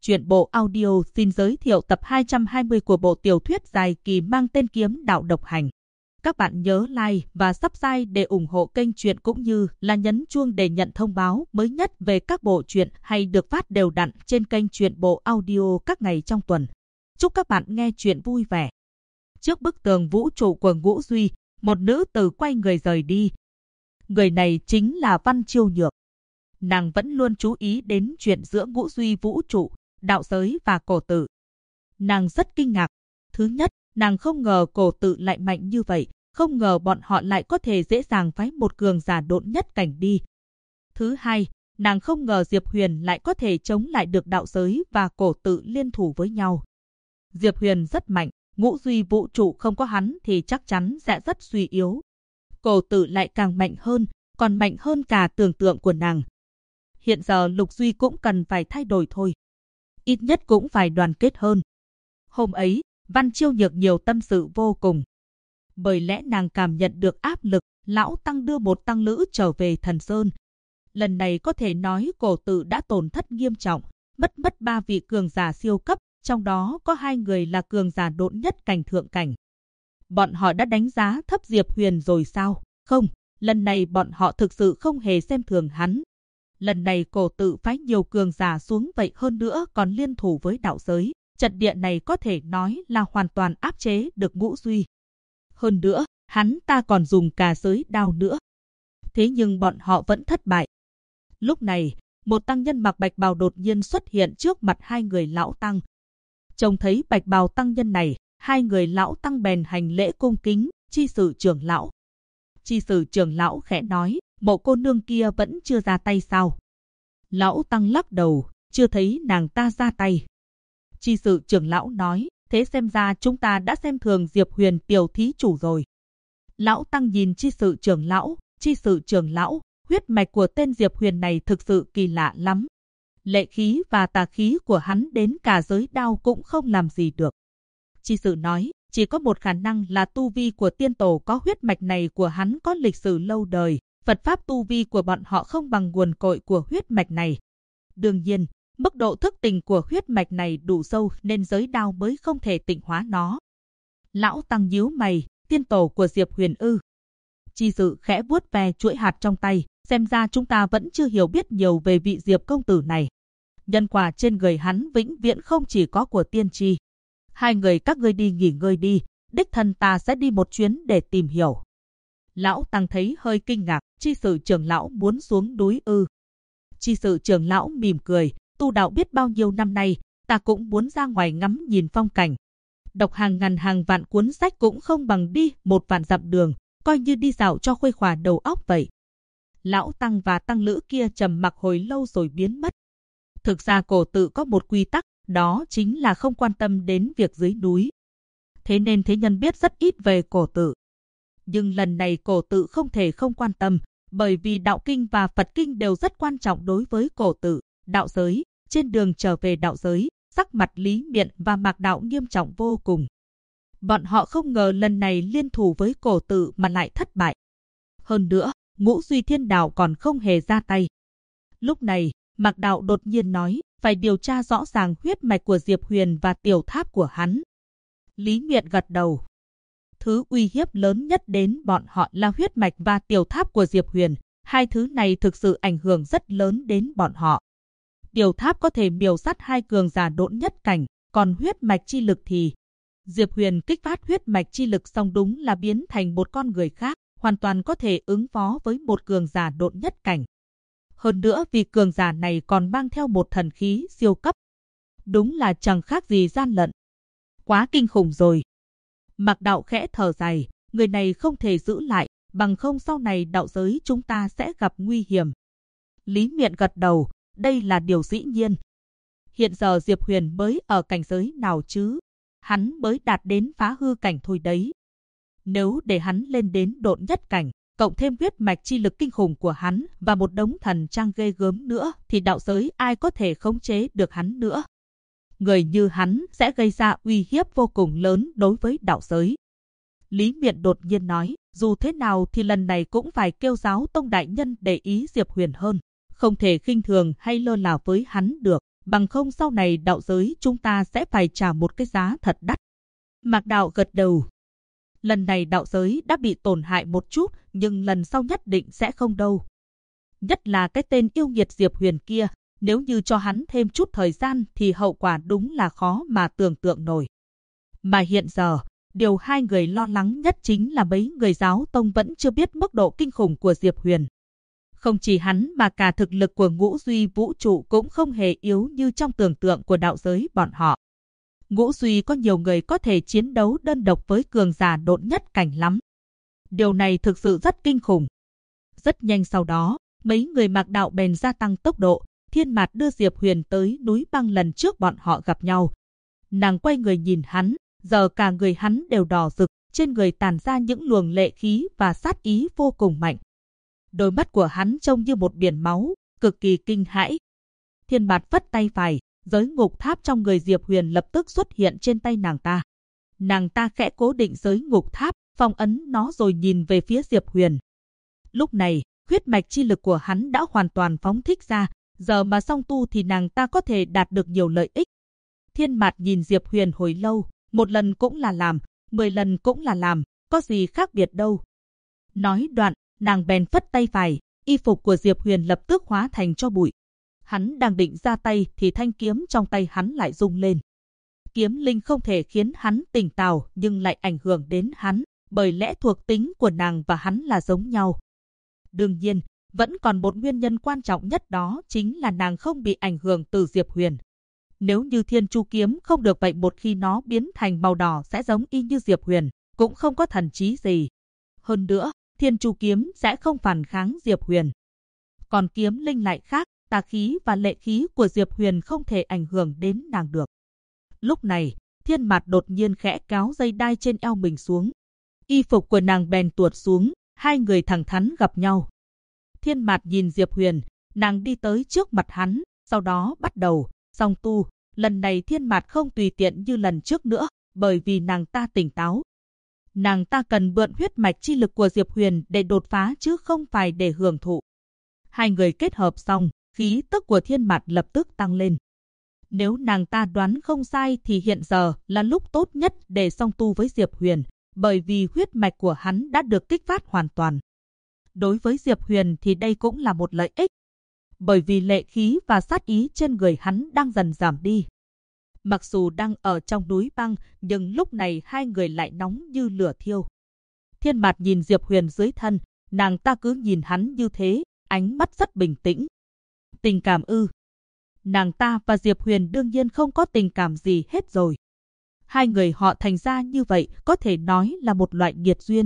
Truyện bộ audio xin giới thiệu tập 220 của bộ tiểu thuyết dài kỳ mang tên Kiếm Đạo Độc Hành. Các bạn nhớ like và subscribe để ủng hộ kênh truyện cũng như là nhấn chuông để nhận thông báo mới nhất về các bộ truyện hay được phát đều đặn trên kênh truyện bộ audio các ngày trong tuần. Chúc các bạn nghe truyện vui vẻ. Trước bức tường vũ trụ của Ngũ Duy, một nữ tử quay người rời đi. Người này chính là Văn Chiêu Nhược. Nàng vẫn luôn chú ý đến chuyện giữa Ngũ Duy vũ trụ, đạo giới và cổ tự. Nàng rất kinh ngạc. Thứ nhất, nàng không ngờ cổ tự lại mạnh như vậy, không ngờ bọn họ lại có thể dễ dàng phái một cường giả độn nhất cảnh đi. Thứ hai, nàng không ngờ Diệp Huyền lại có thể chống lại được đạo giới và cổ tự liên thủ với nhau. Diệp Huyền rất mạnh, Ngũ Duy vũ trụ không có hắn thì chắc chắn sẽ rất suy yếu. Cổ tự lại càng mạnh hơn, còn mạnh hơn cả tưởng tượng của nàng. Hiện giờ Lục Duy cũng cần phải thay đổi thôi. Ít nhất cũng phải đoàn kết hơn. Hôm ấy, Văn Chiêu Nhược nhiều tâm sự vô cùng. Bởi lẽ nàng cảm nhận được áp lực, lão tăng đưa một tăng lữ trở về Thần Sơn. Lần này có thể nói cổ tự đã tổn thất nghiêm trọng, mất 3 vị cường giả siêu cấp, trong đó có 2 người là cường giả độn nhất cảnh thượng cảnh. Bọn họ đã đánh giá thấp Diệp Huyền rồi sao? Không, lần này bọn họ thực sự không hề xem thường hắn. Lần này cổ tự phái nhiều cường giả xuống vậy hơn nữa còn liên thủ với đạo giới. Trận địa này có thể nói là hoàn toàn áp chế được Ngũ Duy. Hơn nữa, hắn ta còn dùng cả giới đao nữa. Thế nhưng bọn họ vẫn thất bại. Lúc này, một tăng nhân mặc bạch bào đột nhiên xuất hiện trước mặt 2 người lão tăng. Trông thấy bạch bào tăng nhân này, 2 người lão tăng bèn hành lễ cung kính, chi sự trưởng lão. Chi sự trưởng lão khẽ nói, Mộ cô nương kia vẫn chưa ra tay sao? Lão tăng lắc đầu, chưa thấy nàng ta ra tay. Chi sự trưởng lão nói, thế xem ra chúng ta đã xem thường Diệp Huyền tiểu thí chủ rồi. Lão tăng nhìn chi sự trưởng lão, huyết mạch của tên Diệp Huyền này thực sự kỳ lạ lắm. Lệ khí và tà khí của hắn đến cả giới đao cũng không làm gì được. Chi sự nói, chỉ có một khả năng là tu vi của tiên tổ có huyết mạch này của hắn có lịch sử lâu đời. Phật pháp tu vi của bọn họ không bằng nguồn cội của huyết mạch này. Đương nhiên, mức độ thức tỉnh của huyết mạch này đủ sâu nên giới đao mới không thể tịnh hóa nó. Lão tăng nhíu mày, tiên tổ của Diệp Huyền ư? Chi sự khẽ vuốt ve chuỗi hạt trong tay, xem ra chúng ta vẫn chưa hiểu biết nhiều về vị Diệp công tử này. Nhân quả trên người hắn vĩnh viễn không chỉ có của tiên tri. 2 người các ngươi đi nghỉ ngơi đi, đích thân ta sẽ đi một chuyến để tìm hiểu. Lão tăng thấy hơi kinh ngạc, chi sự trưởng lão muốn xuống núi ư? Chi sự trưởng lão mỉm cười, tu đạo biết bao nhiêu năm nay, ta cũng muốn ra ngoài ngắm nhìn phong cảnh. Đọc hàng ngàn hàng vạn cuốn sách cũng không bằng đi 1 vạn dặm đường, coi như đi dạo cho khuây khỏa đầu óc vậy. Lão tăng và tăng lữ kia trầm mặc hồi lâu rồi biến mất. Thực ra cổ tự có một quy tắc, đó chính là không quan tâm đến việc dưới núi. Thế nên thế nhân biết rất ít về cổ tự. Nhưng lần này cổ tự không thể không quan tâm, bởi vì đạo kinh và Phật kinh đều rất quan trọng đối với cổ tự. Đạo giới, trên đường trở về đạo giới, sắc mặt Lý Miện và Mạc Đạo nghiêm trọng vô cùng. Bọn họ không ngờ lần này liên thủ với cổ tự mà lại thất bại. Hơn nữa, Ngũ Duy Thiên Đạo còn không hề ra tay. Lúc này, Mạc Đạo đột nhiên nói, phải điều tra rõ ràng huyết mạch của Diệp Huyền và tiểu tháp của hắn. Lý Miện gật đầu. Thứ uy hiếp lớn nhất đến bọn họ là huyết mạch và tiểu tháp của Diệp Huyền. 2 thứ này thực sự ảnh hưởng rất lớn đến bọn họ. Tiểu tháp có thể miểu sát 2 cường giả độn nhất cảnh, còn huyết mạch chi lực thì... Diệp Huyền kích phát huyết mạch chi lực xong đúng là biến thành một con người khác, hoàn toàn có thể ứng phó với một cường giả độn nhất cảnh. Hơn nữa vì cường giả này còn mang theo một thần khí siêu cấp. Đúng là chẳng khác gì gian lận. Quá kinh khủng rồi. Mạc Đạo khẽ thở dài, người này không thể giữ lại, bằng không sau này đạo giới chúng ta sẽ gặp nguy hiểm. Lý Miện gật đầu, đây là điều dĩ nhiên. Hiện giờ Diệp Huyền mới ở cảnh giới nào chứ? Hắn mới đạt đến phá hư cảnh thôi đấy. Nếu để hắn lên đến độn nhất cảnh, cộng thêm huyết mạch chi lực kinh khủng của hắn và một đống thần trang ghê gớm nữa thì đạo giới ai có thể khống chế được hắn nữa. Người như hắn sẽ gây ra uy hiếp vô cùng lớn đối với đạo giới. Lý Miện đột nhiên nói, dù thế nào thì lần này cũng phải kêu giáo tông đại nhân để ý Diệp Huyền hơn. Không thể khinh thường hay lơ là với hắn được. bằng không sau này đạo giới chúng ta sẽ phải trả một cái giá thật đắt. Mạc Đạo gật đầu. Lần này đạo giới đã bị tổn hại một chút, nhưng lần sau nhất định sẽ không đâu. Nhất là cái tên yêu nghiệt Diệp Huyền kia, nếu như cho hắn thêm chút thời gian thì hậu quả đúng là khó mà tưởng tượng nổi. Mà hiện giờ, điều hai người lo lắng nhất chính là mấy người giáo tông vẫn chưa biết mức độ kinh khủng của Diệp Huyền. Không chỉ hắn mà cả thực lực của Ngũ Duy vũ trụ cũng không hề yếu như trong tưởng tượng của đạo giới bọn họ. Ngũ Duy có nhiều người có thể chiến đấu đơn độc với cường giả độn nhất cảnh lắm. Điều này thực sự rất kinh khủng. Rất nhanh sau đó, mấy người Mạc Đạo bèn gia tăng tốc độ. Thiên Mạt đưa Diệp Huyền tới núi băng lần trước bọn họ gặp nhau. Nàng quay người nhìn hắn, giờ cả người hắn đều đỏ rực, trên người tàn ra những luồng lệ khí và sát ý vô cùng mạnh. Đôi mắt của hắn trông như một biển máu, cực kỳ kinh hãi. Thiên Mạt vất tay phải, giới ngục tháp trong người Diệp Huyền lập tức xuất hiện trên tay nàng ta. Nàng ta khẽ cố định giới ngục tháp, phong ấn nó rồi nhìn về phía Diệp Huyền. Lúc này, huyết mạch chi lực của hắn đã hoàn toàn phóng thích ra, giờ mà song tu thì nàng ta có thể đạt được nhiều lợi ích. Thiên Mạt nhìn Diệp Huyền hồi lâu, một lần cũng là làm, 10 lần cũng là làm, có gì khác biệt đâu. Nói đoạn, nàng bèn phất tay phải, y phục của Diệp Huyền lập tức hóa thành tro bụi. Hắn đang định ra tay thì thanh kiếm trong tay hắn lại rung lên. Kiếm linh không thể khiến hắn tỉnh táo nhưng lại ảnh hưởng đến hắn, bởi lẽ thuộc tính của nàng và hắn là giống nhau. Đương nhiên, vẫn còn một nguyên nhân quan trọng nhất, đó chính là nàng không bị ảnh hưởng từ Diệp Huyền. Nếu như Thiên Chu kiếm không được vậy, một khi nó biến thành màu đỏ sẽ giống y như Diệp Huyền, cũng không có thần trí gì. Hơn nữa, Thiên Chu kiếm sẽ không phản kháng Diệp Huyền. Còn kiếm linh lại khác, tà khí và lệ khí của Diệp Huyền không thể ảnh hưởng đến nàng được. Lúc này, Thiên Mạt đột nhiên khẽ kéo dây đai trên eo mình xuống. Y phục của nàng bèn tuột xuống, hai người thẳng thắn gặp nhau. Thiên Mạt nhìn Diệp Huyền, nàng đi tới trước mặt hắn, sau đó bắt đầu song tu. Lần này Thiên Mạt không tùy tiện như lần trước nữa, bởi vì nàng ta tỉnh táo. Nàng ta cần mượn huyết mạch chi lực của Diệp Huyền để đột phá chứ không phải để hưởng thụ. Hai người kết hợp xong, khí tức của Thiên Mạt lập tức tăng lên. Nếu nàng ta đoán không sai thì hiện giờ là lúc tốt nhất để song tu với Diệp Huyền, bởi vì huyết mạch của hắn đã được kích phát hoàn toàn. Đối với Diệp Huyền thì đây cũng là một lợi ích, bởi vì lệ khí và sát ý trên người hắn đang dần giảm đi. Mặc dù đang ở trong núi băng, nhưng lúc này hai người lại nóng như lửa thiêu. Thiên Mạt nhìn Diệp Huyền dưới thân, nàng ta cứ nhìn hắn như thế, ánh mắt rất bình tĩnh. Tình cảm ư? Nàng ta và Diệp Huyền đương nhiên không có tình cảm gì hết rồi. Hai người họ thành ra như vậy có thể nói là một loại nghiệt duyên.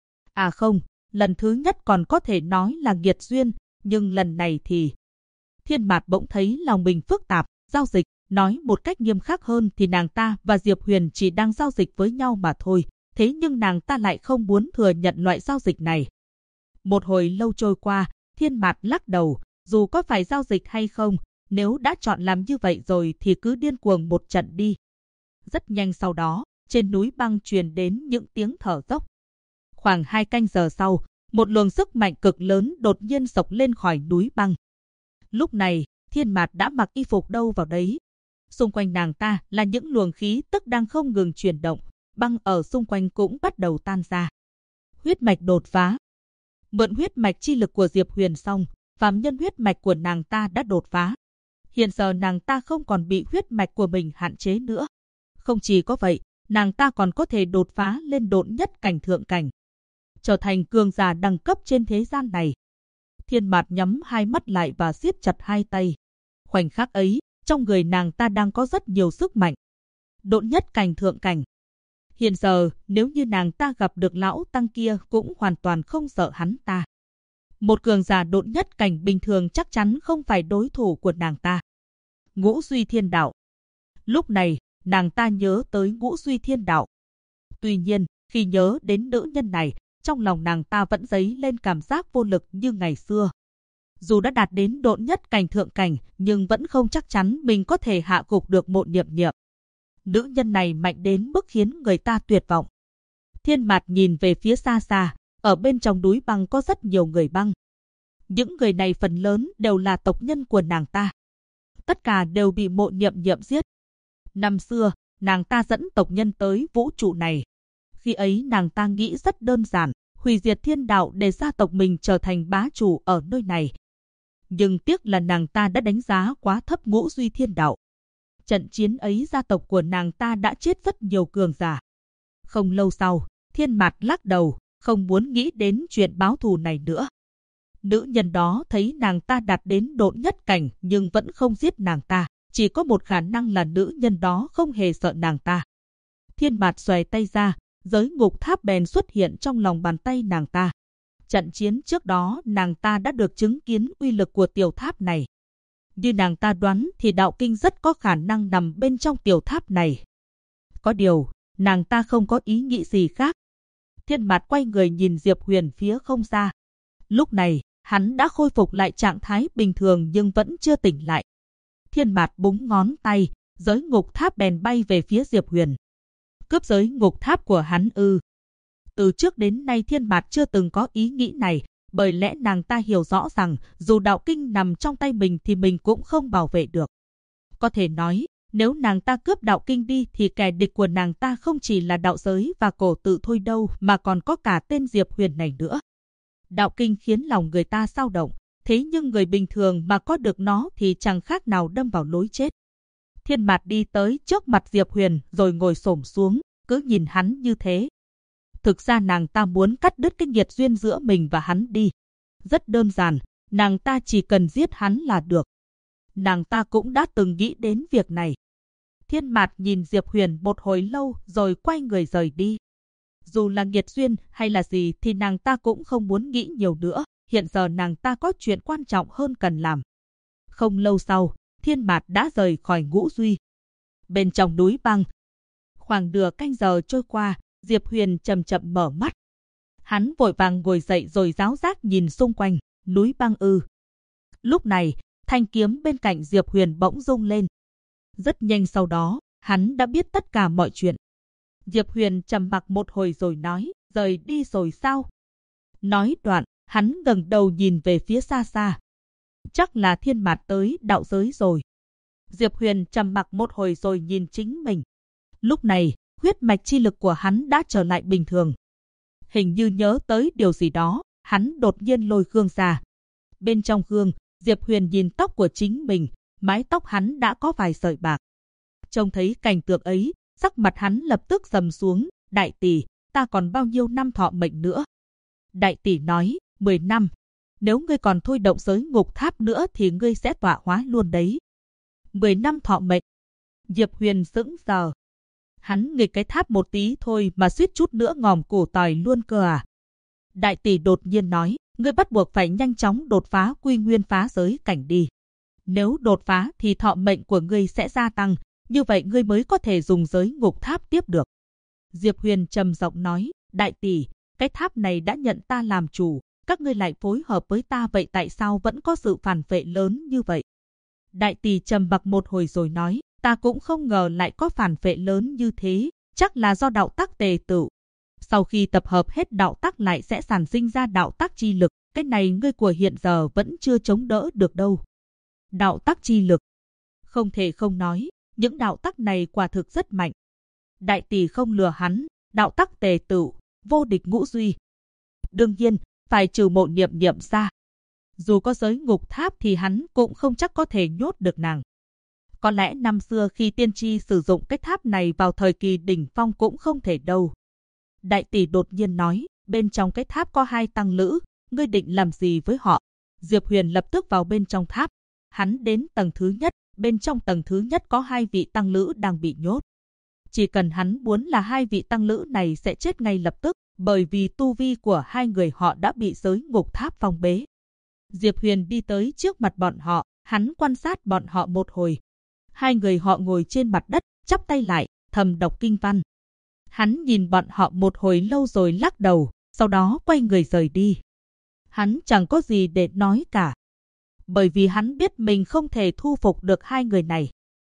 À không, lần thứ nhất còn có thể nói là nghiệt duyên, nhưng lần này thì... Thiên Mạt bỗng thấy lòng mình phức tạp, giao dịch, nói một cách nghiêm khắc hơn thì nàng ta và Diệp Huyền chỉ đang giao dịch với nhau mà thôi, thế nhưng nàng ta lại không muốn thừa nhận loại giao dịch này. Một hồi lâu trôi qua, Thiên Mạt lắc đầu, dù có phải giao dịch hay không, nếu đã chọn làm như vậy rồi thì cứ điên cuồng một trận đi. Rất nhanh sau đó, trên núi băng truyền đến những tiếng thở dốc. Khoảng 2 canh giờ sau, một luồng sức mạnh cực lớn đột nhiên xộc lên khỏi núi băng. Lúc này, Thiên Mạt đã mặc y phục đâu vào đấy. Xung quanh nàng ta là những luồng khí tức đang không ngừng chuyển động, băng ở xung quanh cũng bắt đầu tan ra. Huyết mạch đột phá. Mượn huyết mạch chi lực của Diệp Huyền xong, phàm nhân huyết mạch của nàng ta đã đột phá. Hiện giờ nàng ta không còn bị huyết mạch của mình hạn chế nữa. Không chỉ có vậy, nàng ta còn có thể đột phá lên độn nhất cảnh thượng cảnh, trở thành cường giả đẳng cấp trên thế gian này. Thiên Mạt nhắm hai mắt lại và siết chặt hai tay. Khoảnh khắc ấy, trong người nàng ta đang có rất nhiều sức mạnh. Độn nhất cảnh thượng cảnh. Hiện giờ, nếu như nàng ta gặp được lão tăng kia cũng hoàn toàn không sợ hắn ta. Một cường giả độn nhất cảnh bình thường chắc chắn không phải đối thủ của nàng ta. Ngũ Duy Thiên Đạo. Lúc này, nàng ta nhớ tới Ngũ Duy Thiên Đạo. Tuy nhiên, khi nhớ đến nữ nhân này, trong lòng nàng ta vẫn dấy lên cảm giác vô lực như ngày xưa. Dù đã đạt đến độn nhất cảnh thượng cảnh, nhưng vẫn không chắc chắn mình có thể hạ gục được Mộ Niệm Niệm. Nữ nhân này mạnh đến mức khiến người ta tuyệt vọng. Thiên Mạt nhìn về phía xa xa, ở bên trong núi băng có rất nhiều người băng. Những người này phần lớn đều là tộc nhân của nàng ta. tất cả đều bị Mộ Niệm Niệm giết. Năm xưa, nàng ta dẫn tộc nhân tới vũ trụ này. Khi ấy nàng ta nghĩ rất đơn giản, hủy diệt thiên đạo để gia tộc mình trở thành bá chủ ở nơi này. Nhưng tiếc là nàng ta đã đánh giá quá thấp Ngũ Duy Thiên Đạo. Trận chiến ấy gia tộc của nàng ta đã chết rất nhiều cường giả. Không lâu sau, Thiên Mạt lắc đầu, không muốn nghĩ đến chuyện báo thù này nữa. Nữ nhân đó thấy nàng ta đạt đến độn nhất cảnh nhưng vẫn không giết nàng ta. Chỉ có một khả năng là nữ nhân đó không hề sợ nàng ta. Thiên Mạt xòe tay ra, giới ngục tháp bèn xuất hiện trong lòng bàn tay nàng ta. Trận chiến trước đó nàng ta đã được chứng kiến uy lực của tiểu tháp này. Như nàng ta đoán thì đạo kinh rất có khả năng nằm bên trong tiểu tháp này. Có điều, nàng ta không có ý nghĩ gì khác. Thiên Mạt quay người nhìn Diệp Huyền phía không xa. Lúc này, hắn đã khôi phục lại trạng thái bình thường nhưng vẫn chưa tỉnh lại. Thiên Mạt búng ngón tay, giới ngục tháp bèn bay về phía Diệp Huyền. Cướp giới ngục tháp của hắn ư? Từ trước đến nay Thiên Mạt chưa từng có ý nghĩ này, bởi lẽ nàng ta hiểu rõ rằng dù đạo kinh nằm trong tay mình thì mình cũng không bảo vệ được. Có thể nói, nếu nàng ta cướp đạo kinh đi thì kẻ địch của nàng ta không chỉ là đạo giới và cổ tự thôi đâu mà còn có cả tên Diệp Huyền này nữa. Đạo kinh khiến lòng người ta xao động, thế nhưng người bình thường mà có được nó thì chẳng khác nào đâm vào lối chết. Thiên Mạt đi tới trước mặt Diệp Huyền rồi ngồi xổm xuống, cứ nhìn hắn như thế. Thực ra nàng ta muốn cắt đứt cái nghiệt duyên giữa mình và hắn đi. Rất đơn giản, nàng ta chỉ cần giết hắn là được. Nàng ta cũng đã từng nghĩ đến việc này. Thiên Mạt nhìn Diệp Huyền một hồi lâu rồi quay người rời đi. Dù là nghiệt duyên hay là gì thì nàng ta cũng không muốn nghĩ nhiều nữa. Hiện giờ nàng ta có chuyện quan trọng hơn cần làm. Không lâu sau, Thiên Mạt đã rời khỏi Ngũ Duy. Bên trong núi băng, khoảng nửa canh giờ trôi qua, Diệp Huyền chậm chậm mở mắt. Hắn vội vàng ngồi dậy rồi ráo rác nhìn xung quanh, núi băng ư. Lúc này, thanh kiếm bên cạnh Diệp Huyền bỗng rung lên. Rất nhanh sau đó, hắn đã biết tất cả mọi chuyện. Diệp Huyền trầm mặc một hồi rồi nói, rời đi rồi sao? Nói đoạn, hắn ngẩng đầu nhìn về phía xa xa. Chắc là Thiên Mạt tới đạo giới rồi. Diệp Huyền trầm mặc một hồi rồi nhìn chính mình. Lúc này, huyết mạch chi lực của hắn đã trở lại bình thường. Hình như nhớ tới điều gì đó, hắn đột nhiên lôi gương ra. Bên trong gương, Diệp Huyền nhìn tóc của chính mình, mái tóc hắn đã có vài sợi bạc. Trông thấy cảnh tượng ấy, sắc mặt hắn lập tức trầm xuống. Đại tỷ, ta còn bao nhiêu năm thọ mệnh nữa? Đại tỷ nói, 10 năm. Nếu ngươi còn thôi động giới ngục tháp nữa thì ngươi sẽ tọa hóa luôn đấy. 10 năm thọ mệnh. Diệp Huyền sững sờ. Hắn nghịch cái tháp một tí thôi mà suýt chút nữa ngòm cổ tỏi luôn cơ à. Đại tỷ đột nhiên nói, ngươi bắt buộc phải nhanh chóng đột phá quy nguyên phá giới cảnh đi. Nếu đột phá thì thọ mệnh của ngươi sẽ gia tăng, như vậy ngươi mới có thể dùng giới ngục tháp tiếp được. Diệp Huyền trầm giọng nói, đại tỷ, cái tháp này đã nhận ta làm chủ, các ngươi lại phối hợp với ta vậy tại sao vẫn có sự phản vệ lớn như vậy? Đại tỷ trầm mặc một hồi rồi nói, ta cũng không ngờ lại có phản vệ lớn như thế, chắc là do đạo tắc tề tựu. Sau khi tập hợp hết đạo tắc lại sẽ sản sinh ra đạo tắc chi lực, cái này ngươi của hiện giờ vẫn chưa chống đỡ được đâu. Đạo tắc chi lực. Không thể không nói, những đạo tắc này quả thực rất mạnh. Đại tỷ không lừa hắn, đạo tắc tề tựu, vô địch ngũ duy. Đương nhiên, phải trừ Mộ Niệm Niệm ra. Dù có giới ngục tháp thì hắn cũng không chắc có thể nhốt được nàng. Có lẽ năm xưa khi tiên tri sử dụng cái tháp này vào thời kỳ đỉnh phong cũng không thể đâu. Đại tỷ đột nhiên nói, bên trong cái tháp có 2 tăng lữ, ngươi định làm gì với họ? Diệp Huyền lập tức vào bên trong tháp. Hắn đến tầng thứ nhất, bên trong tầng thứ nhất có 2 vị tăng lữ đang bị nhốt. Chỉ cần hắn muốn là 2 vị tăng lữ này sẽ chết ngay lập tức, bởi vì tu vi của 2 người họ đã bị giới ngục tháp phong bế. Diệp Huyền đi tới trước mặt bọn họ, hắn quan sát bọn họ một hồi. 2 người họ ngồi trên mặt đất, chắp tay lại, thầm đọc kinh văn. Hắn nhìn bọn họ một hồi lâu rồi lắc đầu, sau đó quay người rời đi. Hắn chẳng có gì để nói cả, bởi vì hắn biết mình không thể thu phục được 2 người này.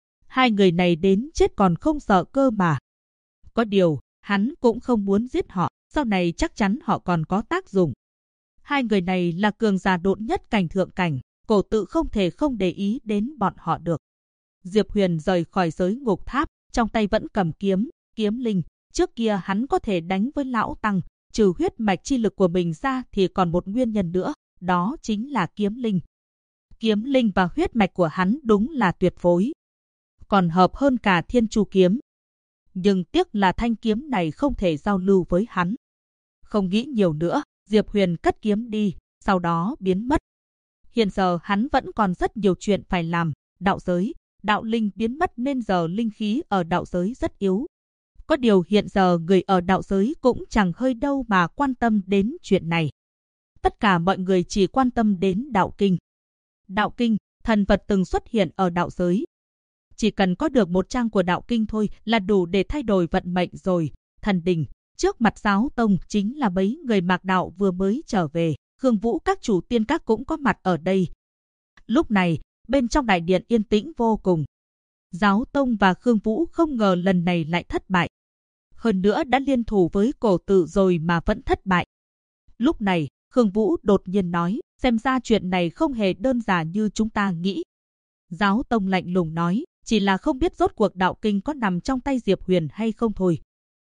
2 người này đến chết còn không sợ cơ mà. Có điều, hắn cũng không muốn giết họ, sau này chắc chắn họ còn có tác dụng. 2 người này là cường giả độn nhất cảnh thượng cảnh, Cổ Tự không thể không để ý đến bọn họ được. Diệp Huyền rời khỏi giới ngục tháp, trong tay vẫn cầm kiếm, kiếm linh. Trước kia hắn có thể đánh với Lão Tăng, trừ huyết mạch chi lực của mình ra thì còn một nguyên nhân nữa, đó chính là kiếm linh. Kiếm linh và huyết mạch của hắn đúng là tuyệt phối, còn hợp hơn cả Thiên Chu kiếm. Nhưng tiếc là thanh kiếm này không thể giao lưu với hắn. Không nghĩ nhiều nữa, Diệp Huyền cất kiếm đi, sau đó biến mất. Hiện giờ hắn vẫn còn rất nhiều chuyện phải làm. Đạo giới, đạo linh biến mất nên giờ linh khí ở đạo giới rất yếu. Có điều hiện giờ người ở đạo giới cũng chẳng hơi đâu mà quan tâm đến chuyện này. Tất cả mọi người chỉ quan tâm đến đạo kinh. Đạo kinh, thần vật từng xuất hiện ở đạo giới. Chỉ cần có được một trang của đạo kinh thôi là đủ để thay đổi vận mệnh rồi. Thần đình, trước mặt giáo tông chính là mấy người Mạc Đạo vừa mới trở về. Khương Vũ các chủ tiên các cũng có mặt ở đây. Lúc này, bên trong đại điện yên tĩnh vô cùng. Giáo tông và Khương Vũ không ngờ lần này lại thất bại. Hơn nữa đã liên thủ với Cổ Tự rồi mà vẫn thất bại. Lúc này, Khương Vũ đột nhiên nói, xem ra chuyện này không hề đơn giản như chúng ta nghĩ. Giáo tông lạnh lùng nói, chỉ là không biết rốt cuộc đạo kinh có nằm trong tay Diệp Huyền hay không thôi.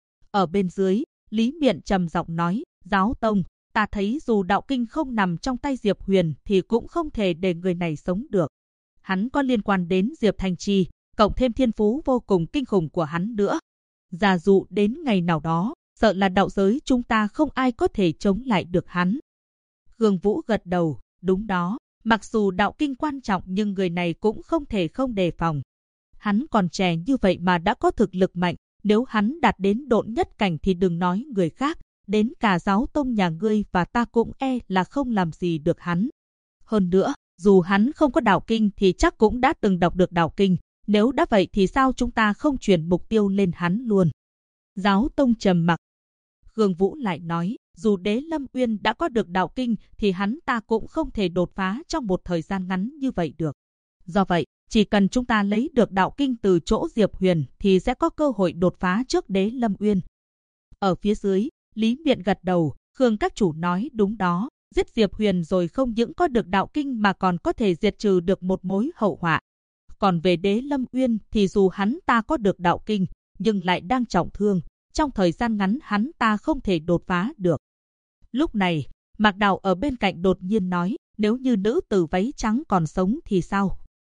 Ở bên dưới, Lý Miện trầm giọng nói, giáo tông, ta thấy dù đạo kinh không nằm trong tay Diệp Huyền thì cũng không thể để người này sống được. Hắn có liên quan đến Diệp Thanh Chi, cộng thêm thiên phú vô cùng kinh khủng của hắn nữa. Giả dụ đến ngày nào đó, sợ là đạo giới chúng ta không ai có thể chống lại được hắn. Khương Vũ gật đầu, đúng đó, mặc dù đạo kinh quan trọng nhưng người này cũng không thể không đề phòng. Hắn còn trẻ như vậy mà đã có thực lực mạnh, nếu hắn đạt đến độn nhất cảnh thì đừng nói người khác, đến cả giáo tông nhà ngươi và ta cũng là không làm gì được hắn. Hơn nữa, dù hắn không có đạo kinh thì chắc cũng đã từng đọc được đạo kinh, nếu đã vậy thì sao chúng ta không chuyển mục tiêu lên hắn luôn. Giáo tông trầm mặc. Khương Vũ lại nói, dù Đế Lâm Uyên đã có được đạo kinh thì hắn ta cũng không thể đột phá trong một thời gian ngắn như vậy được. Do vậy, chỉ cần chúng ta lấy được đạo kinh từ chỗ Diệp Huyền thì sẽ có cơ hội đột phá trước Đế Lâm Uyên. Ở phía dưới, Lý Miện gật đầu, Khương các chủ nói đúng đó, giết Diệp Huyền rồi không những có được đạo kinh mà còn có thể diệt trừ được một mối hậu họa. Còn về Đế Lâm Uyên thì dù hắn ta có được đạo kinh, nhưng lại đang trọng thương, trong thời gian ngắn hắn ta không thể đột phá được. Lúc này, Mạc Đạo ở bên cạnh đột nhiên nói, nếu như nữ tử váy trắng còn sống thì sao?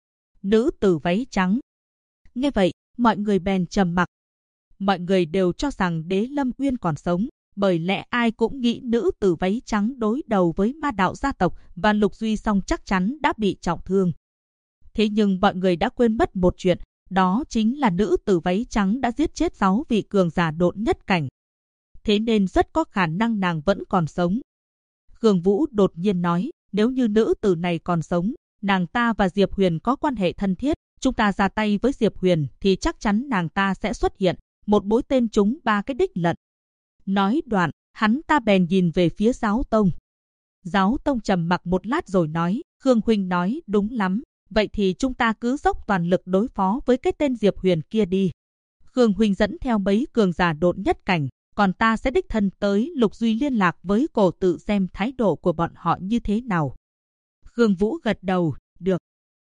Nữ tử váy trắng. Nghe vậy, mọi người bèn trầm mặc. Mọi người đều cho rằng Đế Lâm Uyên còn sống, bởi lẽ ai cũng nghĩ nữ tử váy trắng đối đầu với Ma Đạo gia tộc và Lục Duy Song chắc chắn đã bị trọng thương. Thế nhưng mọi người đã quên mất một chuyện, đó chính là nữ tử váy trắng đã giết chết 6 vị cường giả độn nhất cảnh. Thế nên rất có khả năng nàng vẫn còn sống. Khương Vũ đột nhiên nói, nếu như nữ tử này còn sống, nàng ta và Diệp Huyền có quan hệ thân thiết, chúng ta ra tay với Diệp Huyền thì chắc chắn nàng ta sẽ xuất hiện, một mũi tên trúng 3 cái đích lận. Nói đoạn, hắn ta bèn nhìn về phía giáo tông. Giáo tông trầm mặc một lát rồi nói, Khương huynh nói đúng lắm, vậy thì chúng ta cứ dốc toàn lực đối phó với cái tên Diệp Huyền kia đi. Khương huynh dẫn theo mấy cường giả độn nhất cảnh, còn ta sẽ đích thân tới Lục Duy liên lạc với Cổ Tự xem thái độ của bọn họ như thế nào. Khương Vũ gật đầu, được.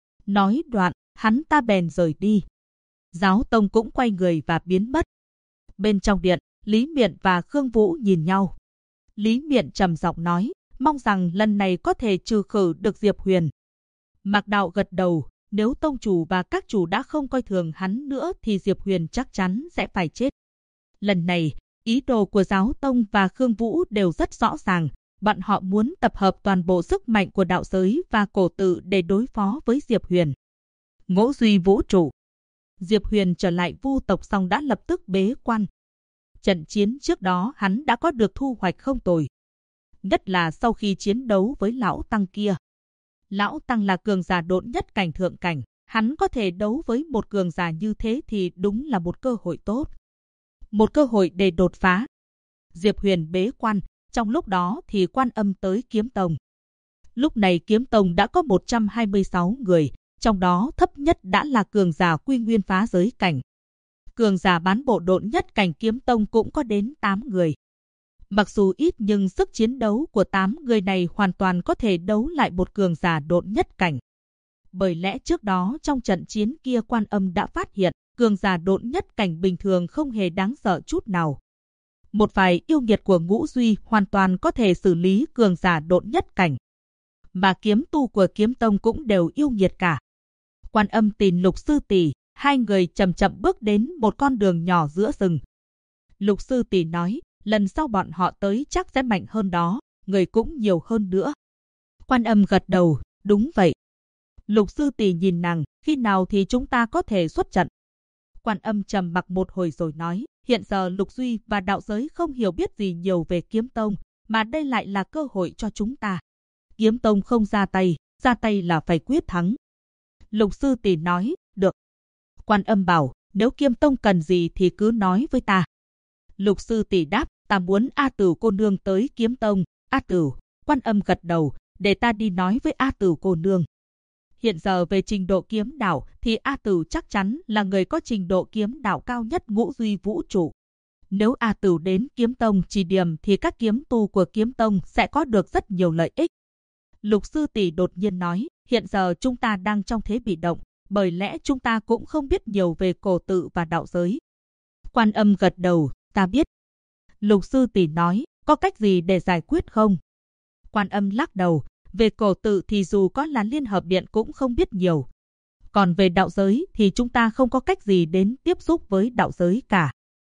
Nói đoạn, hắn ta bèn rời đi. Giáo tông cũng quay người và biến mất. Bên trong điện, Lý Miện và Khương Vũ nhìn nhau. Lý Miện trầm giọng nói, mong rằng lần này có thể trừ khử được Diệp Huyền. Mạc Đạo gật đầu, nếu tông chủ và các chủ đã không coi thường hắn nữa thì Diệp Huyền chắc chắn sẽ phải chết. Lần này, ý đồ của giáo tông và Khương Vũ đều rất rõ ràng. Bọn họ muốn tập hợp toàn bộ sức mạnh của đạo giới và Cổ Tự để đối phó với Diệp Huyền. Ngũ Duy vũ trụ. Diệp Huyền trở lại Vu tộc xong đã lập tức bế quan. Trận chiến trước đó hắn đã có được thu hoạch không tồi. Nhất là sau khi chiến đấu với Lão Tăng kia. Lão Tăng là cường giả độn nhất cảnh thượng cảnh. Hắn có thể đấu với một cường giả như thế thì đúng là một cơ hội tốt. Một cơ hội để đột phá. Diệp Huyền bế quan. Trong lúc đó thì Quan Âm tới Kiếm Tông. Lúc này Kiếm Tông đã có 126 người, trong đó thấp nhất đã là cường giả quy nguyên phá giới cảnh. Cường giả bán bộ độn nhất cảnh Kiếm Tông cũng có đến 8 người. Mặc dù ít nhưng sức chiến đấu của 8 người này hoàn toàn có thể đấu lại một cường giả độn nhất cảnh. Bởi lẽ trước đó trong trận chiến kia Quan Âm đã phát hiện, cường giả độn nhất cảnh bình thường không hề đáng sợ chút nào. Một vài yêu nghiệt của Ngũ Duy hoàn toàn có thể xử lý cường giả độn nhất cảnh. Mà kiếm tu của Kiếm Tông cũng đều yêu nghiệt cả. Quan Âm tìm Lục Sư Tỷ, hai người chậm chậm bước đến một con đường nhỏ giữa rừng. Lục Sư Tỷ nói, lần sau bọn họ tới chắc sẽ mạnh hơn đó, người cũng nhiều hơn nữa. Quan Âm gật đầu, đúng vậy. Lục Sư Tỷ nhìn nàng, khi nào thì chúng ta có thể xuất trận? Quan Âm trầm mặc một hồi rồi nói, hiện giờ Lục Duy và đạo giới không hiểu biết gì nhiều về Kiếm Tông, mà đây lại là cơ hội cho chúng ta. Kiếm Tông không ra tay là phải quyết thắng. Lục Sư Tỷ nói, được. Quan Âm bảo, nếu Kiếm Tông cần gì thì cứ nói với ta. Lục Sư Tỷ đáp, ta muốn A Tửu cô nương tới Kiếm Tông. A Tửu, Quan Âm gật đầu, để ta đi nói với A Tửu cô nương. Hiện giờ về trình độ kiếm đạo thì A Tửu chắc chắn là người có trình độ kiếm đạo cao nhất Ngũ Duy vũ trụ. Nếu A Tửu đến Kiếm Tông chỉ điểm thì các kiếm tu của Kiếm Tông sẽ có được rất nhiều lợi ích. Lục Sư Tỷ đột nhiên nói, hiện giờ chúng ta đang trong thế bị động, bởi lẽ chúng ta cũng không biết nhiều về cổ tự và đạo giới. Quan Âm gật đầu, ta biết. Lục Sư Tỷ nói, có cách gì để giải quyết không? Quan Âm lắc đầu, về cổ tự thì dù có là Liên Hợp Điện cũng không biết nhiều. Còn về đạo giới thì chúng ta không có cách gì đến tiếp xúc với đạo giới cả.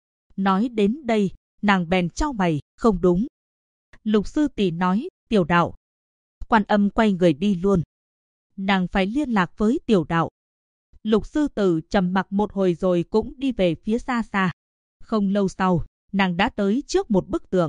Nói đến đây, nàng bèn chau mày, không đúng. Lục Sư Tỷ nói, Tiểu Đạo. Quan Âm quay người đi luôn. Nàng phải liên lạc với Tiểu Đạo. Lục Sư Tử trầm mặc một hồi rồi cũng đi về phía xa xa. Không lâu sau, nàng đã tới trước một bức tượng.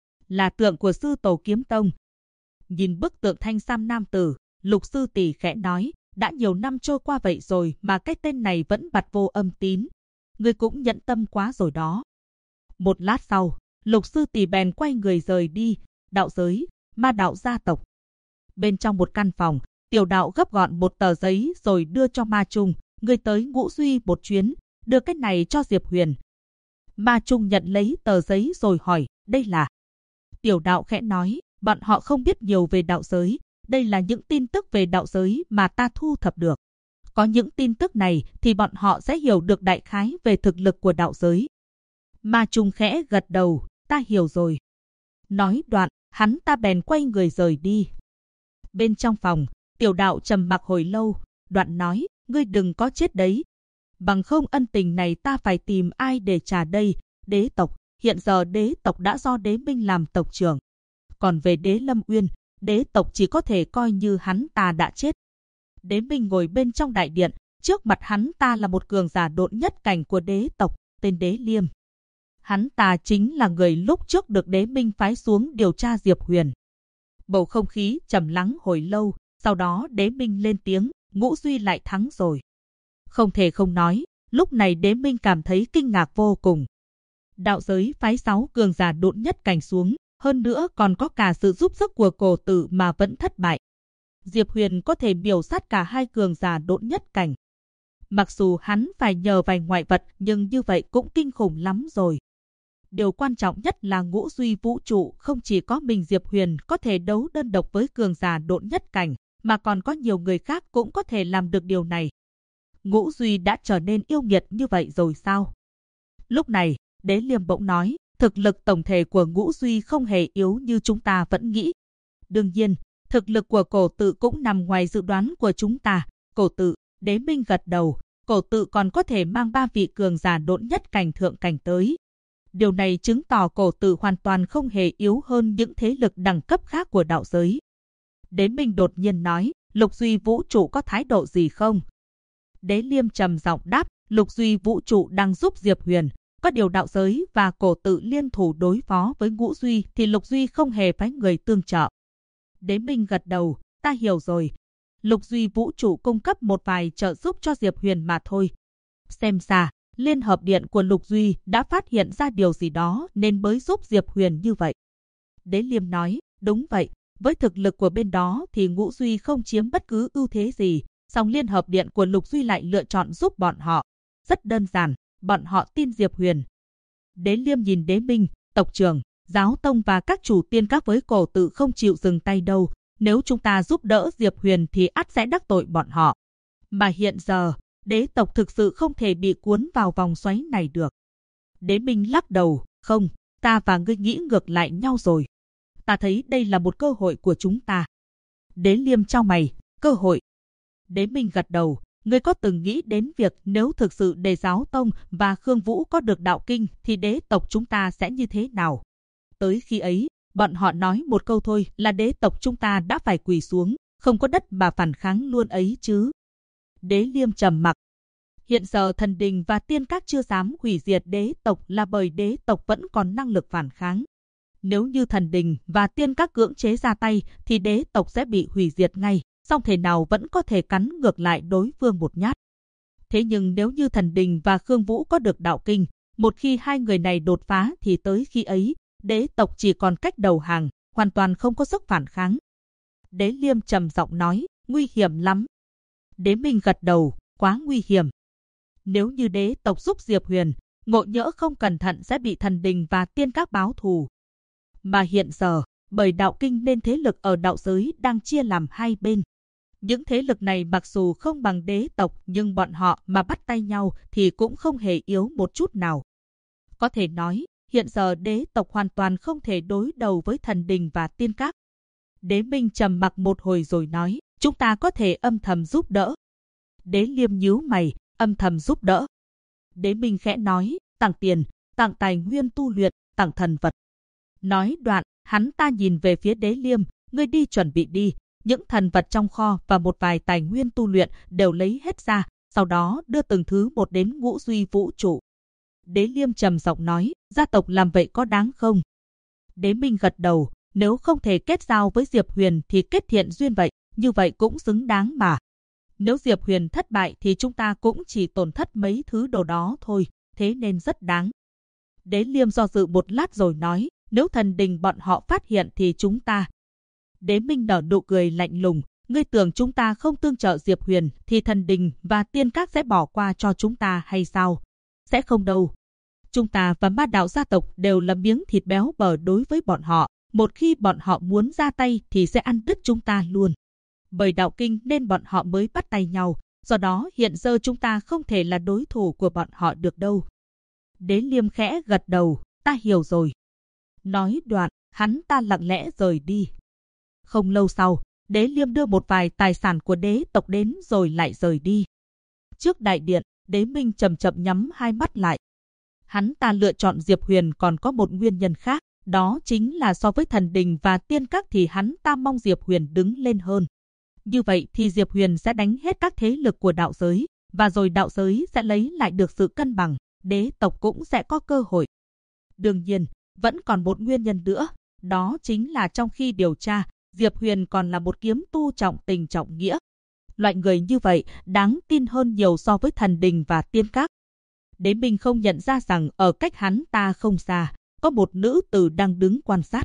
Là tượng của sư tổ Kiếm Tông. Nhìn bức tượng thanh sam nam tử, Lục Sư Tỷ khẽ nói, đã nhiều năm trôi qua vậy rồi mà cái tên này vẫn bặt vô âm tín. Ngươi cũng nhẫn tâm quá rồi đó. Một lát sau, Lục Sư Tỷ bèn quay người rời đi. Đạo giới, ma đạo gia tộc. Bên trong một căn phòng, Tiểu Đạo gấp gọn một tờ giấy rồi đưa cho Ma Trung. Ngươi tới Ngũ Duy một chuyến, đưa cái này cho Diệp Huyền. Ma Trung nhận lấy tờ giấy rồi hỏi, đây là... Tiểu Đạo khẽ nói, bọn họ không biết nhiều về đạo giới. Đây là những tin tức về đạo giới mà ta thu thập được. Có những tin tức này thì bọn họ sẽ hiểu được đại khái về thực lực của đạo giới. Ma Trung khẽ gật đầu, ta hiểu rồi. Nói đoạn, hắn ta bèn quay người rời đi. Bên trong phòng, Tiểu Đạo trầm mặc hồi lâu, đoạn nói, ngươi đừng có chết đấy. Bằng không ân tình này ta phải tìm ai để trả đây. Đế tộc, hiện giờ đế tộc đã do Đế Minh làm tộc trưởng. Còn về Đế Lâm Uyên, đế tộc chỉ có thể coi như hắn ta đã chết. Đế Minh ngồi bên trong đại điện, trước mặt hắn ta là một cường giả độn nhất cảnh của đế tộc, tên Đế Liêm. Hắn ta chính là người lúc trước được Đế Minh phái xuống điều tra Diệp Huyền. Bầu không khí trầm lắng hồi lâu, sau đó Đế Minh lên tiếng, Ngũ Duy lại thắng rồi. Không thể không nói, lúc này Đế Minh cảm thấy kinh ngạc vô cùng. Đạo giới phái 6 cường giả độn nhất cảnh xuống, hơn nữa còn có cả sự giúp sức của cổ tử mà vẫn thất bại. Diệp Huyền có thể miểu sát cả hai cường giả độn nhất cảnh. Mặc dù hắn phải nhờ vài ngoại vật nhưng như vậy cũng kinh khủng lắm rồi. Điều quan trọng nhất là Ngũ Duy vũ trụ không chỉ có mình Diệp Huyền có thể đấu đơn độc với cường giả độn nhất cảnh, mà còn có nhiều người khác cũng có thể làm được điều này. Ngũ Duy đã trở nên yêu nghiệt như vậy rồi sao? Lúc này, Đế Liêm bỗng nói, thực lực tổng thể của Ngũ Duy không hề yếu như chúng ta vẫn nghĩ. Đương nhiên, thực lực của cổ tự cũng nằm ngoài dự đoán của chúng ta. Cổ tự, Đế Minh gật đầu, cổ tự còn có thể mang 3 vị cường giả độn nhất cảnh thượng cảnh tới. Điều này chứng tỏ cổ tự hoàn toàn không hề yếu hơn những thế lực đẳng cấp khác của đạo giới. Đế Minh đột nhiên nói, Lục Duy vũ trụ có thái độ gì không? Đế Liêm trầm giọng đáp, Lục Duy vũ trụ đang giúp Diệp Huyền. Có điều đạo giới và cổ tự liên thủ đối phó với Ngũ Duy thì Lục Duy không hề phái người tương trợ. Đế Minh gật đầu, ta hiểu rồi. Lục Duy vũ trụ cung cấp một vài trợ giúp cho Diệp Huyền mà thôi. Xem ra, Liên Hợp Điện của Lục Duy đã phát hiện ra điều gì đó nên mới giúp Diệp Huyền như vậy. Đế Liêm nói, đúng vậy, với thực lực của bên đó thì Ngũ Duy không chiếm bất cứ ưu thế gì, song Liên Hợp Điện của Lục Duy lại lựa chọn giúp bọn họ. Rất đơn giản, bọn họ tin Diệp Huyền. Đế Liêm nhìn Đế Minh, tộc trưởng, Giáo tông và các chủ tiên các với cổ tự không chịu dừng tay đâu. Nếu chúng ta giúp đỡ Diệp Huyền thì ắt sẽ đắc tội bọn họ. Mà hiện giờ, đế tộc thực sự không thể bị cuốn vào vòng xoáy này được. Đế Minh lắc đầu, không, ta và ngươi nghĩ ngược lại nhau rồi. Ta thấy đây là một cơ hội của chúng ta. Đế Liêm chau mày, cơ hội. Đế Minh gật đầu, ngươi có từng nghĩ đến việc nếu thực sự để Giáo Tông và Khương Vũ có được đạo kinh thì đế tộc chúng ta sẽ như thế nào? Tới khi ấy, bọn họ nói một câu thôi là đế tộc chúng ta đã phải quỳ xuống, không có đất mà phản kháng luôn ấy chứ. Đế Liêm trầm mặc. Hiện giờ thần đình và tiên các chưa dám hủy diệt đế tộc là bởi đế tộc vẫn còn năng lực phản kháng. Nếu như thần đình và tiên các cưỡng chế ra tay thì đế tộc sẽ bị hủy diệt ngay, song thể nào vẫn có thể cắn ngược lại đối phương một nhát. Thế nhưng nếu như thần đình và Khương Vũ có được đạo kinh, một khi hai người này đột phá thì tới khi ấy, đế tộc chỉ còn cách đầu hàng, hoàn toàn không có sức phản kháng. Đế Liêm trầm giọng nói, nguy hiểm lắm. Đế Minh gật đầu, quá nguy hiểm. Nếu như đế tộc giúp Diệp Huyền, ngộ nhỡ không cẩn thận sẽ bị thần đình và tiên các báo thù. Mà hiện giờ, bởi đạo kinh nên thế lực ở đạo giới đang chia làm hai bên. Những thế lực này mặc dù không bằng đế tộc nhưng bọn họ mà bắt tay nhau thì cũng không hề yếu một chút nào. Có thể nói, hiện giờ đế tộc hoàn toàn không thể đối đầu với thần đình và tiên các. Đế Minh trầm mặc một hồi rồi nói, chúng ta có thể âm thầm giúp đỡ. Đế Liêm nhíu mày, âm thầm giúp đỡ. Đế Minh khẽ nói, tặng tiền, tặng tài nguyên tu luyện, tặng thần vật. Nói đoạn, hắn ta nhìn về phía Đế Liêm, ngươi đi chuẩn bị đi, những thần vật trong kho và một vài tài nguyên tu luyện đều lấy hết ra, sau đó đưa từng thứ một đến Ngũ Duy Vũ Trụ. Đế Liêm trầm giọng nói, gia tộc làm vậy có đáng không? Đế Minh gật đầu, nếu không thể kết giao với Diệp Huyền thì kết thiện duyên vậy, như vậy cũng xứng đáng mà. Nếu Diệp Huyền thất bại thì chúng ta cũng chỉ tổn thất mấy thứ đồ đó thôi, thế nên rất đáng. Đế Liêm do dự một lát rồi nói, nếu thần đình bọn họ phát hiện thì chúng ta. Đế Minh nở nụ cười lạnh lùng, ngươi tưởng chúng ta không tương trợ Diệp Huyền thì thần đình và tiên các sẽ bỏ qua cho chúng ta hay sao? Sẽ không đâu. Chúng ta và ma đạo gia tộc đều là miếng thịt béo bở đối với bọn họ. Một khi bọn họ muốn ra tay thì sẽ ăn đứt chúng ta luôn. Bởi đạo kinh nên bọn họ mới bắt tay nhau. Do đó hiện giờ chúng ta không thể là đối thủ của bọn họ được đâu. Đế Liêm khẽ gật đầu, ta hiểu rồi. Nói đoạn, hắn ta lặng lẽ rời đi. Không lâu sau, Đế Liêm đưa một vài tài sản của đế tộc đến rồi lại rời đi. Trước đại điện, Đế Minh chậm chậm nhắm hai mắt lại. Hắn ta lựa chọn Diệp Huyền còn có một nguyên nhân khác, đó chính là so với thần đình và tiên các thì hắn ta mong Diệp Huyền đứng lên hơn. Như vậy thì Diệp Huyền sẽ đánh hết các thế lực của đạo giới, và rồi đạo giới sẽ lấy lại được sự cân bằng, đế tộc cũng sẽ có cơ hội. Đương nhiên, vẫn còn một nguyên nhân nữa, đó chính là trong khi điều tra, Diệp Huyền còn là một kiếm tu trọng tình trọng nghĩa. Loại người như vậy đáng tin hơn nhiều so với thần đình và tiên các. Đế Minh không nhận ra rằng ở cách hắn ta không xa, có một nữ tử đang đứng quan sát.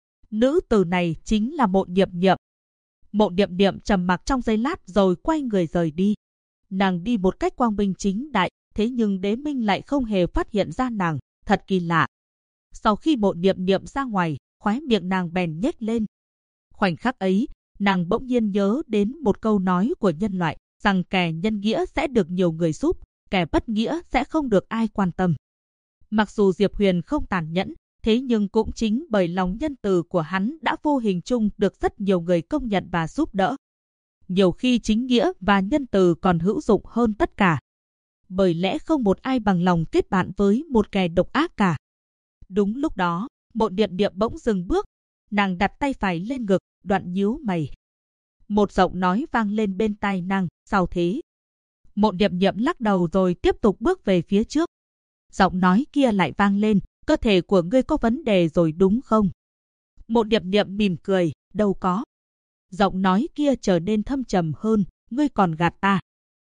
Nữ tử này chính là Mộ Niệm Niệm. Mộ Niệm Niệm trầm mặc trong giây lát rồi quay người rời đi. Nàng đi một cách quang minh chính đại, thế nhưng Đế Minh lại không hề phát hiện ra nàng, thật kỳ lạ. Sau khi Mộ Niệm Niệm ra ngoài, khóe miệng nàng bèn nhếch lên. Khoảnh khắc ấy, nàng bỗng nhiên nhớ đến một câu nói của nhân loại, rằng kẻ nhân nghĩa sẽ được nhiều người giúp, kẻ bất nghĩa sẽ không được ai quan tâm. Mặc dù Diệp Huyền không tàn nhẫn, thế nhưng cũng chính bởi lòng nhân từ của hắn đã vô hình chung được rất nhiều người công nhận và giúp đỡ. Nhiều khi chính nghĩa và nhân từ còn hữu dụng hơn tất cả. Bởi lẽ không một ai bằng lòng kết bạn với một kẻ độc ác cả. Đúng lúc đó, Mộ Niệm Niệm bỗng dừng bước, nàng đặt tay phải lên ngực, đoạn nhíu mày. Một giọng nói vang lên bên tai nàng, sao thế? Mộ Niệm Niệm lắc đầu rồi tiếp tục bước về phía trước. Giọng nói kia lại vang lên, cơ thể của ngươi có vấn đề rồi đúng không? Mộ Niệm Niệm mỉm cười, đâu có. Giọng nói kia trở nên thâm trầm hơn, ngươi còn gạt ta.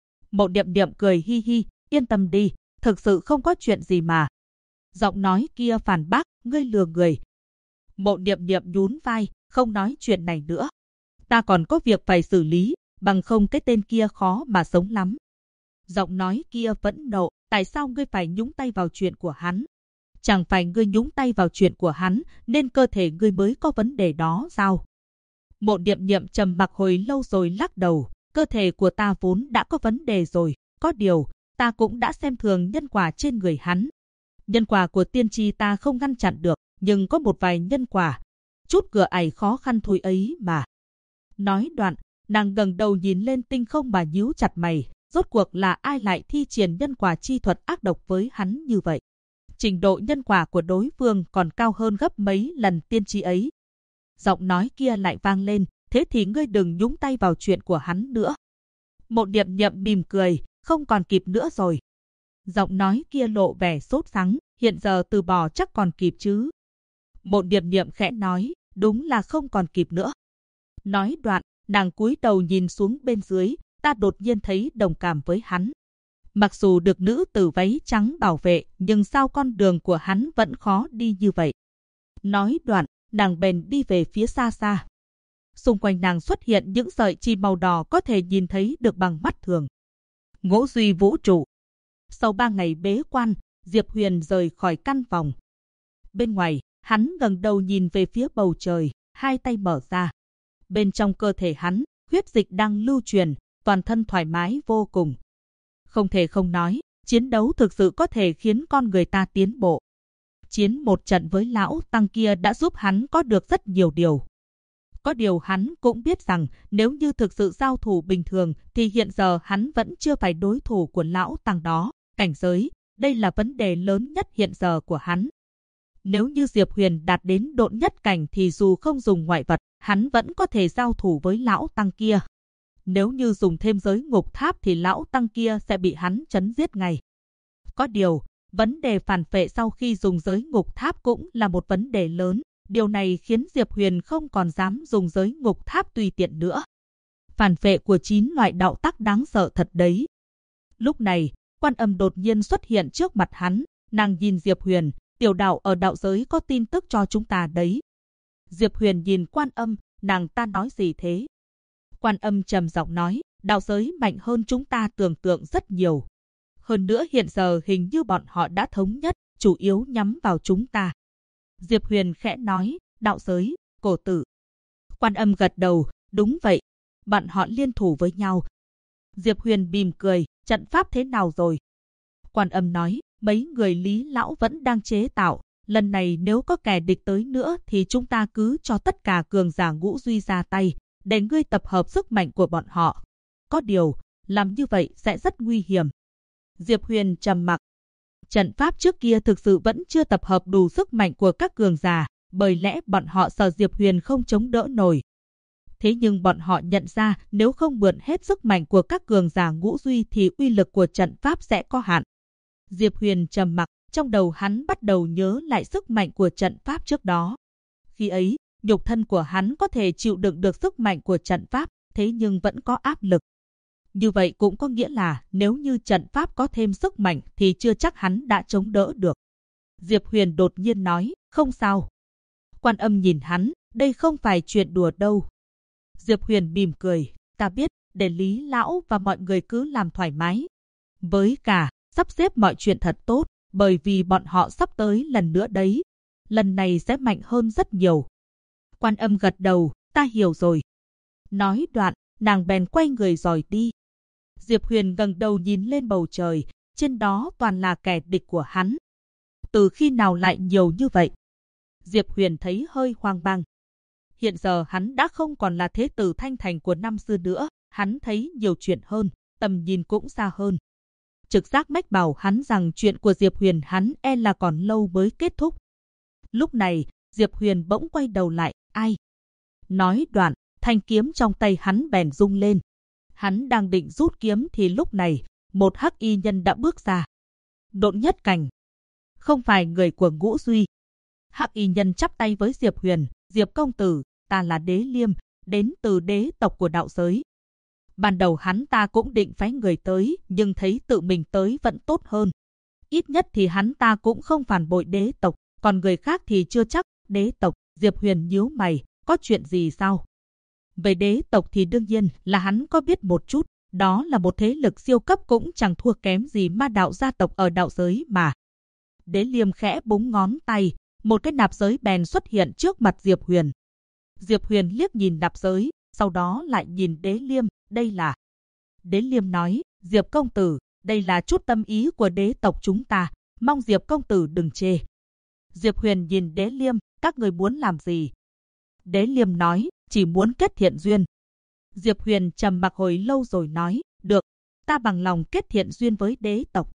Mộ Niệm Niệm cười hi hi, yên tâm đi, thực sự không có chuyện gì mà. Giọng nói kia phản bác, ngươi lừa người. Mộ Niệm Niệm nhún vai, không nói chuyện này nữa. Ta còn có việc phải xử lý, bằng không cái tên kia khó mà sống lắm. Giọng nói kia vẫn nộ, tại sao ngươi phải nhúng tay vào chuyện của hắn? Chẳng phải ngươi nhúng tay vào chuyện của hắn, nên cơ thể ngươi mới có vấn đề đó sao? Mộ Niệm Niệm trầm mặc hồi lâu rồi lắc đầu, cơ thể của ta vốn đã có vấn đề rồi, có điều, ta cũng đã xem thường nhân quả trên người hắn. Nhân quả của tiên tri ta không ngăn chặn được, nhưng có một vài nhân quả, chút cửa ải khó khăn thôi ấy mà. Nói đoạn, nàng ngẩng đầu nhìn lên tinh không mà nhíu chặt mày, rốt cuộc là ai lại thi triển nhân quả chi thuật ác độc với hắn như vậy? Trình độ nhân quả của đối phương còn cao hơn gấp mấy lần tiên tri ấy. Giọng nói kia lại vang lên, thế thì ngươi đừng nhúng tay vào chuyện của hắn nữa. Mộ Niệm Niệm mỉm cười, không còn kịp nữa rồi. Giọng nói kia lộ vẻ sốt sắng, hiện giờ từ bỏ chắc còn kịp chứ. Mộ Niệm Niệm khẽ nói, đúng là không còn kịp nữa. Nói đoạn, nàng cúi đầu nhìn xuống bên dưới, ta đột nhiên thấy đồng cảm với hắn. Mặc dù được nữ tử váy trắng bảo vệ, nhưng sao con đường của hắn vẫn khó đi như vậy? Nói đoạn, nàng bèn đi về phía xa xa. Xung quanh nàng xuất hiện những sợi chim màu đỏ có thể nhìn thấy được bằng mắt thường. Ngũ duy vũ trụ. Sau 3 ngày bế quan, Diệp Huyền rời khỏi căn phòng. Bên ngoài, hắn ngẩng đầu nhìn về phía bầu trời, hai tay mở ra. Bên trong cơ thể hắn, huyết dịch đang lưu truyền, toàn thân thoải mái vô cùng. Không thể không nói, chiến đấu thực sự có thể khiến con người ta tiến bộ. Chiến một trận với lão tăng kia đã giúp hắn có được rất nhiều điều. Có điều hắn cũng biết rằng nếu như thực sự giao thủ bình thường thì hiện giờ hắn vẫn chưa phải đối thủ của lão tăng đó. Cảnh giới, đây là vấn đề lớn nhất hiện giờ của hắn. Nếu như Diệp Huyền đạt đến độn nhất cảnh thì dù không dùng ngoại vật, hắn vẫn có thể giao thủ với lão tăng kia. Nếu như dùng thêm giới ngục tháp thì lão tăng kia sẽ bị hắn chấn giết ngay. Có điều, vấn đề phản phệ sau khi dùng giới ngục tháp cũng là một vấn đề lớn. Điều này khiến Diệp Huyền không còn dám dùng giới ngục tháp tùy tiện nữa. Phản phệ của 9 loại đạo tắc đáng sợ thật đấy. Lúc này, Quan Âm đột nhiên xuất hiện trước mặt hắn. Nàng nhìn Diệp Huyền, tiểu đạo ở đạo giới có tin tức cho chúng ta đấy. Diệp Huyền nhìn Quan Âm, nàng ta nói gì thế? Quan Âm trầm giọng nói, đạo giới mạnh hơn chúng ta tưởng tượng rất nhiều. Hơn nữa hiện giờ hình như bọn họ đã thống nhất, chủ yếu nhắm vào chúng ta. Diệp Huyền khẽ nói, đạo giới, cổ tử. Quan Âm gật đầu, đúng vậy, bọn họ liên thủ với nhau. Diệp Huyền mỉm cười, trận pháp thế nào rồi? Quan Âm nói, mấy người Lý lão vẫn đang chế tạo, lần này nếu có kẻ địch tới nữa thì chúng ta cứ cho tất cả cường giả ngũ duy ra tay, để ngươi tập hợp sức mạnh của bọn họ. Có điều, làm như vậy sẽ rất nguy hiểm. Diệp Huyền trầm mặc. Trận pháp trước kia thực sự vẫn chưa tập hợp đủ sức mạnh của các cường giả, bởi lẽ bọn họ sợ Diệp Huyền không chống đỡ nổi. Thế nhưng bọn họ nhận ra nếu không mượn hết sức mạnh của các cường giả ngũ duy thì uy lực của trận pháp sẽ có hạn. Diệp Huyền trầm mặc, trong đầu hắn bắt đầu nhớ lại sức mạnh của trận pháp trước đó. Khi ấy, nhục thân của hắn có thể chịu đựng được sức mạnh của trận pháp, thế nhưng vẫn có áp lực. Như vậy cũng có nghĩa là nếu như trận pháp có thêm sức mạnh thì chưa chắc hắn đã chống đỡ được. Diệp Huyền đột nhiên nói, không sao. Quan Âm nhìn hắn, đây không phải chuyện đùa đâu. Diệp Huyền mỉm cười, ta biết, để Lý lão và mọi người cứ làm thoải mái. Với cả, sắp xếp mọi chuyện thật tốt, bởi vì bọn họ sắp tới lần nữa đấy. Lần này sẽ mạnh hơn rất nhiều. Quan Âm gật đầu, ta hiểu rồi. Nói đoạn, nàng bèn quay người rồi đi. Diệp Huyền ngẩng đầu nhìn lên bầu trời, trên đó toàn là kẻ địch của hắn. Từ khi nào lại nhiều như vậy? Diệp Huyền thấy hơi hoang mang. Hiện giờ hắn đã không còn là thế tử Thanh Thành của năm xưa nữa, hắn thấy nhiều chuyện hơn, tầm nhìn cũng xa hơn. Trực giác mách bảo hắn rằng chuyện của Diệp Huyền hắn e là còn lâu mới kết thúc. Lúc này, Diệp Huyền bỗng quay đầu lại, ai? Nói đoạn, thanh kiếm trong tay hắn bèn rung lên. Hắn đang định rút kiếm thì lúc này, một hắc y nhân đã bước ra. Độn nhất cảnh. Không phải người của Ngũ Duy. Hắc y nhân chắp tay với Diệp Huyền, Diệp công tử, ta là Đế Liêm, đến từ đế tộc của đạo giới. Ban đầu hắn ta cũng định phái người tới, nhưng thấy tự mình tới vẫn tốt hơn. Ít nhất thì hắn ta cũng không phản bội đế tộc, còn người khác thì chưa chắc. Đế tộc, Diệp Huyền nhíu mày, có chuyện gì sao? Về đế tộc thì đương nhiên là hắn có biết một chút, đó là một thế lực siêu cấp cũng chẳng thua kém gì ma đạo gia tộc ở đạo giới mà. Đế Liêm khẽ búng ngón tay, một cái nạp giới bèn xuất hiện trước mặt Diệp Huyền. Diệp Huyền liếc nhìn nạp giới, sau đó lại nhìn Đế Liêm, đây là... Đế Liêm nói, Diệp công tử, đây là chút tâm ý của đế tộc chúng ta, mong Diệp công tử đừng chê. Diệp Huyền nhìn Đế Liêm, các người muốn làm gì? Đế Liêm nói, chỉ muốn kết thiện duyên. Diệp Huyền trầm mặc hồi lâu rồi nói, được, ta bằng lòng kết thiện duyên với đế tộc.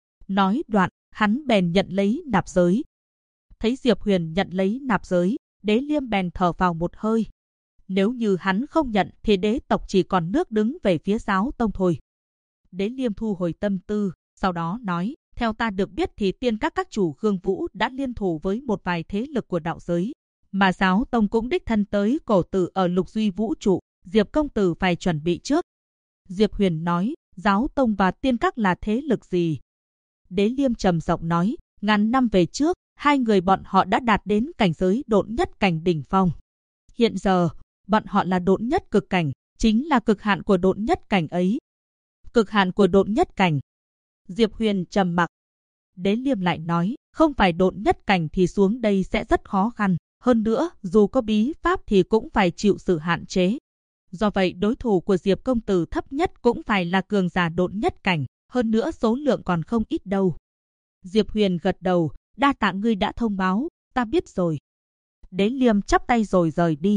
Nói đoạn, hắn bèn nhận lấy nạp giới. Thấy Diệp Huyền nhận lấy nạp giới, Đế Liêm bèn thở vào một hơi. Nếu như hắn không nhận thì đế tộc chỉ còn nước đứng về phía Giáo Tông thôi. Đế Liêm thu hồi tâm tư, sau đó nói, theo ta được biết thì tiên các chủ Khương Vũ đã liên thủ với một vài thế lực của đạo giới. Mà Giáo Tông cũng đích thân tới cổ tử ở Lục Duy Vũ trụ, Diệp công tử phải chuẩn bị trước. Diệp Huyền nói, Giáo Tông và tiên các là thế lực gì? Đế Liêm trầm giọng nói, ngàn năm về trước, hai người bọn họ đã đạt đến cảnh giới độn nhất cảnh đỉnh phong. Hiện giờ, bọn họ là độn nhất cực cảnh, chính là cực hạn của độn nhất cảnh ấy. Cực hạn của độn nhất cảnh. Diệp Huyền trầm mặc. Đế Liêm lại nói, không phải độn nhất cảnh thì xuống đây sẽ rất khó khăn. Hơn nữa, dù có bí pháp thì cũng phải chịu sự hạn chế. Do vậy, đối thủ của Diệp công tử thấp nhất cũng phải là cường giả độn nhất cảnh. Hơn nữa số lượng còn không ít đâu. Diệp Huyền gật đầu, đa tạ ngươi đã thông báo, ta biết rồi. Đế Liêm chắp tay rồi rời đi.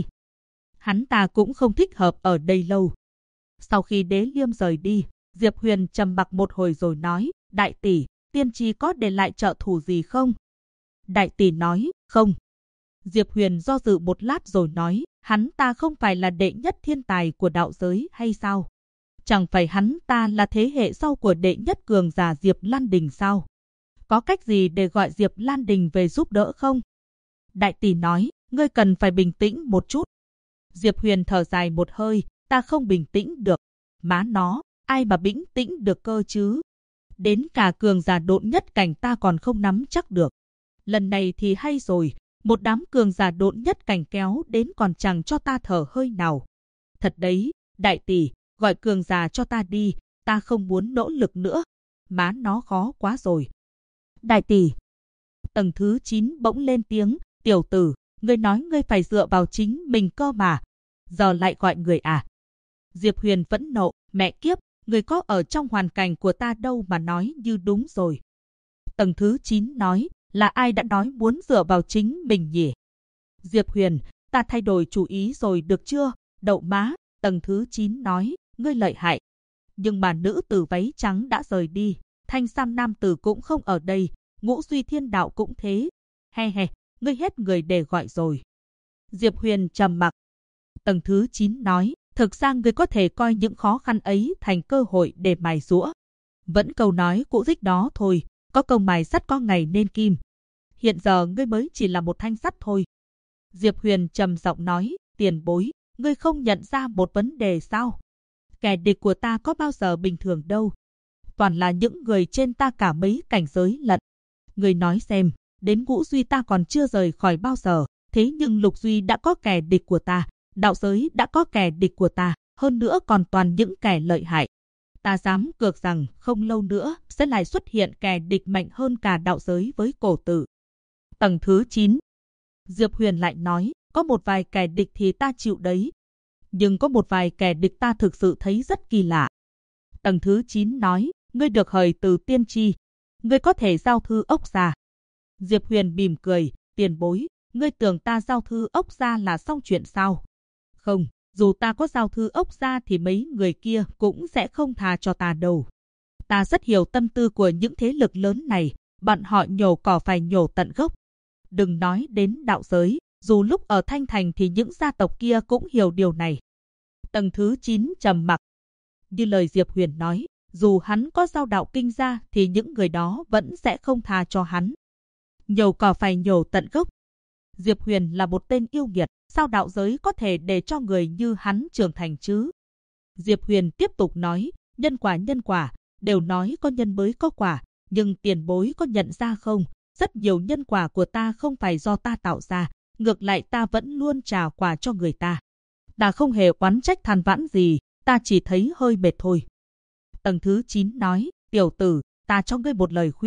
Hắn ta cũng không thích hợp ở đây lâu. Sau khi Đế Liêm rời đi, Diệp Huyền trầm mặc một hồi rồi nói, đại tỷ, tiên tri có để lại trợ thủ gì không? Đại tỷ nói, không. Diệp Huyền do dự một lát rồi nói, hắn ta không phải là đệ nhất thiên tài của đạo giới hay sao? Chẳng phải hắn ta là thế hệ sau của đệ nhất cường giả Diệp Lan Đình sao? Có cách gì để gọi Diệp Lan Đình về giúp đỡ không? Đại tỷ nói, ngươi cần phải bình tĩnh một chút. Diệp Huyền thở dài một hơi, ta không bình tĩnh được. Má nó, ai mà bình tĩnh được cơ chứ? Đến cả cường giả độn nhất cảnh ta còn không nắm chắc được. Lần này thì hay rồi, một đám cường giả độn nhất cảnh kéo đến còn chẳng cho ta thở hơi nào. Thật đấy, đại tỷ, gọi cường giả cho ta đi, ta không muốn nỗ lực nữa. Má nó khó quá rồi. Đại tỷ. Tầng thứ 9 bỗng lên tiếng, tiểu tử, ngươi nói ngươi phải dựa vào chính mình cơ mà. Giờ lại gọi người à? Diệp Huyền vẫn nộ, mẹ kiếp, ngươi có ở trong hoàn cảnh của ta đâu mà nói như đúng rồi. Tầng thứ 9 nói, là ai đã nói muốn dựa vào chính mình nhỉ? Diệp Huyền, ta thay đổi chủ ý rồi được chưa? Đậu má, tầng thứ 9 nói, ngươi lợi hại. Nhưng mà nữ tử váy trắng đã rời đi, thanh sam nam tử cũng không ở đây, Ngũ Duy Thiên Đạo cũng thế. He he, ngươi hết người để gọi rồi. Diệp Huyền trầm mặc. Tầng thứ 9 nói, thực ra ngươi có thể coi những khó khăn ấy thành cơ hội để mài giũa. Vẫn câu nói cũ dích đó thôi, có công mài sắt có ngày nên kim. Hiện giờ ngươi mới chỉ là một thanh sắt thôi. Diệp Huyền trầm giọng nói, tiền bối, ngươi không nhận ra một vấn đề sao? Kẻ địch của ta có bao giờ bình thường đâu. Toàn là những người trên ta cả mấy cảnh giới lận. Ngươi nói xem, đến Ngũ Duy ta còn chưa rời khỏi bao giờ, thế nhưng Lục Duy đã có kẻ địch của ta, đạo giới đã có kẻ địch của ta, hơn nữa còn toàn những kẻ lợi hại. Ta dám cược rằng không lâu nữa sẽ lại xuất hiện kẻ địch mạnh hơn cả đạo giới với cổ tử. Tầng thứ 9. Diệp Huyền lại nói, có một vài kẻ địch thì ta chịu đấy. Nhưng có một vài kẻ địch ta thực sự thấy rất kỳ lạ. Tầng thứ 9 nói, ngươi được hời từ tiên tri. Ngươi có thể giao thư ốc ra. Diệp Huyền mỉm cười, tiền bối, ngươi tưởng ta giao thư ốc ra là xong chuyện sao? Không, dù ta có giao thư ốc ra thì mấy người kia cũng sẽ không tha cho ta đâu. Ta rất hiểu tâm tư của những thế lực lớn này, bọn họ nhổ cỏ phải nhổ tận gốc. Đừng nói đến đạo giới, dù lúc ở Thanh Thành thì những gia tộc kia cũng hiểu điều này. Tầng thứ 9 trầm mặc. Như lời Diệp Huyền nói, dù hắn có giao đạo kinh ra thì những người đó vẫn sẽ không tha cho hắn. Nhổ cỏ phải nhổ tận gốc. Diệp Huyền là một tên yêu nghiệt, sao đạo giới có thể để cho người như hắn trưởng thành chứ? Diệp Huyền tiếp tục nói, nhân quả, đều nói có nhân mới có quả, nhưng tiền bối có nhận ra không? Rất nhiều nhân quả của ta không phải do ta tạo ra, ngược lại ta vẫn luôn trả quả cho người ta. Ta không hề oán trách than vãn gì, ta chỉ thấy hơi mệt thôi. Tầng thứ 9 nói, tiểu tử, ta cho ngươi một lời khuyên,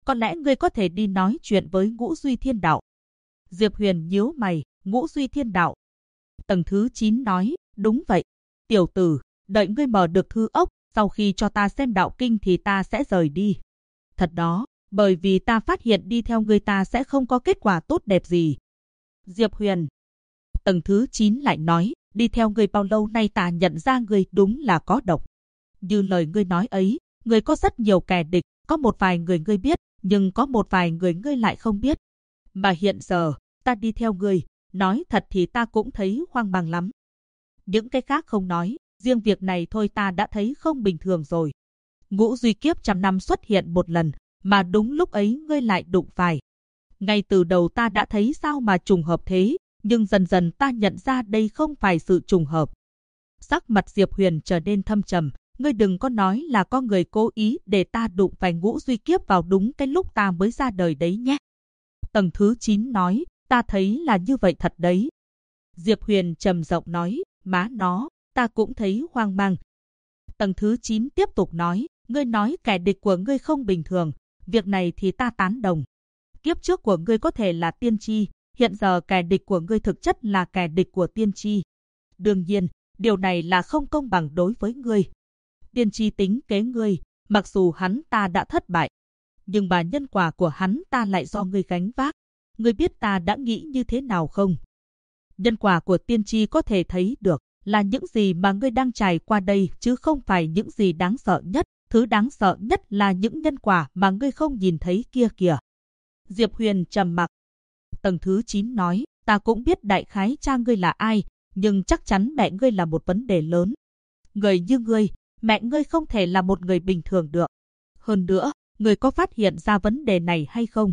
có lẽ ngươi có thể đi nói chuyện với Ngũ Duy Thiên Đạo. Diệp Huyền nhíu mày, Ngũ Duy Thiên Đạo. Tầng thứ 9 nói, đúng vậy. Tiểu tử, đợi ngươi mở được thư ốc, sau khi cho ta xem đạo kinh thì ta sẽ rời đi. Thật đó, bởi vì ta phát hiện đi theo ngươi ta sẽ không có kết quả tốt đẹp gì. Diệp Huyền. Tầng thứ 9 lại nói, đi theo ngươi bao lâu nay ta nhận ra ngươi đúng là có độc. Như lời ngươi nói ấy, ngươi có rất nhiều kẻ địch, có một vài người ngươi biết, nhưng có một vài người ngươi lại không biết. Mà hiện giờ, ta đi theo ngươi, nói thật thì ta cũng thấy hoang mang lắm. Những cái khác không nói, riêng việc này thôi ta đã thấy không bình thường rồi. Ngũ Duy Kiếp trăm năm xuất hiện một lần, mà đúng lúc ấy ngươi lại đụng phải. Ngay từ đầu ta đã thấy sao mà trùng hợp thế, nhưng dần dần ta nhận ra đây không phải sự trùng hợp. Sắc mặt Diệp Huyền trở nên thâm trầm, ngươi đừng có nói là có người cố ý để ta đụng phải Ngũ Duy Kiếp vào đúng cái lúc ta mới ra đời đấy nhé. Tầng thứ 9 nói, ta thấy là như vậy thật đấy. Diệp Huyền trầm giọng nói, má nó, ta cũng thấy hoang mang. Tầng thứ 9 tiếp tục nói, ngươi nói kẻ địch của ngươi không bình thường, việc này thì ta tán đồng. Kiếp trước của ngươi có thể là tiên tri, hiện giờ kẻ địch của ngươi thực chất là kẻ địch của tiên tri. Đương nhiên, điều này là không công bằng đối với ngươi. Tiên tri tính kế ngươi, mặc dù hắn ta đã thất bại, nhưng mà nhân quả của hắn ta lại do ngươi gánh vác. Ngươi biết ta đã nghĩ như thế nào không? Nhân quả của tiên tri có thể thấy được là những gì mà ngươi đang trải qua đây chứ không phải những gì đáng sợ nhất. Thứ đáng sợ nhất là những nhân quả mà ngươi không nhìn thấy kia kìa. Diệp Huyền trầm mặc. Tầng thứ 9 nói, ta cũng biết đại khái cha ngươi là ai, nhưng chắc chắn mẹ ngươi là một vấn đề lớn. Người như ngươi, mẹ ngươi không thể là một người bình thường được. Hơn nữa, ngươi có phát hiện ra vấn đề này hay không?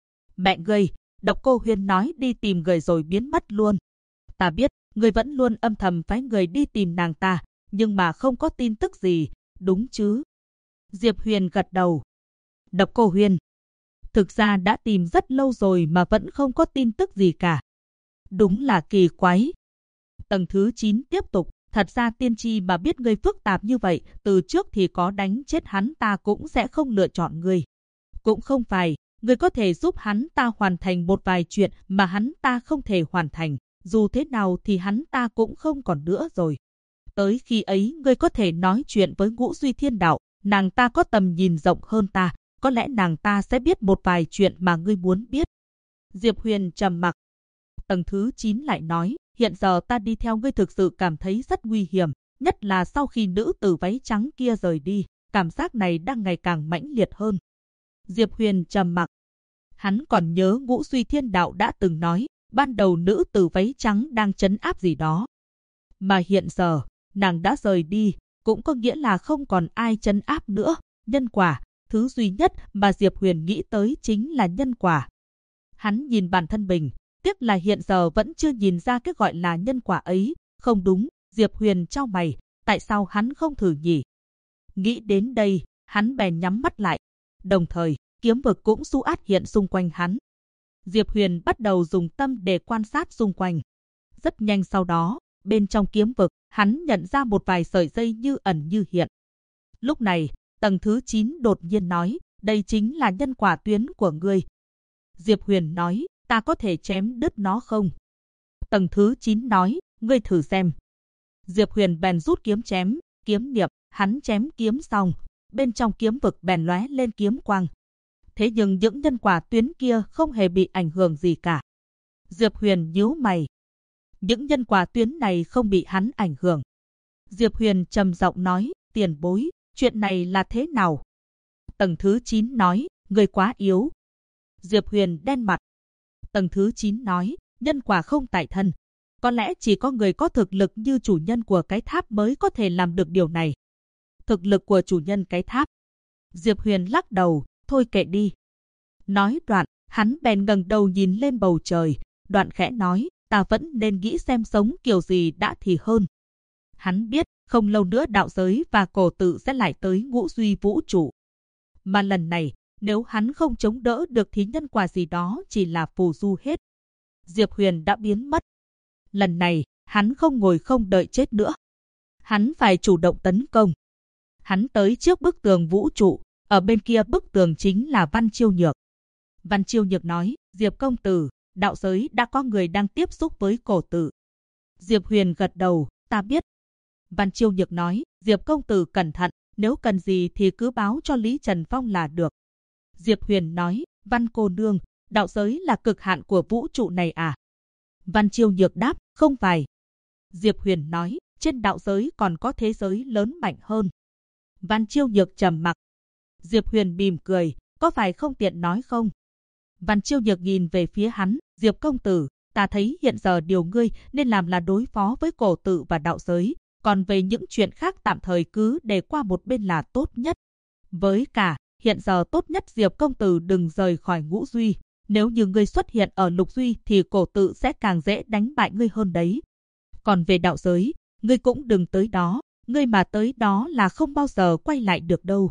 Mẹ ngươi, Độc Cô Huyên nói đi tìm người rồi biến mất luôn. Ta biết, ngươi vẫn luôn âm thầm phái người đi tìm nàng ta, nhưng mà không có tin tức gì, đúng chứ? Diệp Huyền gật đầu. Độc Cô Huyên. Thực ra đã tìm rất lâu rồi mà vẫn không có tin tức gì cả. Đúng là kỳ quái. Tầng thứ 9 tiếp tục. Thật ra tiên tri mà biết ngươi phức tạp như vậy, từ trước thì có đánh chết hắn ta cũng sẽ không lựa chọn ngươi. Cũng không phải, ngươi có thể giúp hắn ta hoàn thành một vài chuyện mà hắn ta không thể hoàn thành. Dù thế nào thì hắn ta cũng không còn nữa rồi. Tới khi ấy ngươi có thể nói chuyện với Ngũ Duy Thiên Đạo, nàng ta có tầm nhìn rộng hơn ta, có lẽ nàng ta sẽ biết một vài chuyện mà ngươi muốn biết. Diệp Huyền trầm mặc. Tầng thứ 9 lại nói, hiện giờ ta đi theo ngươi thực sự cảm thấy rất nguy hiểm, nhất là sau khi nữ tử váy trắng kia rời đi, cảm giác này đang ngày càng mãnh liệt hơn. Diệp Huyền trầm mặc. Hắn còn nhớ Ngũ Duy Thiên Đạo đã từng nói, ban đầu nữ tử váy trắng đang trấn áp gì đó. Mà hiện giờ, nàng đã rời đi, cũng có nghĩa là không còn ai trấn áp nữa. Nhân quả, thứ duy nhất mà Diệp Huyền nghĩ tới chính là nhân quả. Hắn nhìn bản thân mình, tiếc là hiện giờ vẫn chưa nhìn ra cái gọi là nhân quả ấy. Không đúng, Diệp Huyền chau mày, tại sao hắn không thử nhỉ? Nghĩ đến đây, hắn bèn nhắm mắt lại. Đồng thời, kiếm vực cũng su át hiện xung quanh hắn. Diệp Huyền bắt đầu dùng tâm để quan sát xung quanh. Rất nhanh sau đó, bên trong kiếm vực, hắn nhận ra một vài sợi dây như ẩn như hiện. Lúc này, tầng thứ 9 đột nhiên nói, đây chính là nhân quả tuyến của ngươi. Diệp Huyền nói, ta có thể chém đứt nó không? Tầng thứ 9 nói, ngươi thử xem. Diệp Huyền bèn rút kiếm chém, kiếm niệm, hắn chém kiếm xong, bên trong kiếm vực bèn lóe lên kiếm quang. Thế nhưng những nhân quả tuyến kia không hề bị ảnh hưởng gì cả. Diệp Huyền nhíu mày. Những nhân quả tuyến này không bị hắn ảnh hưởng. Diệp Huyền trầm giọng nói, tiền bối, chuyện này là thế nào? Tầng thứ 9 nói, ngươi quá yếu. Diệp Huyền đen mặt. Tầng thứ 9 nói, nhân quả không tại thân. Có lẽ chỉ có người có thực lực như chủ nhân của cái tháp mới có thể làm được điều này. Thực lực của chủ nhân cái tháp. Diệp Huyền lắc đầu, thôi kệ đi. Nói đoạn, hắn bèn ngẩng đầu nhìn lên bầu trời, đoạn khẽ nói, ta vẫn nên nghĩ xem sống kiểu gì đã thì hơn. Hắn biết, không lâu nữa đạo giới và cổ tự sẽ lại tới Ngũ Duy vũ trụ. Mà lần này, nếu hắn không chống đỡ được thì nhân quả gì đó chỉ là phù du hết. Diệp Huyền đã biến mất. Lần này, hắn không ngồi không đợi chết nữa. Hắn phải chủ động tấn công. Hắn tới trước bức tường vũ trụ, ở bên kia bức tường chính là Văn Chiêu Nhược. Văn Chiêu Nhược nói, Diệp công tử, đạo giới đã có người đang tiếp xúc với cổ tự. Diệp Huyền gật đầu, ta biết. Văn Chiêu Nhược nói, Diệp công tử cẩn thận, nếu cần gì thì cứ báo cho Lý Trần Phong là được. Diệp Huyền nói, Văn cô nương, đạo giới là cực hạn của vũ trụ này à? Văn Chiêu Nhược đáp, không phải. Diệp Huyền nói, trên đạo giới còn có thế giới lớn mạnh hơn. Văn Chiêu Nhược trầm mặc. Diệp Huyền mỉm cười, có phải không tiện nói không? Văn Chiêu Nhược nhìn về phía hắn, Diệp công tử, ta thấy hiện giờ điều ngươi nên làm là đối phó với cổ tự và đạo giới, còn về những chuyện khác tạm thời cứ để qua một bên là tốt nhất. Với cả, hiện giờ tốt nhất Diệp công tử đừng rời khỏi Ngũ Duy, nếu như ngươi xuất hiện ở Lục Duy thì cổ tự sẽ càng dễ đánh bại ngươi hơn đấy. Còn về đạo giới, ngươi cũng đừng tới đó, ngươi mà tới đó là không bao giờ quay lại được đâu.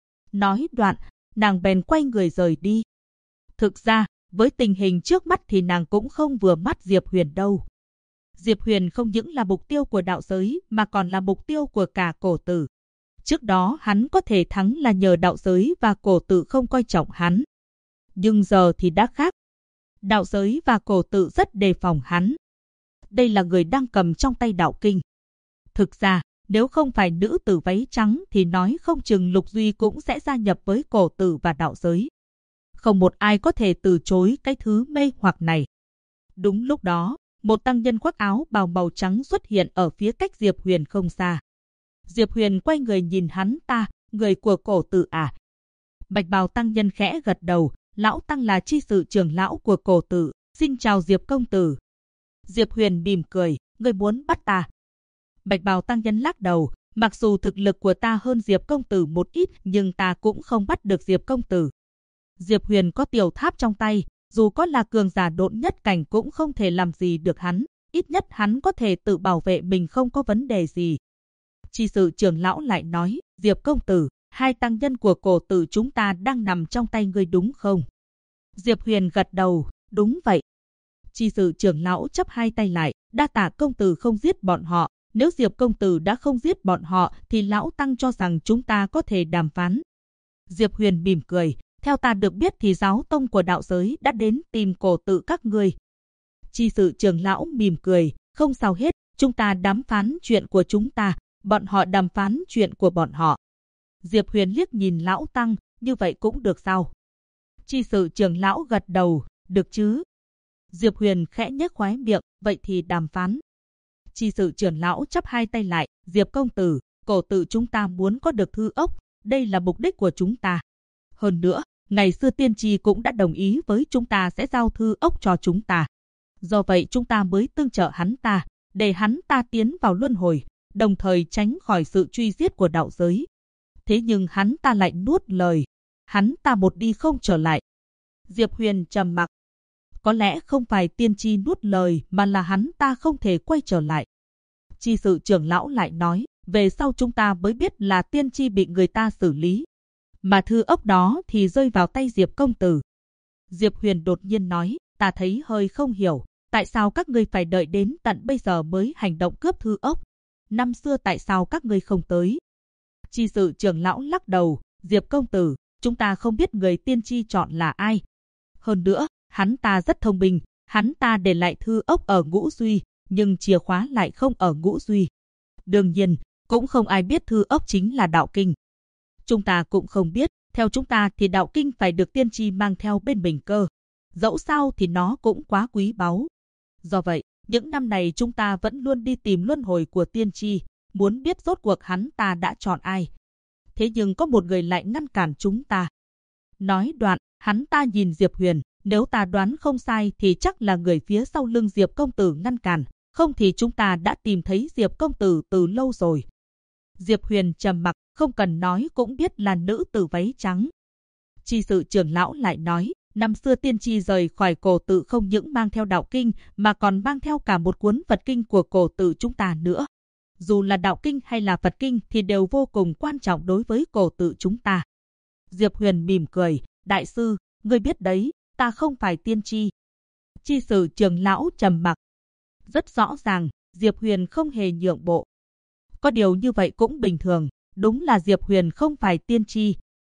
Nói đoạn, nàng bèn quay người rời đi. Thực ra, với tình hình trước mắt thì nàng cũng không vừa mắt Diệp Huyền đâu. Diệp Huyền không những là mục tiêu của đạo giới mà còn là mục tiêu của cả cổ tử. Trước đó hắn có thể thắng là nhờ đạo giới và cổ tử không coi trọng hắn. Nhưng giờ thì đã khác. Đạo giới và cổ tự rất đề phòng hắn. Đây là người đang cầm trong tay đạo kinh. Thực ra, nếu không phải nữ tử váy trắng thì nói không chừng Lục Duy cũng sẽ gia nhập với cổ tử và đạo giới. Không một ai có thể từ chối cái thứ mê hoặc này. Đúng lúc đó, một tăng nhân khoác áo bào màu trắng xuất hiện ở phía cách Diệp Huyền không xa. Diệp Huyền quay người nhìn hắn, ta, người của cổ tử à? Bạch bào tăng nhân khẽ gật đầu, lão tăng là chi sự trưởng lão của cổ tử, xin chào Diệp công tử. Diệp Huyền mỉm cười, ngươi muốn bắt ta? Bạch bào tăng nhân lắc đầu, mặc dù thực lực của ta hơn Diệp công tử một ít nhưng ta cũng không bắt được Diệp công tử. Diệp Huyền có tiểu tháp trong tay, dù có là cường giả độn nhất cảnh cũng không thể làm gì được hắn, ít nhất hắn có thể tự bảo vệ mình không có vấn đề gì. Chi sự trưởng lão lại nói, Diệp công tử, hai tăng nhân của cổ tử chúng ta đang nằm trong tay ngươi đúng không? Diệp Huyền gật đầu, đúng vậy. Chi sự trưởng lão chắp hai tay lại, đa tạ công tử không giết bọn họ, nếu Diệp công tử đã không giết bọn họ thì lão tăng cho rằng chúng ta có thể đàm phán. Diệp Huyền mỉm cười, theo ta được biết thì giáo tông của đạo giới đã đến tìm cổ tự các ngươi. Chi sự trưởng lão mỉm cười, không sao hết, chúng ta đàm phán chuyện của chúng ta, bọn họ đàm phán chuyện của bọn họ. Diệp Huyền liếc nhìn lão tăng, như vậy cũng được sao? Chi sự trưởng lão gật đầu, được chứ? Diệp Huyền khẽ nhếch khóe miệng, vậy thì đàm phán. Chi sự trưởng lão chắp hai tay lại, Diệp công tử, cổ tự chúng ta muốn có được thư ốc, đây là mục đích của chúng ta. Hơn nữa, ngày xưa tiên tri cũng đã đồng ý với chúng ta sẽ giao thư ốc cho chúng ta. Do vậy chúng ta mới tương trợ hắn ta, để hắn ta tiến vào luân hồi, đồng thời tránh khỏi sự truy giết của đạo giới. Thế nhưng hắn ta lại nuốt lời, hắn ta một đi không trở lại. Diệp Huyền trầm mặc. Có lẽ không phải tiên tri nuốt lời mà là hắn ta không thể quay trở lại. Chi sự trưởng lão lại nói, về sau chúng ta mới biết là tiên tri bị người ta xử lý. Mà thư ốc đó thì rơi vào tay Diệp công tử. Diệp Huyền đột nhiên nói, ta thấy hơi không hiểu, tại sao các ngươi phải đợi đến tận bây giờ mới hành động cướp thư ốc? Năm xưa tại sao các ngươi không tới? Chi sự trưởng lão lắc đầu, Diệp công tử, chúng ta không biết người tiên tri chọn là ai. Hơn nữa, hắn ta rất thông minh, hắn ta để lại thư ốc ở Ngũ Duy, nhưng chìa khóa lại không ở Ngũ Duy. Đương nhiên, cũng không ai biết thư ốc chính là đạo kinh. Chúng ta cũng không biết, theo chúng ta thì đạo kinh phải được tiên tri mang theo bên mình cơ. Dẫu sao thì nó cũng quá quý báu. Do vậy, những năm này chúng ta vẫn luôn đi tìm luân hồi của tiên tri, muốn biết rốt cuộc hắn ta đã chọn ai. Thế nhưng có một người lại ngăn cản chúng ta. Nói đoạn, hắn ta nhìn Diệp Huyền, nếu ta đoán không sai thì chắc là người phía sau lưng Diệp công tử ngăn cản, không thì chúng ta đã tìm thấy Diệp công tử từ lâu rồi. Diệp Huyền trầm mặc, không cần nói cũng biết là nữ tử váy trắng. Chi sự trưởng lão lại nói, năm xưa tiên tri rời khỏi cổ tự không những mang theo đạo kinh mà còn mang theo cả một cuốn Phật kinh của cổ tự chúng ta nữa. Dù là đạo kinh hay là Phật kinh thì đều vô cùng quan trọng đối với cổ tự chúng ta. Diệp Huyền mỉm cười, đại sư, ngươi biết đấy, ta không phải tiên tri. Chi sự trưởng lão trầm mặc. Rất rõ ràng, Diệp Huyền không hề nhượng bộ. Có điều như vậy cũng bình thường, đúng là Diệp Huyền không phải tiên tri,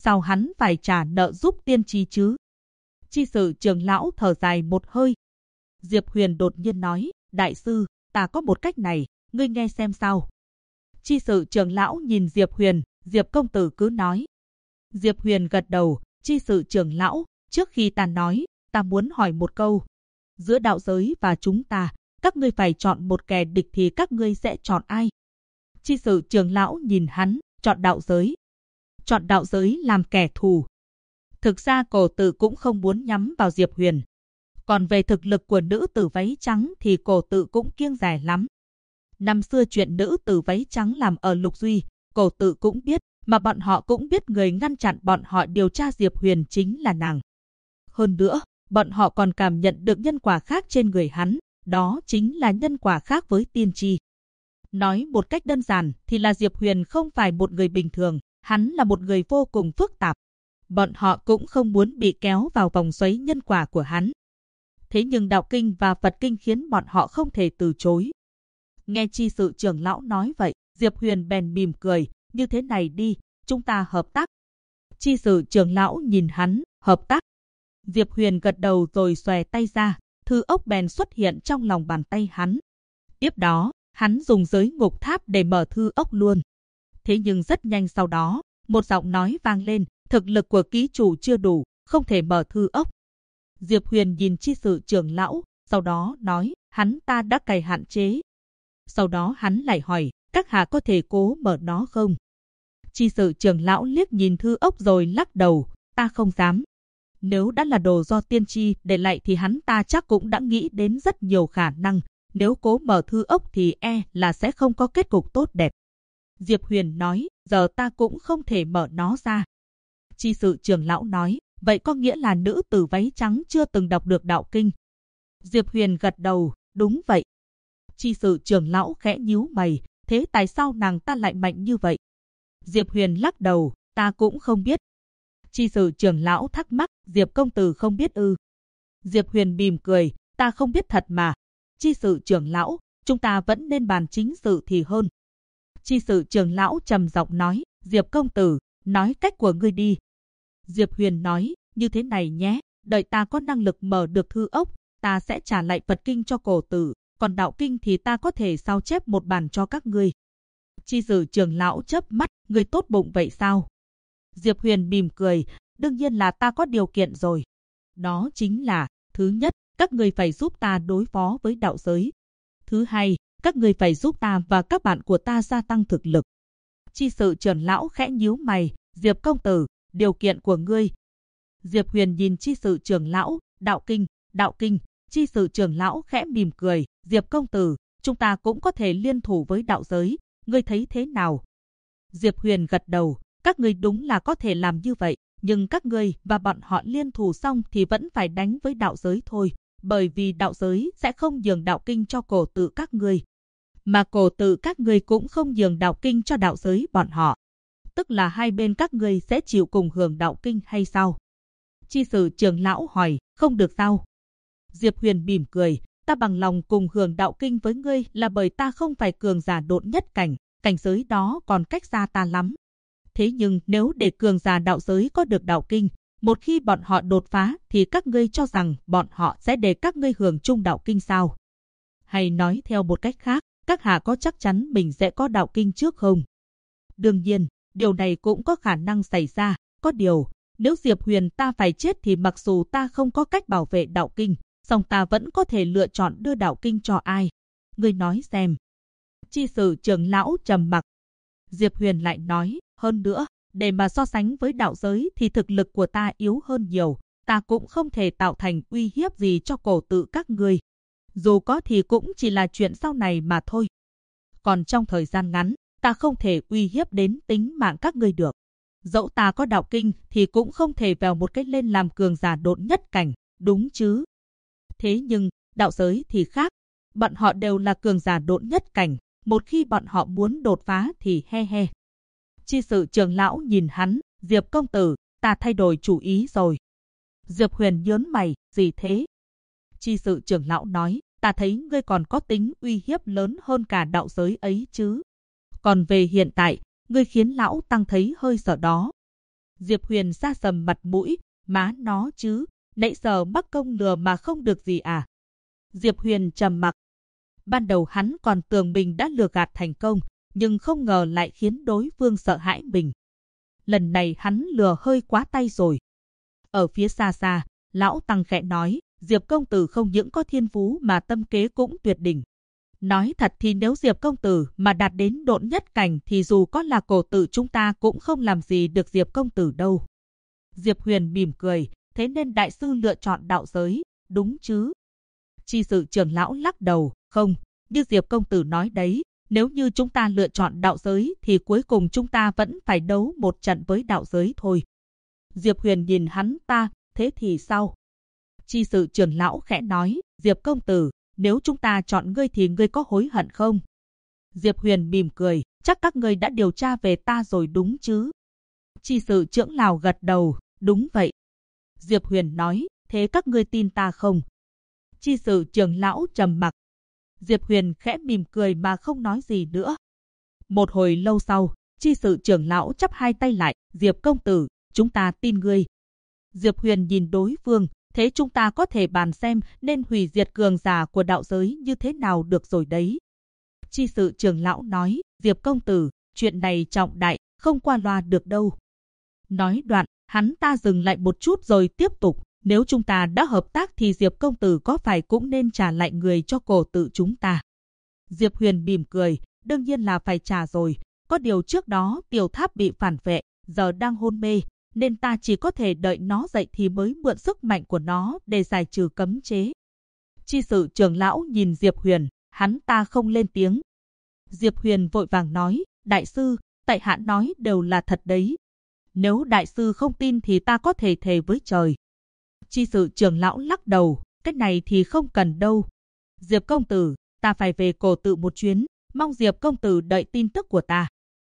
sao hắn phải trả nợ giúp tiên tri chứ? Chi sự trưởng lão thở dài một hơi. Diệp Huyền đột nhiên nói, đại sư, ta có một cách này, ngươi nghe xem sao. Chi sự trưởng lão nhìn Diệp Huyền, Diệp công tử cứ nói. Diệp Huyền gật đầu, chi sự trưởng lão, trước khi ta nói, ta muốn hỏi một câu. Giữa đạo giới và chúng ta, các ngươi phải chọn một kẻ địch thì các ngươi sẽ chọn ai? Chi sự trưởng lão nhìn hắn, chọn đạo giới. Chọn đạo giới làm kẻ thù. Thực ra cổ tử cũng không muốn nhắm vào Diệp Huyền. Còn về thực lực của nữ tử váy trắng thì cổ tử cũng kiêng dè lắm. Năm xưa chuyện nữ tử váy trắng làm ở Lục Duy, cổ tử cũng biết, mà bọn họ cũng biết người ngăn chặn bọn họ điều tra Diệp Huyền chính là nàng. Hơn nữa, bọn họ còn cảm nhận được nhân quả khác trên người hắn, đó chính là nhân quả khác với tiên tri. Nói một cách đơn giản thì là Diệp Huyền không phải một người bình thường, hắn là một người vô cùng phức tạp. Bọn họ cũng không muốn bị kéo vào vòng xoáy nhân quả của hắn. Thế nhưng đạo kinh và Phật kinh khiến bọn họ không thể từ chối. Nghe chi sự trưởng lão nói vậy, Diệp Huyền bèn mỉm cười, như thế này đi, chúng ta hợp tác. Chi sự trưởng lão nhìn hắn, hợp tác. Diệp Huyền gật đầu rồi xòe tay ra, thư ốc bèn xuất hiện trong lòng bàn tay hắn. Tiếp đó, hắn dùng giới ngục tháp để mở thư ốc luôn. Thế nhưng rất nhanh sau đó, một giọng nói vang lên, thực lực của ký chủ chưa đủ, không thể mở thư ốc. Diệp Huyền nhìn chi sự trưởng lão, sau đó nói, hắn ta đã cài hạn chế. Sau đó hắn lại hỏi, các hạ có thể cố mở nó không? Chi sự trưởng lão liếc nhìn thư ốc rồi lắc đầu, ta không dám. Nếu đã là đồ do tiên tri để lại thì hắn ta chắc cũng đã nghĩ đến rất nhiều khả năng. Nếu cố mở thư ốc thì là sẽ không có kết cục tốt đẹp. Diệp Huyền nói, giờ ta cũng không thể mở nó ra. Chi sự trưởng lão nói, vậy có nghĩa là nữ tử váy trắng chưa từng đọc được đạo kinh. Diệp Huyền gật đầu, đúng vậy. Chi sự trưởng lão khẽ nhíu mày, thế tại sao nàng ta lại mạnh như vậy? Diệp Huyền lắc đầu, ta cũng không biết. Chi sự trưởng lão thắc mắc, Diệp công tử không biết ư? Diệp Huyền mỉm cười, ta không biết thật mà. Chi sự trưởng lão, chúng ta vẫn nên bàn chính sự thì hơn. Chi sự trưởng lão trầm giọng nói, Diệp công tử, nói cách của ngươi đi. Diệp Huyền nói, như thế này nhé, đợi ta có năng lực mở được thư ốc, ta sẽ trả lại Phật kinh cho cổ tử, còn đạo kinh thì ta có thể sao chép một bản cho các ngươi. Chi sự trưởng lão chớp mắt, ngươi tốt bụng vậy sao? Diệp Huyền mỉm cười, đương nhiên là ta có điều kiện rồi. Đó chính là, thứ nhất, các ngươi phải giúp ta đối phó với đạo giới. Thứ hai, các ngươi phải giúp ta và các bạn của ta gia tăng thực lực. Chi sự trưởng lão khẽ nhíu mày, Diệp công tử, điều kiện của ngươi. Diệp Huyền nhìn chi sự trưởng lão, đạo kinh. Chi sự trưởng lão khẽ mỉm cười, Diệp công tử, chúng ta cũng có thể liên thủ với đạo giới, ngươi thấy thế nào? Diệp Huyền gật đầu, các ngươi đúng là có thể làm như vậy, nhưng các ngươi và bọn họ liên thủ xong thì vẫn phải đánh với đạo giới thôi, bởi vì đạo giới sẽ không nhường đạo kinh cho cổ tử các ngươi, mà cổ tử các ngươi cũng không nhường đạo kinh cho đạo giới bọn họ. Tức là hai bên các ngươi sẽ chịu cùng hưởng đạo kinh hay sao? Chi sự trưởng lão hỏi, không được sao? Diệp Huyền mỉm cười, ta bằng lòng cùng hưởng đạo kinh với ngươi là bởi ta không phải cường giả độn nhất cảnh, cảnh giới đó còn cách xa ta lắm. Thế nhưng nếu để cường giả đạo giới có được đạo kinh, một khi bọn họ đột phá thì các ngươi cho rằng bọn họ sẽ để các ngươi hưởng chung đạo kinh sao? Hay nói theo một cách khác, các hạ có chắc chắn mình sẽ có đạo kinh trước không? Đương nhiên, điều này cũng có khả năng xảy ra, có điều, nếu Diệp Huyền ta phải chết thì mặc dù ta không có cách bảo vệ đạo kinh, song ta vẫn có thể lựa chọn đưa đạo kinh cho ai. Ngươi nói xem. Chi sự trưởng lão trầm mặc. Diệp Huyền lại nói, hơn nữa, để mà so sánh với đạo giới thì thực lực của ta yếu hơn nhiều, ta cũng không thể tạo thành uy hiếp gì cho cổ tử các ngươi. Dù có thì cũng chỉ là chuyện sau này mà thôi. Còn trong thời gian ngắn, ta không thể uy hiếp đến tính mạng các ngươi được. Dẫu ta có đạo kinh thì cũng không thể vèo một cái lên làm cường giả độn nhất cảnh, đúng chứ? Thế nhưng, đạo giới thì khác. Bọn họ đều là cường giả độn nhất cảnh, một khi bọn họ muốn đột phá thì he. Chi sự trưởng lão nhìn hắn, Diệp công tử, ta thay đổi chủ ý rồi. Diệp Huyền nhớn mày, gì thế? Chi sự trưởng lão nói, ta thấy ngươi còn có tính uy hiếp lớn hơn cả đạo giới ấy chứ. Còn về hiện tại, ngươi khiến lão tăng thấy hơi sợ đó. Diệp Huyền sa sầm mặt mũi, má nó chứ, nãy giờ mắc công lừa mà không được gì à? Diệp Huyền trầm mặc. Ban đầu hắn còn tưởng mình đã lừa gạt thành công, nhưng không ngờ lại khiến đối phương sợ hãi mình. Lần này hắn lừa hơi quá tay rồi. Ở phía xa xa, lão tăng khẽ nói, Diệp công tử không những có thiên phú mà tâm kế cũng tuyệt đỉnh. Nói thật thì nếu Diệp công tử mà đạt đến độn nhất cảnh thì dù có là cổ tử chúng ta cũng không làm gì được Diệp công tử đâu. Diệp Huyền mỉm cười, thế nên đại sư lựa chọn đạo giới, đúng chứ? Chi sự trưởng lão lắc đầu, không, như Diệp công tử nói đấy, nếu như chúng ta lựa chọn đạo giới thì cuối cùng chúng ta vẫn phải đấu một trận với đạo giới thôi. Diệp Huyền nhìn hắn ta, thế thì sao? Chi sự trưởng lão khẽ nói, Diệp công tử, nếu chúng ta chọn ngươi thì ngươi có hối hận không? Diệp Huyền mỉm cười, chắc các ngươi đã điều tra về ta rồi đúng chứ? Chi sự trưởng lão gật đầu, đúng vậy. Diệp Huyền nói, thế các ngươi tin ta không? Chi sự trưởng lão trầm mặc. Diệp Huyền khẽ mỉm cười mà không nói gì nữa. Một hồi lâu sau, chi sự trưởng lão chắp hai tay lại, Diệp công tử, chúng ta tin ngươi. Diệp Huyền nhìn đối phương, thế chúng ta có thể bàn xem nên hủy diệt cường giả của đạo giới như thế nào được rồi đấy. Chi sự trưởng lão nói, Diệp công tử, chuyện này trọng đại, không qua loa được đâu. Nói đoạn, hắn ta dừng lại một chút rồi tiếp tục, nếu chúng ta đã hợp tác thì Diệp công tử có phải cũng nên trả lại người cho cổ tự chúng ta. Diệp Huyền mỉm cười, đương nhiên là phải trả rồi, có điều trước đó Tiểu Tháp bị phản vệ, giờ đang hôn mê, nên ta chỉ có thể đợi nó dậy thì mới mượn sức mạnh của nó để giải trừ cấm chế. Chi sự trưởng lão nhìn Diệp Huyền, hắn ta không lên tiếng. Diệp Huyền vội vàng nói, đại sư, tại hạ nói đều là thật đấy. Nếu đại sư không tin thì ta có thể thề với trời. Chi sự trưởng lão lắc đầu, cái này thì không cần đâu. Diệp công tử, ta phải về cổ tự một chuyến, mong Diệp công tử đợi tin tức của ta.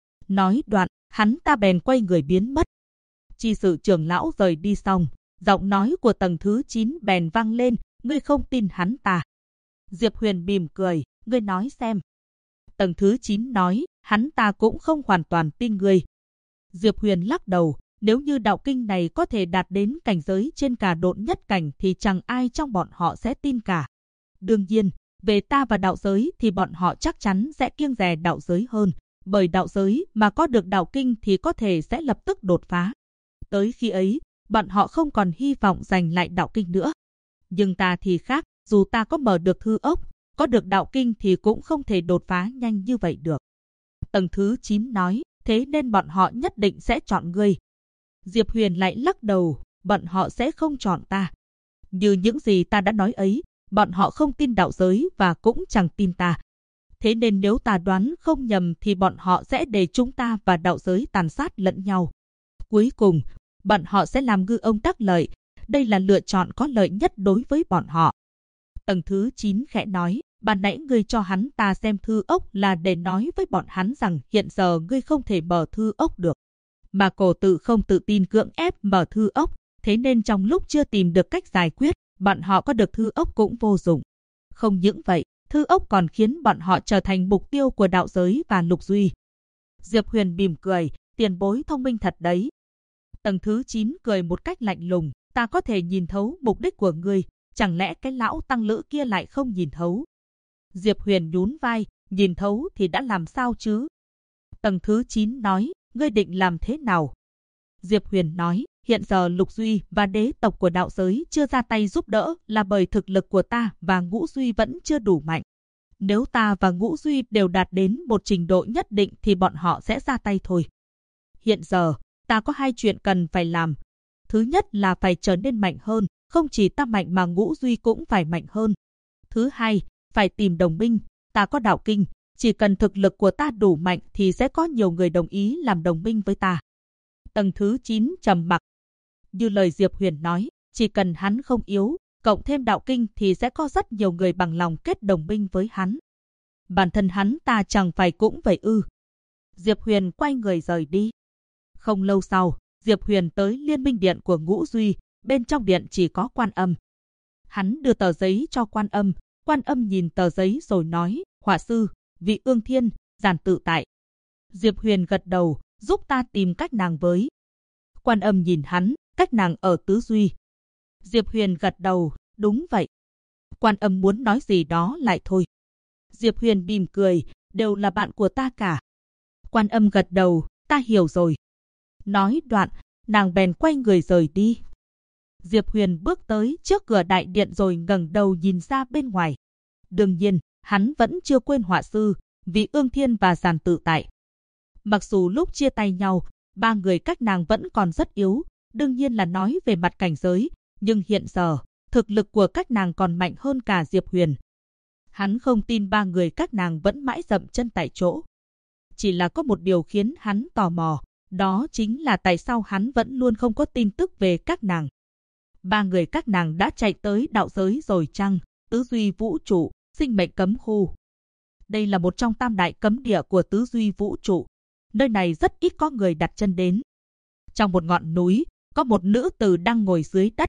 Nói đoạn, hắn ta bèn quay người biến mất. Chi sự trưởng lão rời đi xong, giọng nói của tầng thứ 9 bèn vang lên, ngươi không tin hắn ta. Diệp Huyền mỉm cười, ngươi nói xem. Tầng thứ 9 nói, hắn ta cũng không hoàn toàn tin ngươi. Diệp Huyền lắc đầu, nếu như đạo kinh này có thể đạt đến cảnh giới trên cả độn nhất cảnh thì chẳng ai trong bọn họ sẽ tin cả. Đương nhiên, về ta và đạo giới thì bọn họ chắc chắn sẽ kiêng dè đạo giới hơn, bởi đạo giới mà có được đạo kinh thì có thể sẽ lập tức đột phá. Tới khi ấy, bọn họ không còn hy vọng giành lại đạo kinh nữa. Nhưng ta thì khác, dù ta có mở được thư ốc, có được đạo kinh thì cũng không thể đột phá nhanh như vậy được. Tầng thứ 9 nói, thế nên bọn họ nhất định sẽ chọn ngươi. Diệp Huyền lại lắc đầu, bọn họ sẽ không chọn ta. Như những gì ta đã nói ấy, bọn họ không tin đạo giới và cũng chẳng tin ta. Thế nên nếu ta đoán không nhầm thì bọn họ sẽ để chúng ta và đạo giới tàn sát lẫn nhau. Cuối cùng, bọn họ sẽ làm ngư ông đắc lợi. Đây là lựa chọn có lợi nhất đối với bọn họ. Tầng thứ 9 khẽ nói, ban nãy ngươi cho hắn ta xem thư ốc là để nói với bọn hắn rằng hiện giờ ngươi không thể mở thư ốc được. Mà cổ tự không tự tin cưỡng ép mở thư ốc, thế nên trong lúc chưa tìm được cách giải quyết, bọn họ có được thư ốc cũng vô dụng. Không những vậy, thư ốc còn khiến bọn họ trở thành mục tiêu của đạo giới và Lục Duy. Diệp Huyền mỉm cười, tiền bối thông minh thật đấy. Tầng thứ 9 cười một cách lạnh lùng, ta có thể nhìn thấu mục đích của ngươi, chẳng lẽ cái lão tăng lữ kia lại không nhìn thấu? Diệp Huyền nhún vai, nhìn thấu thì đã làm sao chứ? Tầng thứ 9 nói, ngươi định làm thế nào? Diệp Huyền nói, hiện giờ Lục Duy và đế tộc của đạo giới chưa ra tay giúp đỡ là bởi thực lực của ta và Ngũ Duy vẫn chưa đủ mạnh. Nếu ta và Ngũ Duy đều đạt đến một trình độ nhất định thì bọn họ sẽ ra tay thôi. Hiện giờ, ta có hai chuyện cần phải làm. Thứ nhất là phải trở nên mạnh hơn, không chỉ ta mạnh mà Ngũ Duy cũng phải mạnh hơn. Thứ hai, phải tìm đồng minh, ta có đạo kinh, chỉ cần thực lực của ta đủ mạnh thì sẽ có nhiều người đồng ý làm đồng minh với ta. Tầng thứ 9 trầm mặc. Như lời Diệp Huyền nói, chỉ cần hắn không yếu, cộng thêm đạo kinh thì sẽ có rất nhiều người bằng lòng kết đồng minh với hắn. Bản thân hắn ta chẳng phải cũng vậy ư? Diệp Huyền quay người rời đi. Không lâu sau, Diệp Huyền tới Liên Minh Điện của Ngũ Duy, bên trong điện chỉ có Quan Âm. Hắn đưa tờ giấy cho Quan Âm nhìn tờ giấy rồi nói, họa sư, vị Ương Thiên, Giản Tự Tại. Diệp Huyền gật đầu, giúp ta tìm cách nàng với. Quan Âm nhìn hắn, cách nàng ở tứ duy. Diệp Huyền gật đầu, đúng vậy. Quan Âm muốn nói gì đó lại thôi. Diệp Huyền mỉm cười, đều là bạn của ta cả. Quan Âm gật đầu, ta hiểu rồi. Nói đoạn, nàng bèn quay người rời đi. Diệp Huyền bước tới trước cửa đại điện rồi ngẩng đầu nhìn ra bên ngoài. Đương nhiên, hắn vẫn chưa quên họa sư, Vị Ương Thiên và Giản Tự Tại. Mặc dù lúc chia tay nhau, ba người các nàng vẫn còn rất yếu, đương nhiên là nói về mặt cảnh giới, nhưng hiện giờ, thực lực của các nàng còn mạnh hơn cả Diệp Huyền. Hắn không tin ba người các nàng vẫn mãi dậm chân tại chỗ. Chỉ là có một điều khiến hắn tò mò, đó chính là tại sao hắn vẫn luôn không có tin tức về các nàng. Ba người các nàng đã chạy tới đạo giới rồi chăng? Tứ duy vũ trụ, sinh mệnh cấm khu. Đây là một trong tam đại cấm địa của tứ duy vũ trụ. Nơi này rất ít có người đặt chân đến. Trong một ngọn núi, có một nữ tử đang ngồi dưới đất.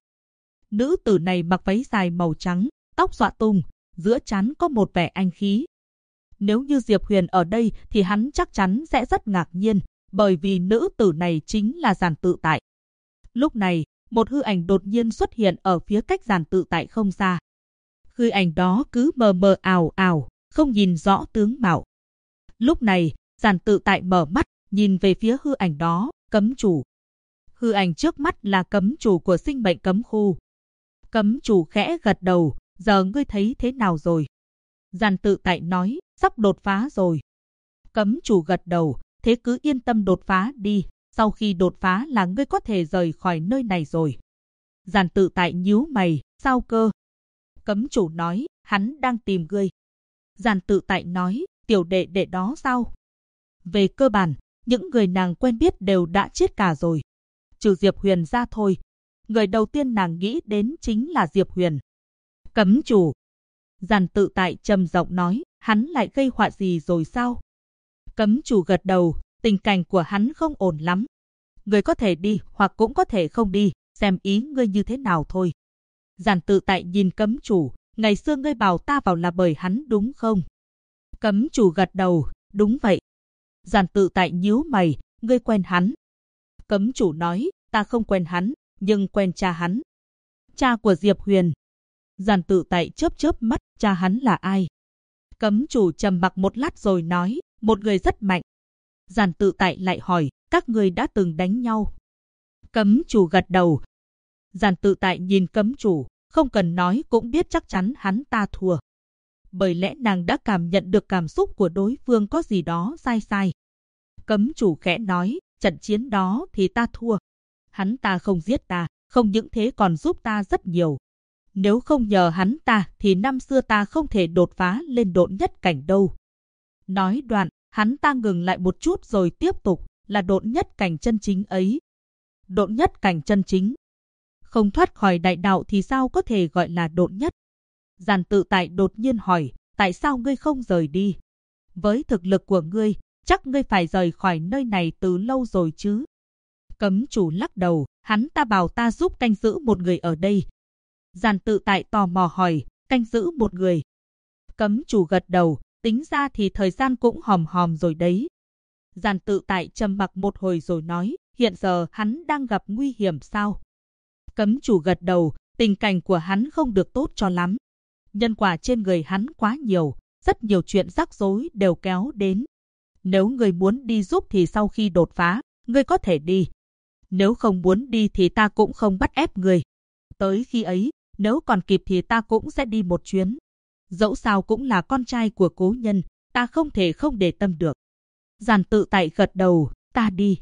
Nữ tử này mặc váy dài màu trắng, tóc xõa tung, giữa trán có một vẻ anh khí. Nếu như Diệp Huyền ở đây thì hắn chắc chắn sẽ rất ngạc nhiên, bởi vì nữ tử này chính là Giản Tự Tại. Lúc này, một hư ảnh đột nhiên xuất hiện ở phía cách Giản Tự Tại không xa. Hư ảnh đó cứ mờ mờ ảo ảo, không nhìn rõ tướng mạo. Lúc này, Giản Tự Tại mở mắt, nhìn về phía hư ảnh đó, cấm chủ. Hư ảnh trước mắt là cấm chủ của sinh mệnh cấm khu. Cấm chủ khẽ gật đầu, giờ ngươi thấy thế nào rồi? Giản Tự Tại nói, sắp đột phá rồi. Cấm chủ gật đầu, thế cứ yên tâm đột phá đi, sau khi đột phá là ngươi có thể rời khỏi nơi này rồi. Giản Tự Tại nhíu mày, sao cơ? Cấm chủ nói, hắn đang tìm ngươi. Giản Tự Tại nói, tiểu đệ đệ đó sao? Về cơ bản, những người nàng quen biết đều đã chết cả rồi. Trừ Diệp Huyền ra thôi. Người đầu tiên nàng nghĩ đến chính là Diệp Huyền. Cấm chủ. Giản Tự Tại trầm giọng nói, hắn lại gây họa gì rồi sao? Cấm chủ gật đầu, tình cảnh của hắn không ổn lắm. Người có thể đi hoặc cũng có thể không đi, xem ý ngươi như thế nào thôi. Giản Tự Tại nhìn cấm chủ, ngày xưa ngươi bảo ta vào là bởi hắn đúng không? Cấm chủ gật đầu, đúng vậy. Giản Tự Tại nhíu mày, ngươi quen hắn. Cấm chủ nói, ta không quen hắn, nhưng quen cha hắn. Cha của Diệp Huyền. Giản Tự Tại chớp chớp mắt, cha hắn là ai? Cấm chủ trầm mặc một lát rồi nói, một người rất mạnh. Giản Tự Tại lại hỏi, các người đã từng đánh nhau? Cấm chủ gật đầu. Giản Tự Tại nhìn cấm chủ, không cần nói cũng biết chắc chắn hắn ta thua. Bởi lẽ nàng đã cảm nhận được cảm xúc của đối phương có gì đó sai sai. Cấm chủ khẽ nói, trận chiến đó thì ta thua. Hắn ta không giết ta, không những thế còn giúp ta rất nhiều. Nếu không nhờ hắn ta thì năm xưa ta không thể đột phá lên độn nhất cảnh đâu. Nói đoạn, hắn ta ngừng lại một chút rồi tiếp tục, là độn nhất cảnh chân chính ấy. Độn nhất cảnh chân chính. Không thoát khỏi đại đạo thì sao có thể gọi là độn nhất? Giản Tự Tại đột nhiên hỏi, tại sao ngươi không rời đi? Với thực lực của ngươi, chắc ngươi phải rời khỏi nơi này từ lâu rồi chứ? Cấm chủ lắc đầu, hắn ta bảo ta giúp canh giữ một người ở đây. Giản Tự Tại tò mò hỏi, canh giữ một người. Cấm chủ gật đầu, tính ra thì thời gian cũng hòm hòm rồi đấy. Giản Tự Tại trầm mặc một hồi rồi nói, hiện giờ hắn đang gặp nguy hiểm sao? Cấm chủ gật đầu, tình cảnh của hắn không được tốt cho lắm. Nhân quả trên người hắn quá nhiều, rất nhiều chuyện rắc rối đều kéo đến. Nếu người muốn đi giúp thì sau khi đột phá, ngươi có thể đi. Nếu không muốn đi thì ta cũng không bắt ép người. Tới khi ấy, nếu còn kịp thì ta cũng sẽ đi một chuyến. Dẫu sao cũng là con trai của cố nhân, ta không thể không để tâm được. Giản Tự Tại gật đầu, ta đi.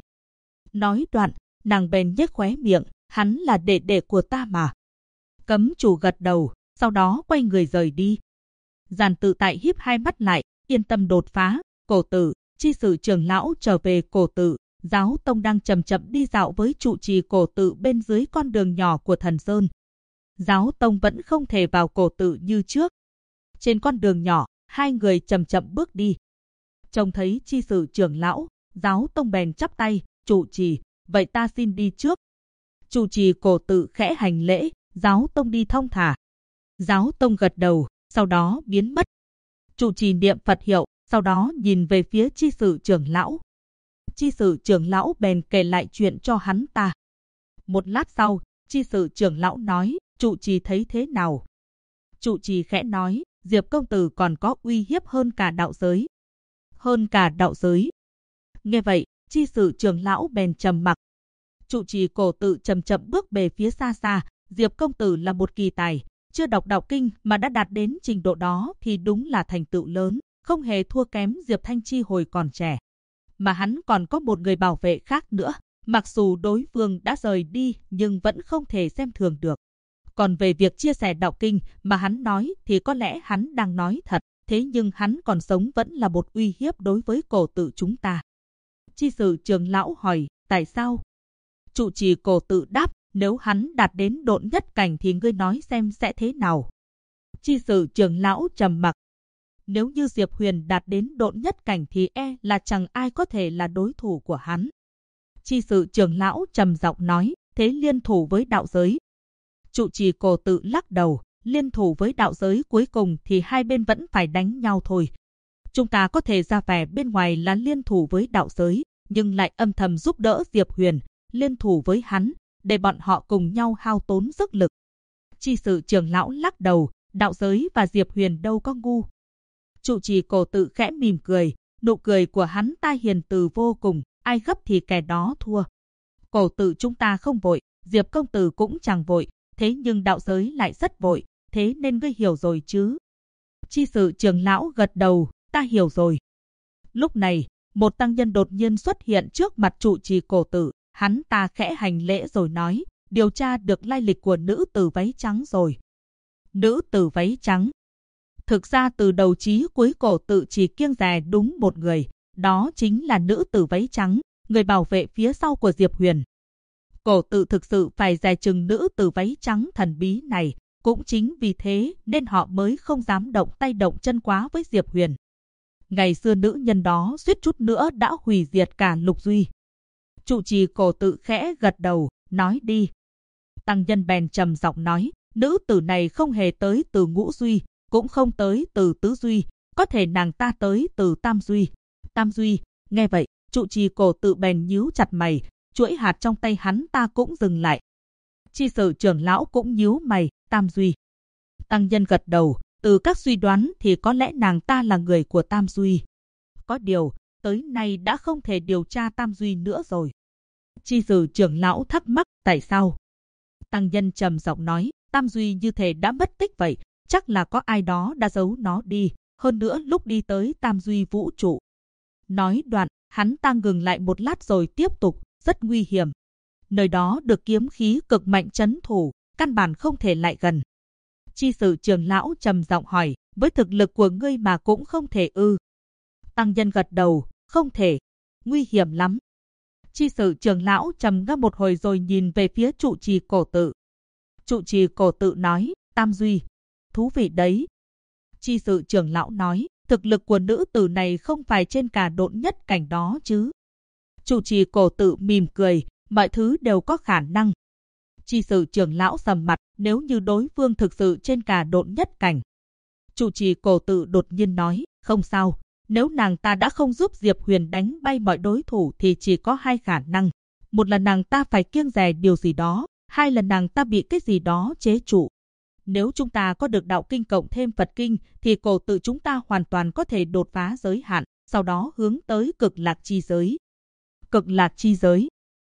Nói đoạn, nàng bèn nhếch khóe miệng, hắn là đệ đệ của ta mà. Cấm chủ gật đầu, sau đó quay người rời đi. Giản Tự Tại híp hai mắt lại, yên tâm đột phá. Cổ Tử, chi sự trưởng lão trở về Cổ Tử. Giáo tông đang chậm chậm đi dạo với trụ trì Cổ Tự bên dưới con đường nhỏ của Thần Sơn. Giáo tông vẫn không thể vào Cổ Tự như trước. Trên con đường nhỏ, hai người chậm chậm bước đi. Trông thấy chi sự trưởng lão, giáo tông bèn chắp tay, trụ trì, vậy ta xin đi trước. Trụ trì Cổ Tự khẽ hành lễ, giáo tông đi thong thả. Giáo tông gật đầu, sau đó biến mất. Trụ trì niệm Phật hiệu, sau đó nhìn về phía chi sự trưởng lão. Chi sự trưởng lão bèn kể lại chuyện cho hắn ta. Một lát sau, chi sự trưởng lão nói, trụ trì thấy thế nào? Trụ trì khẽ nói, Diệp công tử còn có uy hiếp hơn cả đạo giới. Hơn cả đạo giới. Nghe vậy, chi sự trưởng lão bèn trầm mặc. Trụ trì Cổ Tự chậm chậm bước về phía xa xa, Diệp công tử là một kỳ tài, chưa đọc đạo kinh mà đã đạt đến trình độ đó thì đúng là thành tựu lớn, không hề thua kém Diệp Thanh Chi hồi còn trẻ. Mà hắn còn có một người bảo vệ khác nữa, mặc dù đối phương đã rời đi nhưng vẫn không thể xem thường được. Còn về việc chia sẻ đạo kinh mà hắn nói thì có lẽ hắn đang nói thật, thế nhưng hắn còn sống vẫn là một uy hiếp đối với Cổ Tự chúng ta. Chi sự trưởng lão hỏi, tại sao? Trụ trì Cổ Tự đáp, nếu hắn đạt đến độn nhất cảnh thì ngươi nói xem sẽ thế nào. Chi sự trưởng lão trầm mặc. Nếu như Diệp Huyền đạt đến độn nhất cảnh thì là chẳng ai có thể là đối thủ của hắn. Chi sự trưởng lão trầm giọng nói, thế liên thủ với đạo giới. Trụ trì Cổ Tự lắc đầu, liên thủ với đạo giới cuối cùng thì hai bên vẫn phải đánh nhau thôi. Chúng ta có thể ra vẻ bên ngoài là liên thủ với đạo giới, nhưng lại âm thầm giúp đỡ Diệp Huyền, liên thủ với hắn, để bọn họ cùng nhau hao tốn sức lực. Chi sự trưởng lão lắc đầu, đạo giới và Diệp Huyền đâu có ngu. Trụ trì Cổ Tự khẽ mỉm cười, nụ cười của hắn ta hiền từ vô cùng, ai gấp thì kẻ đó thua. Cổ Tự chúng ta không vội, Diệp công tử cũng chẳng vội, thế nhưng đạo giới lại rất vội, thế nên ngươi hiểu rồi chứ? Chi sự trưởng lão gật đầu, ta hiểu rồi. Lúc này, một tăng nhân đột nhiên xuất hiện trước mặt trụ trì Cổ Tự, hắn ta khẽ hành lễ rồi nói, điều tra được lai lịch của nữ tử váy trắng rồi. Nữ tử váy trắng. Thực ra từ đầu chí cuối Cổ Tự chỉ kiêng dè đúng một người, đó chính là nữ tử váy trắng, người bảo vệ phía sau của Diệp Huyền. Cổ Tự thực sự phải dè chừng nữ tử váy trắng thần bí này, cũng chính vì thế nên họ mới không dám động tay động chân quá với Diệp Huyền. Ngày xưa nữ nhân đó suýt chút nữa đã hủy diệt cả Lục Duy. Trụ trì Cổ Tự khẽ gật đầu, nói đi. Tăng nhân bèn trầm giọng nói, nữ tử này không hề tới từ Ngũ Duy, cũng không tới từ Tứ Duy, có thể nàng ta tới từ Tam Duy. Tam Duy, nghe vậy, trụ trì Cổ Tự bèn nhíu chặt mày, chuỗi hạt trong tay hắn ta cũng dừng lại. Chi sự trưởng lão cũng nhíu mày, Tam Duy. Tăng nhân gật đầu, từ các suy đoán thì có lẽ nàng ta là người của Tam Duy. Có điều, tới nay đã không thể điều tra Tam Duy nữa rồi. Chi sự trưởng lão thắc mắc, tại sao? Tăng nhân trầm giọng nói, Tam Duy như thể đã mất tích vậy, chắc là có ai đó đã giấu nó đi, hơn nữa lúc đi tới Tam Duy vũ trụ. Nói đoạn, hắn ta ngừng lại một lát rồi tiếp tục, rất nguy hiểm. Nơi đó được kiếm khí cực mạnh trấn thủ, căn bản không thể lại gần. Chi sự trưởng lão trầm giọng hỏi, với thực lực của ngươi mà cũng không thể ư? Tăng nhân gật đầu, không thể, nguy hiểm lắm. Chi sự trưởng lão trầm ngâm một hồi rồi nhìn về phía trụ trì Cổ Tự. Trụ trì Cổ Tự nói, Tam Duy, thú vị đấy. Chi sự trưởng lão nói, thực lực của nữ tử này không phải trên cả độn nhất cảnh đó chứ? Trụ trì Cổ Tự mỉm cười, mọi thứ đều có khả năng. Chi sự trưởng lão sầm mặt, nếu như đối phương thực sự trên cả độn nhất cảnh. Trụ trì Cổ Tự đột nhiên nói, không sao, nếu nàng ta đã không giúp Diệp Huyền đánh bay mọi đối thủ thì chỉ có hai khả năng. Một là nàng ta phải kiêng dè điều gì đó, hai là nàng ta bị cái gì đó chế trụ. Nếu chúng ta có được đạo kinh cộng thêm Phật kinh thì Cổ Tự chúng ta hoàn toàn có thể đột phá giới hạn, sau đó hướng tới cực lạc chi giới. Cực lạc chi giới.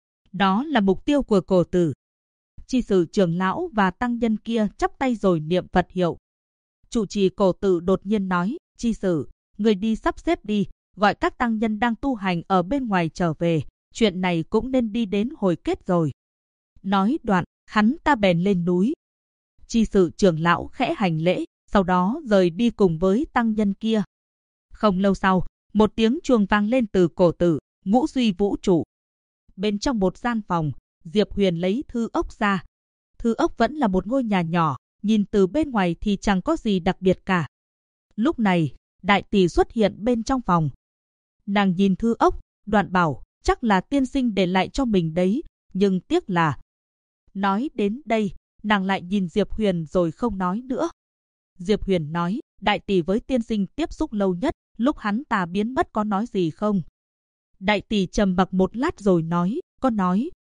Đó là mục tiêu của Cổ Tự. Chi sự trưởng lão và tăng nhân kia chắp tay rồi niệm Phật hiệu. Trụ trì Cổ Tự đột nhiên nói, chi sự, người đi sắp xếp đi, gọi các tăng nhân đang tu hành ở bên ngoài trở về, chuyện này cũng nên đi đến hồi kết rồi. Nói đoạn, hắn ta bèn lên núi. Chi sự trưởng lão khẽ hành lễ, sau đó rời đi cùng với tăng nhân kia. Không lâu sau, một tiếng chuông vang lên từ Cổ Tự, Ngũ Duy vũ trụ. Bên trong một gian phòng, Diệp Huyền lấy thư ốc ra. Thư ốc vẫn là một ngôi nhà nhỏ, nhìn từ bên ngoài thì chẳng có gì đặc biệt cả. Lúc này, đại tỷ xuất hiện bên trong phòng. Nàng nhìn thư ốc, đoạn bảo, chắc là tiên sinh để lại cho mình đấy, nhưng tiếc là... Nói đến đây, nàng lại nhìn Diệp Huyền rồi không nói nữa. Diệp Huyền nói, đại tỷ với tiên sinh tiếp xúc lâu nhất, lúc hắn ta biến mất có nói gì không? Đại tỷ trầm mặc một lát rồi nói, có nói,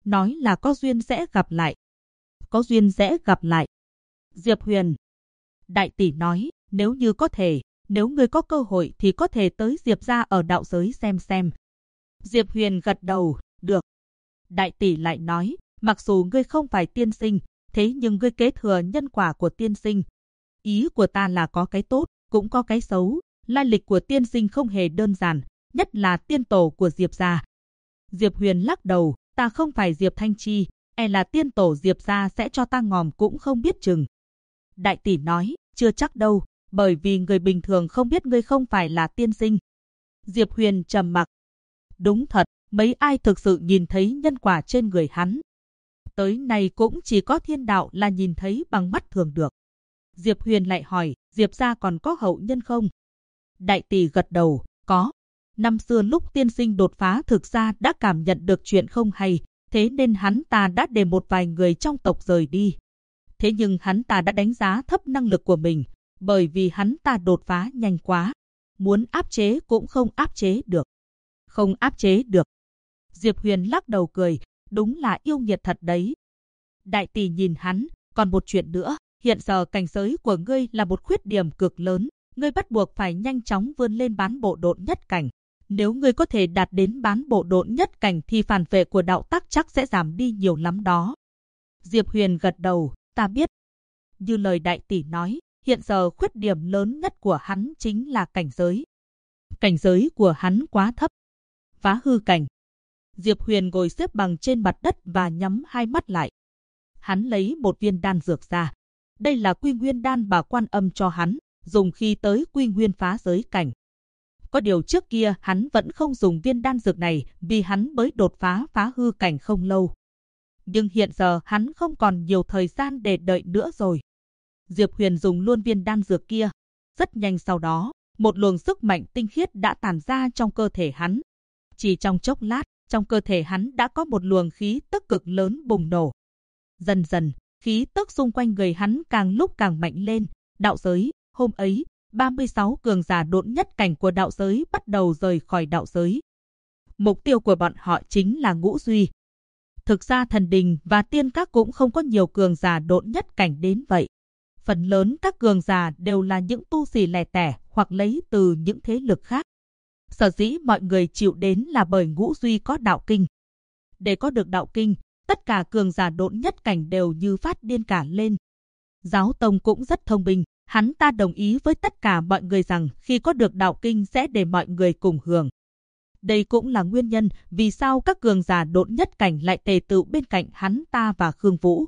nói là có duyên sẽ gặp lại. Có duyên sẽ gặp lại. Diệp Huyền. Đại tỷ nói, nếu như có thể, nếu ngươi có cơ hội thì có thể tới Diệp gia ở đạo giới xem. Diệp Huyền gật đầu, được. Đại tỷ lại nói, mặc dù ngươi không phải tiên sinh, thế nhưng ngươi kế thừa nhân quả của tiên sinh. Ý của ta là có cái tốt, cũng có cái xấu. Lai lịch của tiên sinh không hề đơn giản, nhất là tiên tổ của Diệp gia. Diệp Huyền lắc đầu, ta không phải Diệp Thanh Chi, là tiên tổ Diệp gia sẽ cho ta ngòm cũng không biết chừng. Đại tỷ nói, chưa chắc đâu, bởi vì người bình thường không biết ngươi không phải là tiên sinh. Diệp Huyền trầm mặc. Đúng thật, mấy ai thực sự nhìn thấy nhân quả trên người hắn. Tới nay cũng chỉ có Thiên Đạo là nhìn thấy bằng mắt thường được. Diệp Huyền lại hỏi, Diệp gia còn có hậu nhân không? Đại tỷ gật đầu, có. Năm xưa lúc tiên sinh đột phá thực ra đã cảm nhận được chuyện không hay, thế nên hắn ta đã để một vài người trong tộc rời đi. Thế nhưng hắn ta đã đánh giá thấp năng lực của mình, bởi vì hắn ta đột phá nhanh quá. Muốn áp chế cũng không áp chế được. Không áp chế được. Diệp Huyền lắc đầu cười, đúng là yêu nghiệt thật đấy. Đại tỷ nhìn hắn, còn một chuyện nữa, hiện giờ cảnh giới của ngươi là một khuyết điểm cực lớn. Ngươi bắt buộc phải nhanh chóng vươn lên bán bộ độn nhất cảnh. Nếu ngươi có thể đạt đến bán bộ độn nhất cảnh thì phản vệ của đạo tắc chắc sẽ giảm đi nhiều lắm đó. Diệp Huyền gật đầu, ta biết. Như lời đại tỷ nói, hiện giờ khuyết điểm lớn nhất của hắn chính là cảnh giới. Cảnh giới của hắn quá thấp. Phá hư cảnh. Diệp Huyền ngồi xếp bằng trên mặt đất và nhắm hai mắt lại. Hắn lấy một viên đan dược ra. Đây là Quy Nguyên đan bà Quan Âm cho hắn, dùng khi tới Quy Nguyên phá giới cảnh. Có điều trước kia hắn vẫn không dùng viên đan dược này vì hắn mới đột phá phá hư cảnh không lâu. Nhưng hiện giờ hắn không còn nhiều thời gian để đợi nữa rồi. Diệp Huyền dùng luôn viên đan dược kia. Rất nhanh sau đó, một luồng sức mạnh tinh khiết đã tản ra trong cơ thể hắn. Chỉ trong chốc lát, trong cơ thể hắn đã có một luồng khí tức cực lớn bùng nổ. Dần dần, khí tức xung quanh người hắn càng lúc càng mạnh lên. Đạo giới, hôm ấy, 36 cường giả độn nhất cảnh của đạo giới bắt đầu rời khỏi đạo giới. Mục tiêu của bọn họ chính là Ngũ Duy. Thực ra thần đình và tiên các cũng không có nhiều cường giả độn nhất cảnh đến vậy. Phần lớn các cường giả đều là những tu sĩ lẻ tẻ hoặc lấy từ những thế lực khác. Sở dĩ mọi người chịu đến là bởi Ngũ Duy có đạo kinh. Để có được đạo kinh, tất cả cường giả độn nhất cảnh đều như phát điên cả lên. Giáo Tông cũng rất thông minh. Hắn ta đồng ý với tất cả mọi người rằng khi có được đạo kinh sẽ để mọi người cùng hưởng. Đây cũng là nguyên nhân vì sao các cường giả độn nhất cảnh lại tề tựu bên cạnh hắn ta và Khương Vũ.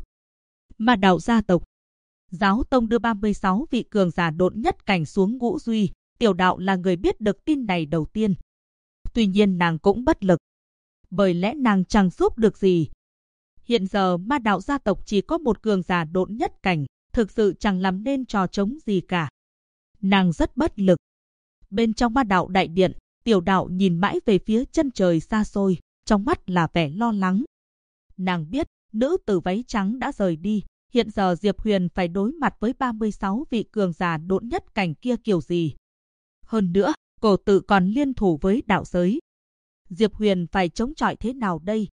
Ma đạo gia tộc. Giáo Tông đưa 36 vị cường giả độn nhất cảnh xuống Ngũ Duy. Tiểu đạo là người biết được tin này đầu tiên. Tuy nhiên nàng cũng bất lực. Bởi lẽ nàng chẳng giúp được gì. Hiện giờ ma đạo gia tộc chỉ có một cường giả độn nhất cảnh. Thực sự chẳng làm nên trò trống gì cả. Nàng rất bất lực. Bên trong ma đạo đại điện, tiểu đạo nhìn mãi về phía chân trời xa xôi, trong mắt là vẻ lo lắng. Nàng biết, nữ tử váy trắng đã rời đi, hiện giờ Diệp Huyền phải đối mặt với 36 vị cường giả độn nhất cảnh kia kiểu gì. Hơn nữa, cổ tự còn liên thủ với đạo giới. Diệp Huyền phải chống chọi thế nào đây?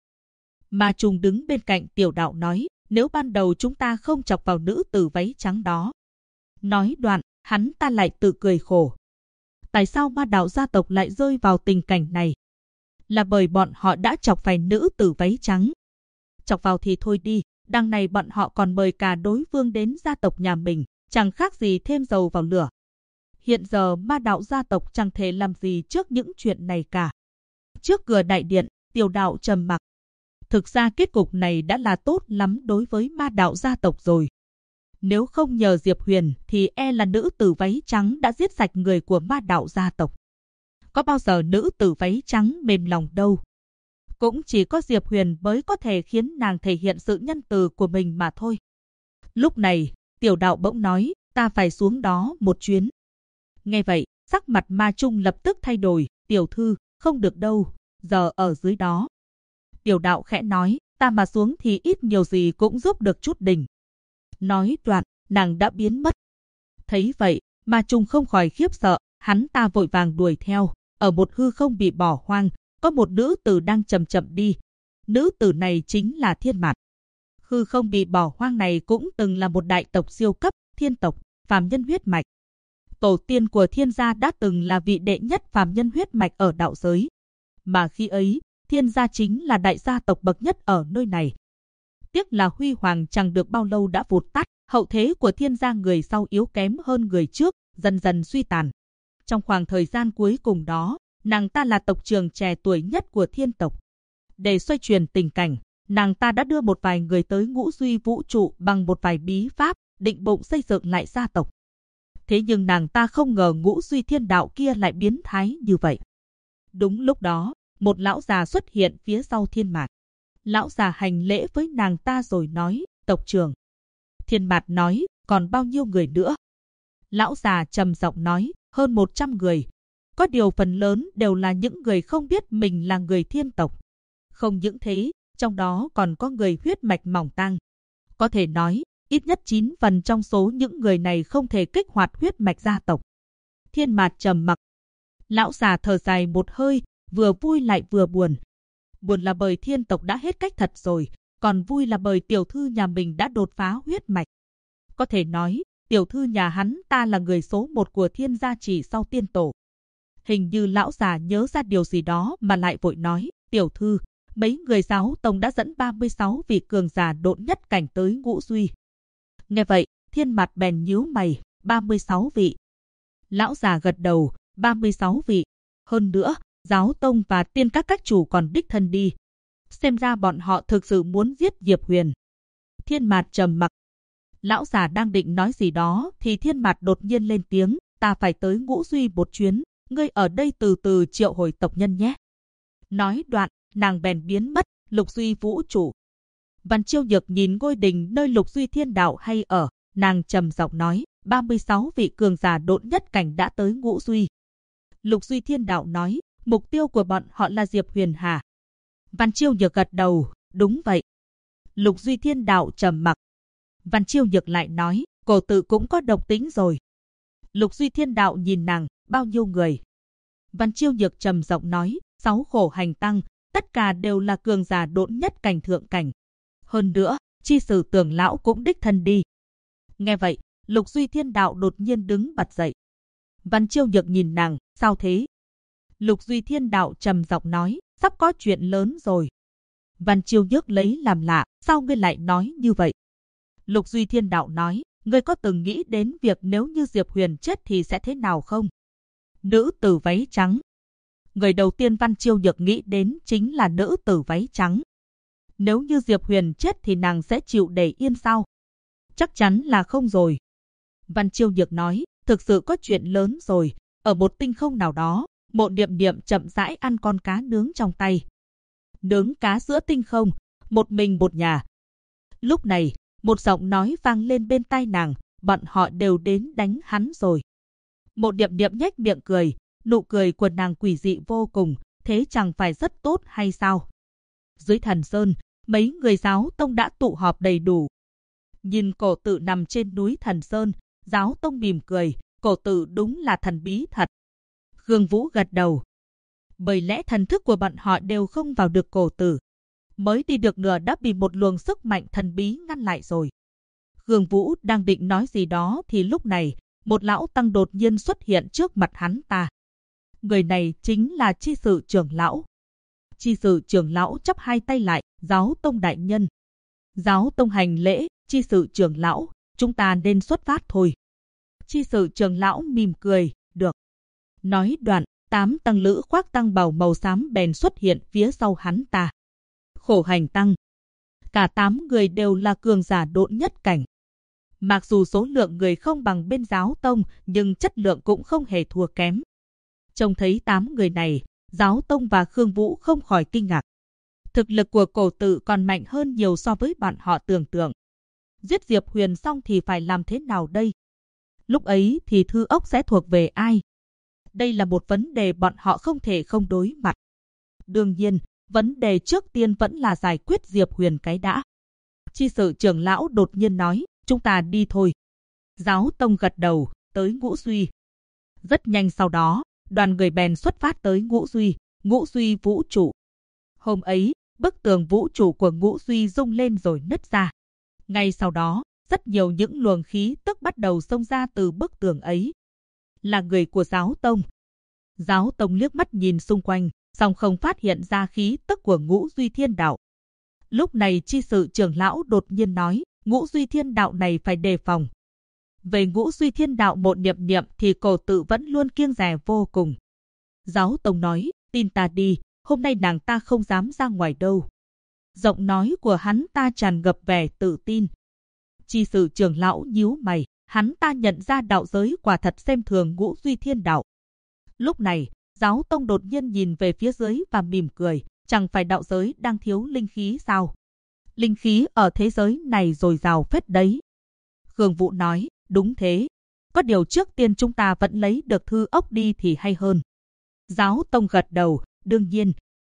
Ma Trung đứng bên cạnh tiểu đạo nói, nếu ban đầu chúng ta không chọc vào nữ tử váy trắng đó. Nói đoạn, hắn ta lại tự cười khổ. Tại sao ma đạo gia tộc lại rơi vào tình cảnh này? Là bởi bọn họ đã chọc phải nữ tử váy trắng. Chọc vào thì thôi đi, đằng này bọn họ còn mời cả đối phương đến gia tộc nhà mình, chẳng khác gì thêm dầu vào lửa. Hiện giờ ma đạo gia tộc chẳng thể làm gì trước những chuyện này cả. Trước cửa đại điện, tiểu đạo trầm mặc. Thực ra kết cục này đã là tốt lắm đối với ma đạo gia tộc rồi. Nếu không nhờ Diệp Huyền thì là nữ tử váy trắng đã giết sạch người của ma đạo gia tộc. Có bao giờ nữ tử váy trắng mềm lòng đâu. Cũng chỉ có Diệp Huyền mới có thể khiến nàng thể hiện sự nhân từ của mình mà thôi. Lúc này, tiểu đạo bỗng nói, ta phải xuống đó một chuyến. Nghe vậy, sắc mặt Ma Trung lập tức thay đổi, tiểu thư, không được đâu, giờ ở dưới đó. Tiểu đạo khẽ nói, ta mà xuống thì ít nhiều gì cũng giúp được chút đỉnh. Nói đoạn, nàng đã biến mất. Thấy vậy, Ma Trung không khỏi khiếp sợ, hắn ta vội vàng đuổi theo. Ở một hư không bị bỏ hoang, có một nữ tử đang chậm chậm đi. Nữ tử này chính là Thiên Mạt. Hư không bị bỏ hoang này cũng từng là một đại tộc siêu cấp, thiên tộc, phàm nhân huyết mạch. Tổ tiên của Thiên gia đã từng là vị đệ nhất phàm nhân huyết mạch ở đạo giới. Mà khi ấy, Thiên gia chính là đại gia tộc bậc nhất ở nơi này. Tiếc là huy hoàng chẳng được bao lâu đã vụt tắt, hậu thế của Thiên gia người sau yếu kém hơn người trước, dần dần suy tàn. Trong khoảng thời gian cuối cùng đó, nàng ta là tộc trưởng trẻ tuổi nhất của Thiên tộc. Để xoay chuyển tình cảnh, nàng ta đã đưa một vài người tới Ngũ Duy vũ trụ bằng một vài bí pháp, định bụng xây dựng lại gia tộc. Thế nhưng nàng ta không ngờ Ngũ Duy Thiên đạo kia lại biến thái như vậy. Đúng lúc đó, một lão già xuất hiện phía sau Thiên Mạt. Lão già hành lễ với nàng ta rồi nói, tộc trưởng. Thiên Mạt nói, còn bao nhiêu người nữa? Lão già trầm giọng nói, hơn 100 người. Có điều phần lớn đều là những người không biết mình là người Thiên tộc. Không những thế, trong đó còn có người huyết mạch mỏng tang. Có thể nói, ít nhất 9 phần trong số những người này không thể kích hoạt huyết mạch gia tộc. Thiên Mạt trầm mặc. Lão già thở dài một hơi, vừa vui lại vừa buồn. Buồn là bởi Thiên tộc đã hết cách thật rồi, còn vui là bởi tiểu thư nhà mình đã đột phá huyết mạch. Có thể nói, tiểu thư nhà hắn ta là người số 1 của Thiên gia chỉ sau tiên tổ. Hình như lão già nhớ ra điều gì đó mà lại vội nói, tiểu thư, mấy người giáo tông đã dẫn 36 vị cường giả độn nhất cảnh tới Ngũ Duy. Nghe vậy, Thiên Mạt bèn nhíu mày, 36 vị. Lão già gật đầu, 36 vị. Hơn nữa, giáo tông và tiên các chủ còn đích thân đi. Xem ra bọn họ thực sự muốn giết Diệp Huyền. Thiên Mạt trầm mặc. Lão già đang định nói gì đó thì Thiên Mạt đột nhiên lên tiếng, ta phải tới Ngũ Duy một chuyến, ngươi ở đây từ từ triệu hồi tộc nhân nhé. Nói đoạn, nàng bèn biến mất, Lục Duy vũ trụ. Văn Chiêu Nhược nhìn ngôi đình nơi Lục Duy Thiên đạo hay ở, nàng trầm giọng nói, 36 vị cường giả độn nhất cảnh đã tới Ngũ Duy. Lục Duy Thiên đạo nói, mục tiêu của bọn họ là Diệp Huyền hả? Văn Chiêu Nhược gật đầu, đúng vậy. Lục Duy Thiên đạo trầm mặc. Văn Chiêu Nhược lại nói, cổ tự cũng có độc tính rồi. Lục Duy Thiên đạo nhìn nàng, bao nhiêu người? Văn Chiêu Nhược trầm giọng nói, 6 khổ hành tăng, tất cả đều là cường giả độn nhất cảnh thượng cảnh. Hơn nữa, chi sử Tưởng lão cũng đích thân đi. Nghe vậy, Lục Duy Thiên đạo đột nhiên đứng bật dậy. Văn Chiêu Nhược nhìn nàng, sao thế? Lục Duy Thiên đạo trầm giọng nói, sắp có chuyện lớn rồi. Văn Chiêu Nhược lấy làm lạ, sao ngươi lại nói như vậy? Lục Duy Thiên đạo nói, ngươi có từng nghĩ đến việc nếu như Diệp Huyền chết thì sẽ thế nào không? Nữ tử váy trắng. Người đầu tiên Văn Chiêu Nhược nghĩ đến chính là nữ tử váy trắng. Nếu như Diệp Huyền chết thì nàng sẽ chịu để yên sao? Chắc chắn là không rồi. Văn Chiêu Nhược nói, thực sự có chuyện lớn rồi. Ở một tinh không nào đó, Mộ Niệm Niệm chậm rãi ăn con cá nướng trong tay. Nướng cá giữa tinh không, một mình một nhà. Lúc này, một giọng nói vang lên bên tai nàng, bọn họ đều đến đánh hắn rồi. Mộ Niệm Niệm nhếch miệng cười, nụ cười của nàng quỷ dị vô cùng, thế chẳng phải rất tốt hay sao? Dưới Thần Sơn, mấy người giáo tông đã tụ họp đầy đủ. Nhìn cổ tự nằm trên núi Thần Sơn, giáo tông mỉm cười, cổ tự đúng là thần bí thật. Khương Vũ gật đầu. Bởi lẽ thần thức của bọn họ đều không vào được cổ tử. Mới đi được nửa đã bị một luồng sức mạnh thần bí ngăn lại rồi. Khương Vũ đang định nói gì đó thì lúc này, một lão tăng đột nhiên xuất hiện trước mặt hắn ta. Người này chính là chi sự trưởng lão. Chi sự trưởng lão chắp hai tay lại, giáo tông đại nhân. Giáo tông hành lễ, chi sự trưởng lão, chúng ta nên xuất phát thôi. Chi sự trưởng lão mỉm cười, được. Nói đoạn, 8 tăng lữ khoác tăng bào màu xám bèn xuất hiện phía sau hắn ta. Khổ hành tăng. Cả 8 người đều là cường giả độn nhất cảnh. Mặc dù số lượng người không bằng bên giáo tông, nhưng chất lượng cũng không hề thua kém. Trông thấy 8 người này, giáo tông và Khương Vũ không khỏi kinh ngạc. Thực lực của cổ tự còn mạnh hơn nhiều so với bọn họ tưởng tượng. Giết Diệp Huyền xong thì phải làm thế nào đây? Lúc ấy thì thư ốc sẽ thuộc về ai? Đây là một vấn đề bọn họ không thể không đối mặt. Đương nhiên, vấn đề trước tiên vẫn là giải quyết Diệp Huyền cái đã. Chi sự trưởng lão đột nhiên nói, chúng ta đi thôi. Giáo tông gật đầu, tới Ngũ Duy. Rất nhanh sau đó, đoàn người bèn xuất phát tới Ngũ Duy vũ trụ. Hôm ấy, bức tường vũ trụ của Ngũ Duy rung lên rồi nứt ra. Ngay sau đó, rất nhiều những luồng khí tức bắt đầu xông ra từ bức tường ấy. Là người của Giáo Tông. Giáo Tông liếc mắt nhìn xung quanh, song không phát hiện ra khí tức của Ngũ Duy Thiên Đạo. Lúc này chi sự trưởng lão đột nhiên nói, Ngũ Duy Thiên Đạo này phải đề phòng. Về Ngũ Duy Thiên Đạo một niệm niệm thì cổ tự vẫn luôn kiêng dè vô cùng. Giáo Tông nói, tin ta đi, hôm nay nàng ta không dám ra ngoài đâu. Giọng nói của hắn ta tràn ngập vẻ tự tin. Chi sự trưởng lão nhíu mày, hắn ta nhận ra đạo giới quả thật xem thường Ngũ Duy Thiên Đạo. Lúc này, Giáo Tông đột nhiên nhìn về phía dưới và mỉm cười, chẳng phải đạo giới đang thiếu linh khí sao? Linh khí ở thế giới này dồi dào phết đấy. Khương Vũ nói, đúng thế. Có điều trước tiên chúng ta vẫn lấy được thư ốc đi thì hay hơn. Giáo Tông gật đầu, đương nhiên.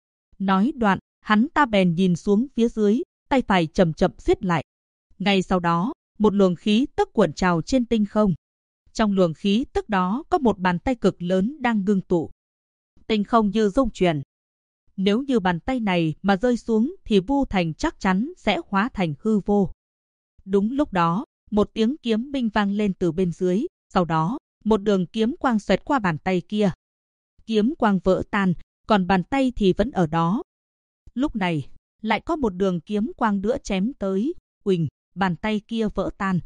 Nói đoạn, hắn ta bèn nhìn xuống phía dưới, tay phải chậm chậm siết lại. Ngay sau đó, một luồng khí tức cuộn trào trên tinh không. Trong luồng khí tức đó có một bàn tay cực lớn đang ngưng tụ. Tinh không như rung chuyển. Nếu như bàn tay này mà rơi xuống thì Vu Thành chắc chắn sẽ hóa thành hư vô. Đúng lúc đó, một tiếng kiếm minh vang lên từ bên dưới, sau đó, một đường kiếm quang xoẹt qua bàn tay kia. Kiếm quang vỡ tan, còn bàn tay thì vẫn ở đó. Lúc này, lại có một đường kiếm quang nữa chém tới, uỳnh, bàn tay kia vỡ tan.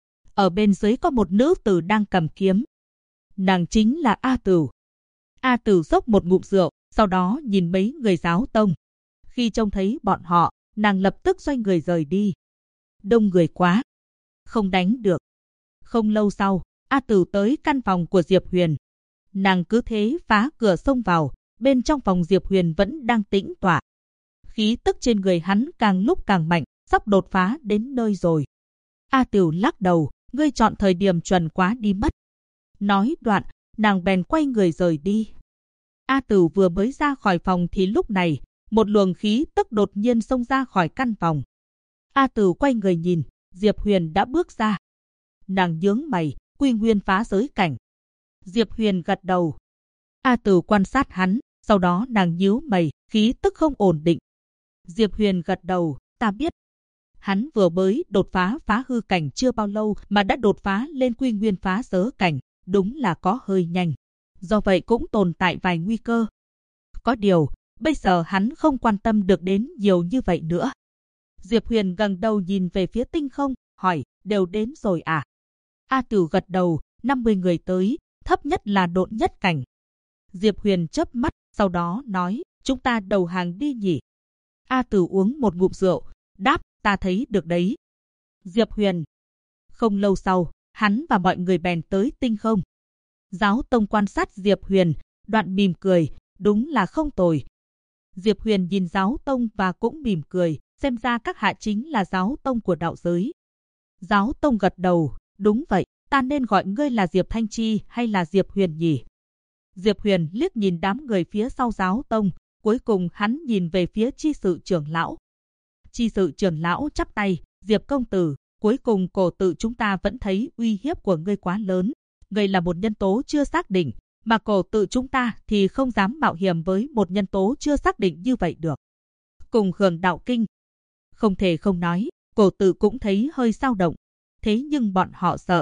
Ở bên dưới có một nữ tử đang cầm kiếm. Nàng chính là A Tửu. A Tửu xốc một ngụm rượu, sau đó nhìn mấy người Giáo Tông. Khi trông thấy bọn họ, nàng lập tức xoay người rời đi. Đông người quá, không đánh được. Không lâu sau, A Tửu tới căn phòng của Diệp Huyền. Nàng cứ thế phá cửa xông vào, bên trong phòng Diệp Huyền vẫn đang tĩnh tọa. Khí tức trên người hắn càng lúc càng mạnh, sắp đột phá đến nơi rồi. A Tửu lắc đầu, ngươi chọn thời điểm chuẩn quá đi mất. Nói đoạn, nàng bèn quay người rời đi. A Tửu vừa mới ra khỏi phòng thì lúc này, một luồng khí tức đột nhiên xông ra khỏi căn phòng. A Tửu quay người nhìn, Diệp Huyền đã bước ra. Nàng nhướng mày, quy nguyên phá giới cảnh. Diệp Huyền gật đầu. A Tửu quan sát hắn, sau đó nàng nhíu mày, khí tức không ổn định. Diệp Huyền gật đầu, ta biết. Hắn vừa mới đột phá phá hư cảnh chưa bao lâu mà đã đột phá lên quy nguyên phá giới cảnh, đúng là có hơi nhanh. Do vậy cũng tồn tại vài nguy cơ. Có điều, bây giờ hắn không quan tâm được đến nhiều như vậy nữa. Diệp Huyền ngẩng đầu nhìn về phía tinh không, hỏi, đều đến rồi à? A Tửu gật đầu, 50 người tới, thấp nhất là độn nhất cảnh. Diệp Huyền chớp mắt, sau đó nói, chúng ta đầu hàng đi nhỉ? A Tửu uống một ngụm rượu, đáp, ta thấy được đấy. Diệp Huyền. Không lâu sau, hắn và mọi người bèn tới tinh không. Giáo Tông quan sát Diệp Huyền, đoạn mỉm cười, đúng là không tồi. Diệp Huyền nhìn Giáo Tông và cũng mỉm cười, xem ra các hạ chính là Giáo Tông của đạo giới. Giáo Tông gật đầu, đúng vậy, ta nên gọi ngươi là Diệp Thanh Chi hay là Diệp Huyền nhỉ? Diệp Huyền liếc nhìn đám người phía sau Giáo Tông, cuối cùng hắn nhìn về phía chi sự trưởng lão. Chi sự trưởng lão chắp tay, Diệp công tử, cuối cùng cổ tự chúng ta vẫn thấy uy hiếp của ngươi quá lớn. Ngươi là một nhân tố chưa xác định, mà cổ tự chúng ta thì không dám mạo hiểm với một nhân tố chưa xác định như vậy được. Cùng hưởng đạo kinh. Không thể không nói, cổ tự cũng thấy hơi dao động. Thế nhưng bọn họ sợ.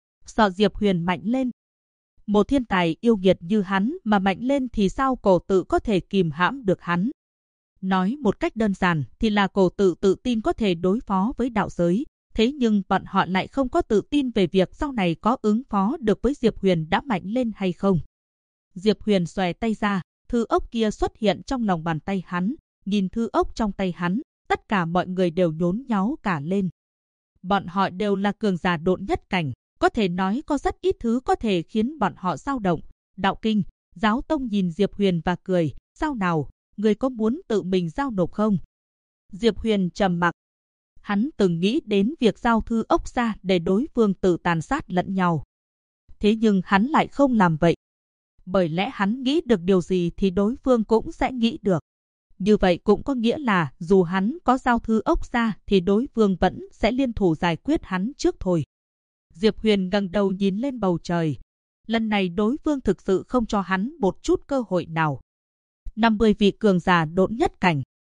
Sợ Diệp Huyền mạnh lên. Một thiên tài yêu nghiệt như hắn mà mạnh lên thì sao cổ tự có thể kìm hãm được hắn? Nói một cách đơn giản thì là cổ tự tự tin có thể đối phó với đạo giới. Thế nhưng bọn họ lại không có tự tin về việc sau này có ứng phó được với Diệp Huyền đã mạnh lên hay không. Diệp Huyền xòe tay ra, thư ốc kia xuất hiện trong lòng bàn tay hắn. Nhìn thư ốc trong tay hắn, tất cả mọi người đều nhốn nháo cả lên. Bọn họ đều là cường giả độn nhất cảnh, có thể nói có rất ít thứ có thể khiến bọn họ dao động. Đạo kinh, Giáo Tông nhìn Diệp Huyền và cười, sao nào, người có muốn tự mình giao nộp không? Diệp Huyền trầm mặc. Hắn từng nghĩ đến việc giao thư ốc ra để đối phương tự tàn sát lẫn nhau. Thế nhưng hắn lại không làm vậy. Bởi lẽ hắn nghĩ được điều gì thì đối phương cũng sẽ nghĩ được. Như vậy cũng có nghĩa là dù hắn có giao thư ốc ra thì đối phương vẫn sẽ liên thủ giải quyết hắn trước thôi. Diệp Huyền ngẩng đầu nhìn lên bầu trời. Lần này đối phương thực sự không cho hắn một chút cơ hội nào. 50 vị cường giả độn nhất cảnh.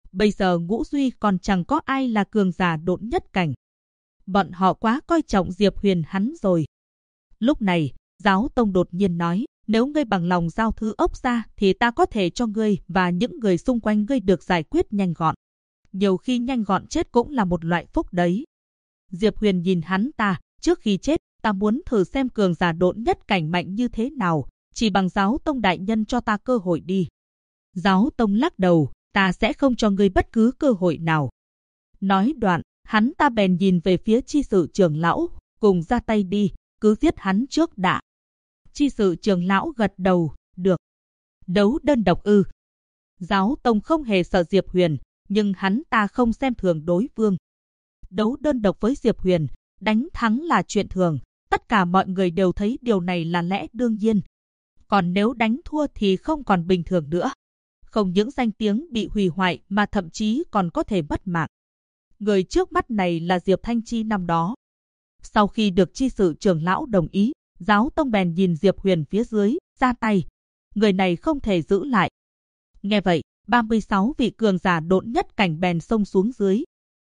Bây giờ Ngũ Duy còn chẳng có ai là cường giả độn nhất cảnh. Bọn họ quá coi trọng Diệp Huyền hắn rồi. Lúc này, Giáo Tông đột nhiên nói, nếu ngươi bằng lòng giao thư ốc ra thì ta có thể cho ngươi và những người xung quanh ngươi được giải quyết nhanh gọn. Nhiều khi nhanh gọn chết cũng là một loại phúc đấy. Diệp Huyền nhìn hắn ta, trước khi chết, ta muốn thử xem cường giả độn nhất cảnh mạnh như thế nào, chỉ bằng Giáo Tông đại nhân cho ta cơ hội đi. Giáo Tông lắc đầu, ta sẽ không cho ngươi bất cứ cơ hội nào. Nói đoạn, hắn ta bèn nhìn về phía Chi Sự Trưởng lão, cùng ra tay đi, cứ giết hắn trước đã. Chi Sự Trưởng lão gật đầu, được. Đấu đơn độc ư? Giáo Tông không hề sợ Diệp Huyền, nhưng hắn ta không xem thường đối phương. Đấu đơn độc với Diệp Huyền, đánh thắng là chuyện thường, tất cả mọi người đều thấy điều này là lẽ đương nhiên. Còn nếu đánh thua thì không còn bình thường nữa. Không những danh tiếng bị hủy hoại mà thậm chí còn có thể mất mạng. Người trước mắt này là Diệp Thanh Chi năm đó. Sau khi được Chi Sự Trưởng lão đồng ý, Giáo Tông bèn nhìn Diệp Huyền phía dưới, ra tay. Người này không thể giữ lại. Nghe vậy, 36 vị cường giả độn nhất cảnh bèn xông xuống dưới.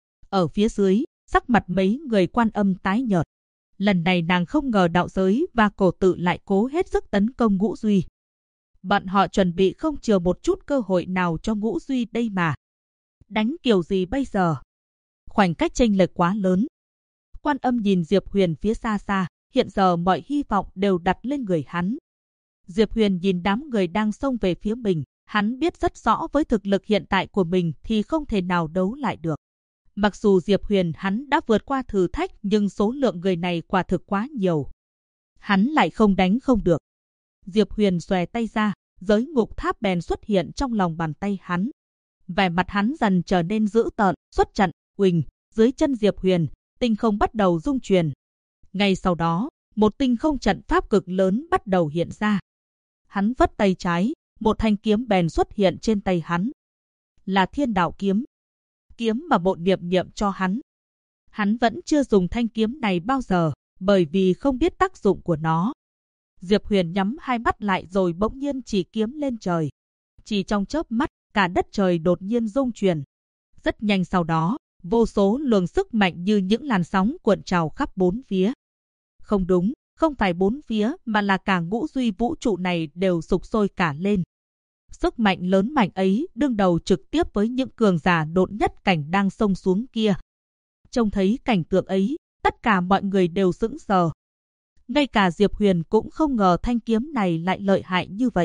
Ở phía dưới, sắc mặt mấy người Quan Âm tái nhợt. Lần này nàng không ngờ đạo giới và cổ tự lại cố hết sức tấn công Ngũ Duy. Bọn họ chuẩn bị không chừa một chút cơ hội nào cho Ngũ Duy đây mà. Đánh kiểu gì bây giờ? Khoảnh cách chênh lệch quá lớn. Quan Âm nhìn Diệp Huyền phía xa xa, hiện giờ mọi hy vọng đều đặt lên người hắn. Diệp Huyền nhìn đám người đang xông về phía mình, hắn biết rất rõ với thực lực hiện tại của mình thì không thể nào đấu lại được. Mặc dù Diệp Huyền hắn đã vượt qua thử thách nhưng số lượng người này quả thực quá nhiều. Hắn lại không đánh không được. Diệp Huyền xòe tay ra, giới ngục tháp bèn xuất hiện trong lòng bàn tay hắn. Vẻ mặt hắn dần trở nên dữ tợn, xuất trận, uỳnh, dưới chân Diệp Huyền, tinh không bắt đầu rung chuyển. Ngay sau đó, một tinh không trận pháp cực lớn bắt đầu hiện ra. Hắn vất tay trái, một thanh kiếm bèn xuất hiện trên tay hắn. Là Thiên Đạo kiếm. Kiếm mà Bộ Niệm Niệm cho hắn. Hắn vẫn chưa dùng thanh kiếm này bao giờ, bởi vì không biết tác dụng của nó. Diệp Huyền nhắm hai mắt lại rồi bỗng nhiên chỉ kiếm lên trời. Chỉ trong chớp mắt, cả đất trời đột nhiên rung chuyển. Rất nhanh sau đó, vô số luồng sức mạnh như những làn sóng cuộn trào khắp bốn phía. Không đúng, không phải bốn phía mà là cả Ngũ Duy vũ trụ này đều sục sôi cả lên. Sức mạnh lớn mạnh ấy đương đầu trực tiếp với những cường giả độn nhất cảnh đang xông xuống kia. Trông thấy cảnh tượng ấy, tất cả mọi người đều sững sờ. Ngay cả Diệp Huyền cũng không ngờ thanh kiếm này lại lợi hại như vậy.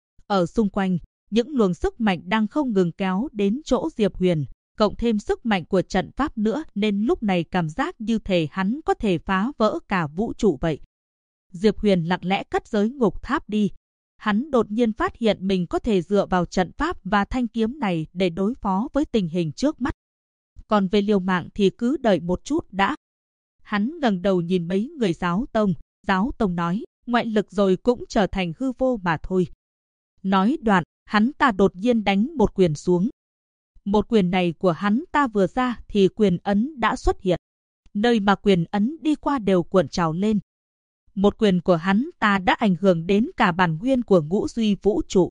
Ở xung quanh, những luồng sức mạnh đang không ngừng kéo đến chỗ Diệp Huyền, cộng thêm sức mạnh của trận pháp nữa nên lúc này cảm giác như thể hắn có thể phá vỡ cả vũ trụ vậy. Diệp Huyền lặng lẽ cất giới ngục tháp đi. Hắn đột nhiên phát hiện mình có thể dựa vào trận pháp và thanh kiếm này để đối phó với tình hình trước mắt. Còn về liều mạng thì cứ đợi một chút đã. Hắn ngẩng đầu nhìn mấy người Giáo Tông nói, ngoại lực rồi cũng trở thành hư vô mà thôi. Nói đoạn, hắn ta đột nhiên đánh một quyền xuống. Một quyền này của hắn ta vừa ra thì quyền ấn đã xuất hiện. Nơi mà quyền ấn đi qua đều cuộn trào lên. Một quyền của hắn ta đã ảnh hưởng đến cả bản nguyên của Ngũ Duy vũ trụ.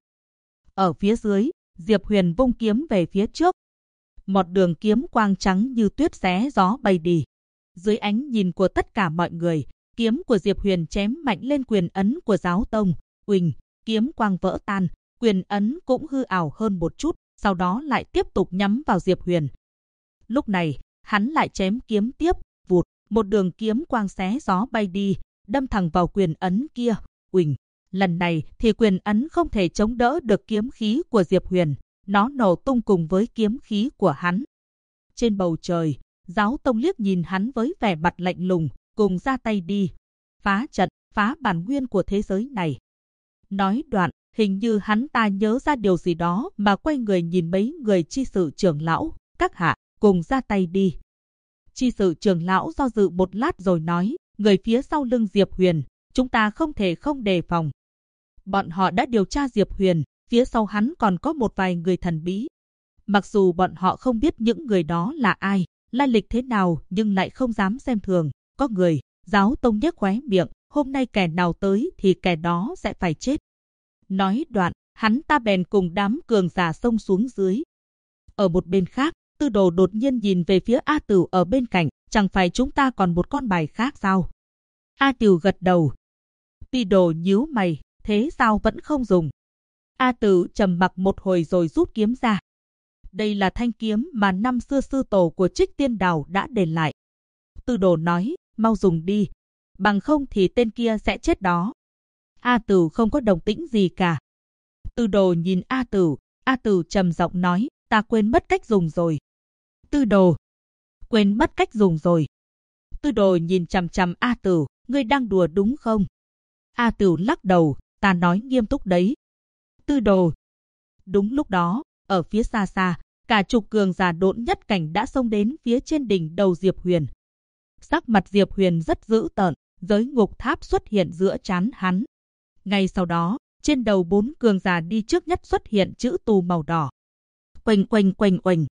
Ở phía dưới, Diệp Huyền vung kiếm về phía trước. Một đường kiếm quang trắng như tuyết xé gió bay đi. Dưới ánh nhìn của tất cả mọi người, kiếm của Diệp Huyền chém mạnh lên quyền ấn của Giáo Tông. Uỳnh, kiếm quang vỡ tan, quyền ấn cũng hư ảo hơn một chút, sau đó lại tiếp tục nhắm vào Diệp Huyền. Lúc này, hắn lại chém kiếm tiếp, vụt, một đường kiếm quang xé gió bay đi, đâm thẳng vào quyền ấn kia. Uỳnh, lần này thì quyền ấn không thể chống đỡ được kiếm khí của Diệp Huyền, nó nổ tung cùng với kiếm khí của hắn. Trên bầu trời, Giáo Tông liếc nhìn hắn với vẻ mặt lạnh lùng, cùng ra tay đi, phá trận, phá bản nguyên của thế giới này. Nói đoạn, hình như hắn ta nhớ ra điều gì đó mà quay người nhìn mấy người Chi Sự Trưởng lão, các hạ, cùng ra tay đi. Chi Sự Trưởng lão do dự một lát rồi nói, người phía sau lưng Diệp Huyền, chúng ta không thể không đề phòng. Bọn họ đã điều tra Diệp Huyền, phía sau hắn còn có một vài người thần bí. Mặc dù bọn họ không biết những người đó là ai, lai lịch thế nào nhưng lại không dám xem thường. Có người, Giáo Tông nhếch khóe miệng, hôm nay kẻ nào tới thì kẻ đó sẽ phải chết. Nói đoạn, hắn ta bèn cùng đám cường giả xông xuống dưới. Ở một bên khác, Tư Đồ đột nhiên nhìn về phía A Tửu ở bên cạnh, chẳng phải chúng ta còn một con bài khác sao? A Tửu gật đầu. Tư Đồ nhíu mày, thế sao vẫn không dùng? A Tửu trầm mặc một hồi rồi rút kiếm ra. Đây là thanh kiếm mà năm xưa sư tổ của Trích Tiên Đào đã để lại. Tư Đồ nói, mau dùng đi, bằng không thì tên kia sẽ chết đó. A Tửu không có động tĩnh gì cả. Tư Đồ nhìn A Tửu trầm giọng nói, ta quên mất cách dùng rồi. Tư Đồ, quên mất cách dùng rồi. Tư Đồ nhìn chằm chằm A Tửu, ngươi đang đùa đúng không? A Tửu lắc đầu, ta nói nghiêm túc đấy. Tư Đồ. Đúng lúc đó, ở phía xa xa, cả chục cường giả độn nhất cảnh đã xông đến phía trên đỉnh đầu Diệp Huyền. Sắc mặt Diệp Huyền rất dữ tợn, giới ngục tháp xuất hiện giữa trán hắn. Ngay sau đó, trên đầu 4 cường giả đi trước nhất xuất hiện chữ tù màu đỏ. Quanh quanh quanh quanh.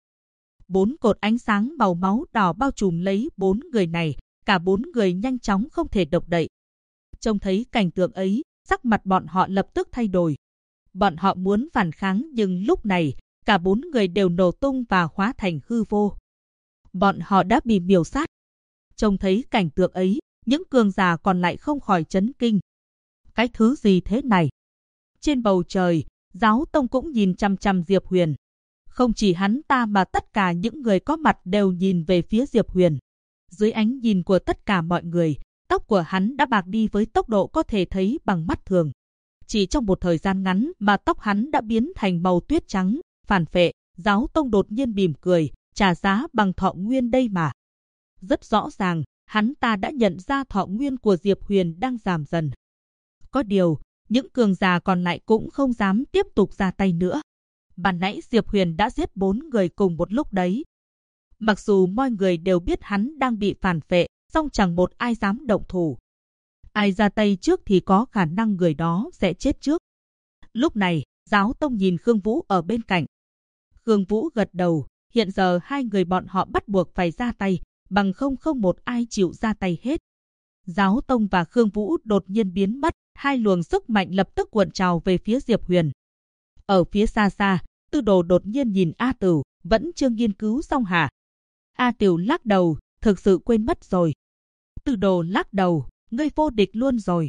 4 cột ánh sáng màu máu đỏ bao trùm lấy 4 người này, cả 4 người nhanh chóng không thể động đậy. Trông thấy cảnh tượng ấy, sắc mặt bọn họ lập tức thay đổi. Bọn họ muốn phản kháng nhưng lúc này, cả 4 người đều nổ tung và hóa thành hư vô. Bọn họ đã bị miểu sát. Trông thấy cảnh tượng ấy, những cường giả còn lại không khỏi chấn kinh. Cái thứ gì thế này? Trên bầu trời, Giáo Tông cũng nhìn chằm chằm Diệp Huyền. Không chỉ hắn ta mà tất cả những người có mặt đều nhìn về phía Diệp Huyền. Dưới ánh nhìn của tất cả mọi người, tóc của hắn đã bạc đi với tốc độ có thể thấy bằng mắt thường. Chỉ trong một thời gian ngắn mà tóc hắn đã biến thành màu tuyết trắng. Phản phệ, Giáo Tông đột nhiên mỉm cười, trả giá bằng thọ nguyên đây mà. Rất rõ ràng, hắn ta đã nhận ra thọ nguyên của Diệp Huyền đang giảm dần. Có điều, những cường giả còn lại cũng không dám tiếp tục ra tay nữa. Ban nãy Diệp Huyền đã giết 4 người cùng một lúc đấy. Mặc dù mọi người đều biết hắn đang bị phản phệ, song chẳng một ai dám động thủ. Ai ra tay trước thì có khả năng người đó sẽ chết trước. Lúc này, Giáo Tông nhìn Khương Vũ ở bên cạnh. Khương Vũ gật đầu, hiện giờ hai người bọn họ bắt buộc phải ra tay, bằng không một ai chịu ra tay hết. Giáo Tông và Khương Vũ đột nhiên biến mất, hai luồng sức mạnh lập tức cuộn trào về phía Diệp Huyền. Ở phía xa xa, Tư Đồ đột nhiên nhìn A Tửu, vẫn chưa nghiên cứu xong hả? A Tửu lắc đầu, thực sự quên mất rồi. Tư Đồ lắc đầu, ngươi vô địch luôn rồi.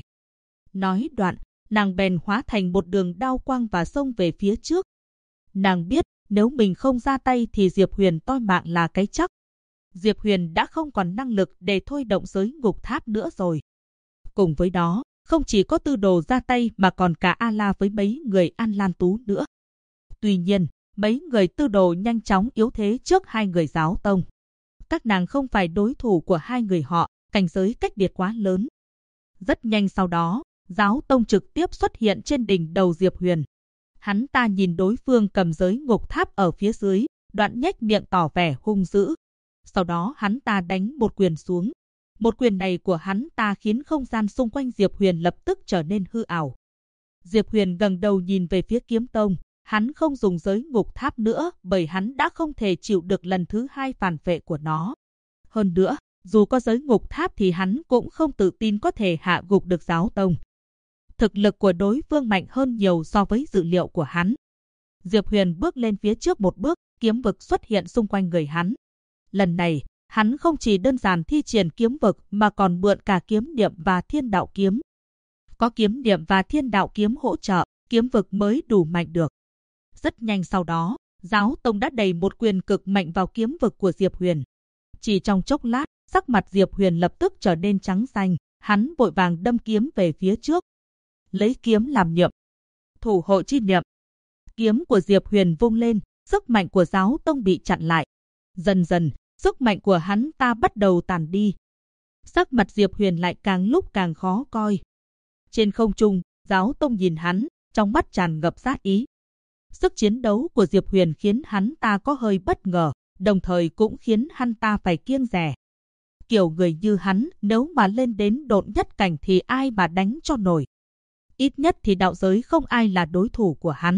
Nói đoạn, nàng bèn hóa thành một đường đao quang và xông về phía trước. Nàng biết, nếu mình không ra tay thì Diệp Huyền toi mạng là cái chắc. Diệp Huyền đã không còn năng lực để thôi động giới ngục tháp nữa rồi. Cùng với đó, không chỉ có Tư Đồ ra tay mà còn cả A-La với mấy người An Lan Tú nữa. Tuy nhiên, mấy người Tư Đồ nhanh chóng yếu thế trước hai người Giáo Tông. Các nàng không phải đối thủ của hai người họ, cảnh giới cách biệt quá lớn. Rất nhanh sau đó, Giáo Tông trực tiếp xuất hiện trên đỉnh đầu Diệp Huyền. Hắn ta nhìn đối phương cầm giới ngục tháp ở phía dưới, đoạn nhếch miệng tỏ vẻ hung dữ. Sau đó hắn ta đánh một quyền xuống. Một quyền này của hắn ta khiến không gian xung quanh Diệp Huyền lập tức trở nên hư ảo. Diệp Huyền ngẩng đầu nhìn về phía Kiếm Tông. Hắn không dùng giới ngục tháp nữa bởi hắn đã không thể chịu được lần thứ hai phản vệ của nó. Hơn nữa, dù có giới ngục tháp thì hắn cũng không tự tin có thể hạ gục được Giáo Tông. Thực lực của đối phương mạnh hơn nhiều so với dự liệu của hắn. Diệp Huyền bước lên phía trước một bước, kiếm vực xuất hiện xung quanh người hắn. Lần này, hắn không chỉ đơn giản thi triển kiếm vực mà còn mượn cả kiếm niệm và thiên đạo kiếm. Có kiếm niệm và thiên đạo kiếm hỗ trợ, kiếm vực mới đủ mạnh được. Rất nhanh sau đó, Giáo Tông đã đẩy một quyền cực mạnh vào kiếm vực của Diệp Huyền. Chỉ trong chốc lát, sắc mặt Diệp Huyền lập tức trở nên trắng xanh, hắn vội vàng đâm kiếm về phía trước. Lấy kiếm làm niệm, thủ hộ chi niệm. Kiếm của Diệp Huyền vung lên, sức mạnh của Giáo Tông bị chặn lại. Dần dần, sức mạnh của hắn ta bắt đầu tàn đi. Sắc mặt Diệp Huyền lại càng lúc càng khó coi. Trên không trung, Giáo Tông nhìn hắn, trong mắt tràn ngập sát ý. Sức chiến đấu của Diệp Huyền khiến hắn ta có hơi bất ngờ, đồng thời cũng khiến hắn ta phải kiêng dè. Kiểu người như hắn, nếu mà lên đến độn nhất cảnh thì ai mà đánh cho nổi. Ít nhất thì đạo giới không ai là đối thủ của hắn.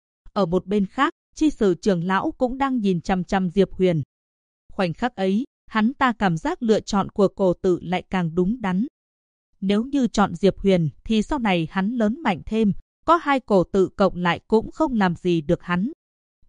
Ở một bên khác, Chi Sử trưởng lão cũng đang nhìn chằm chằm Diệp Huyền. Khoảnh khắc ấy, hắn ta cảm giác lựa chọn của cổ tự lại càng đúng đắn. Nếu như chọn Diệp Huyền thì sau này hắn lớn mạnh thêm, có hai cổ tự cộng lại cũng không làm gì được hắn.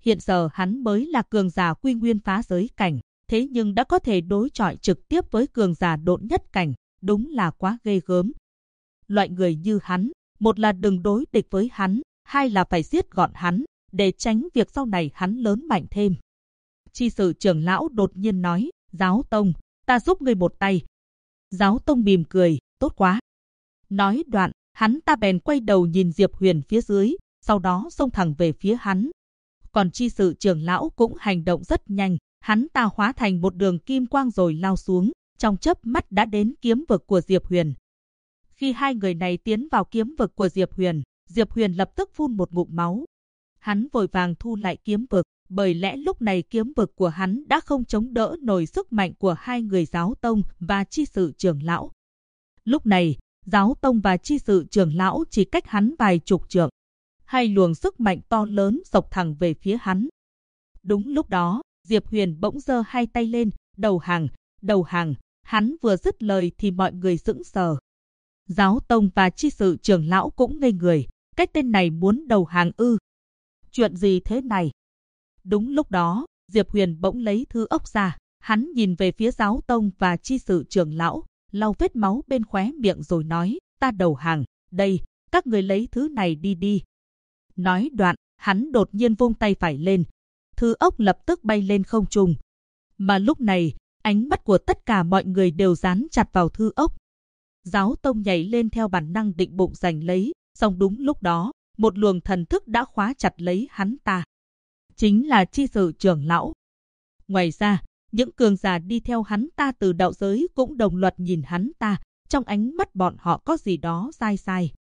Hiện giờ hắn mới là cường giả quy nguyên phá giới cảnh, thế nhưng đã có thể đối chọi trực tiếp với cường giả độn nhất cảnh, đúng là quá ghê gớm. Loại người như hắn, một là đừng đối địch với hắn, hai là phải giết gọn hắn, để tránh việc sau này hắn lớn mạnh thêm. Chi sự trưởng lão đột nhiên nói, Giáo Tông, ta giúp ngươi một tay. Giáo Tông mỉm cười, tốt quá. Nói đoạn, hắn ta bèn quay đầu nhìn Diệp Huyền phía dưới, sau đó xông thẳng về phía hắn. Còn chi sự trưởng lão cũng hành động rất nhanh, hắn ta hóa thành một đường kim quang rồi lao xuống, trong chớp mắt đã đến kiếm vực của Diệp Huyền. Khi hai người này tiến vào kiếm vực của Diệp Huyền lập tức phun một ngụm máu. Hắn vội vàng thu lại kiếm vực, bởi lẽ lúc này kiếm vực của hắn đã không chống đỡ nổi sức mạnh của hai người Giáo Tông và chi sự trưởng lão. Lúc này, Giáo Tông và chi sự trưởng lão chỉ cách hắn vài chục trượng. Hai luồng sức mạnh to lớn dọc thẳng về phía hắn. Đúng lúc đó, Diệp Huyền bỗng giơ hai tay lên, đầu hàng. Hắn vừa dứt lời thì mọi người sững sờ. Giáo Tông và chi sự trưởng lão cũng ngây người, cái tên này muốn đầu hàng ư? Chuyện gì thế này? Đúng lúc đó, Diệp Huyền bỗng lấy thư ốc ra, hắn nhìn về phía Giáo Tông và chi sự trưởng lão, lau vết máu bên khóe miệng rồi nói, ta đầu hàng, đây, các người lấy thứ này đi đi. Nói đoạn, hắn đột nhiên vung tay phải lên, thư ốc lập tức bay lên không trung. Mà lúc này, ánh mắt của tất cả mọi người đều dán chặt vào thư ốc. Giáo Tông nhảy lên theo bản năng định bụng giành lấy, song đúng lúc đó, một luồng thần thức đã khóa chặt lấy hắn ta. Chính là chi sự trưởng lão. Ngoài ra, những cường giả đi theo hắn ta từ đạo giới cũng đồng loạt nhìn hắn ta, trong ánh mắt bọn họ có gì đó sai sai.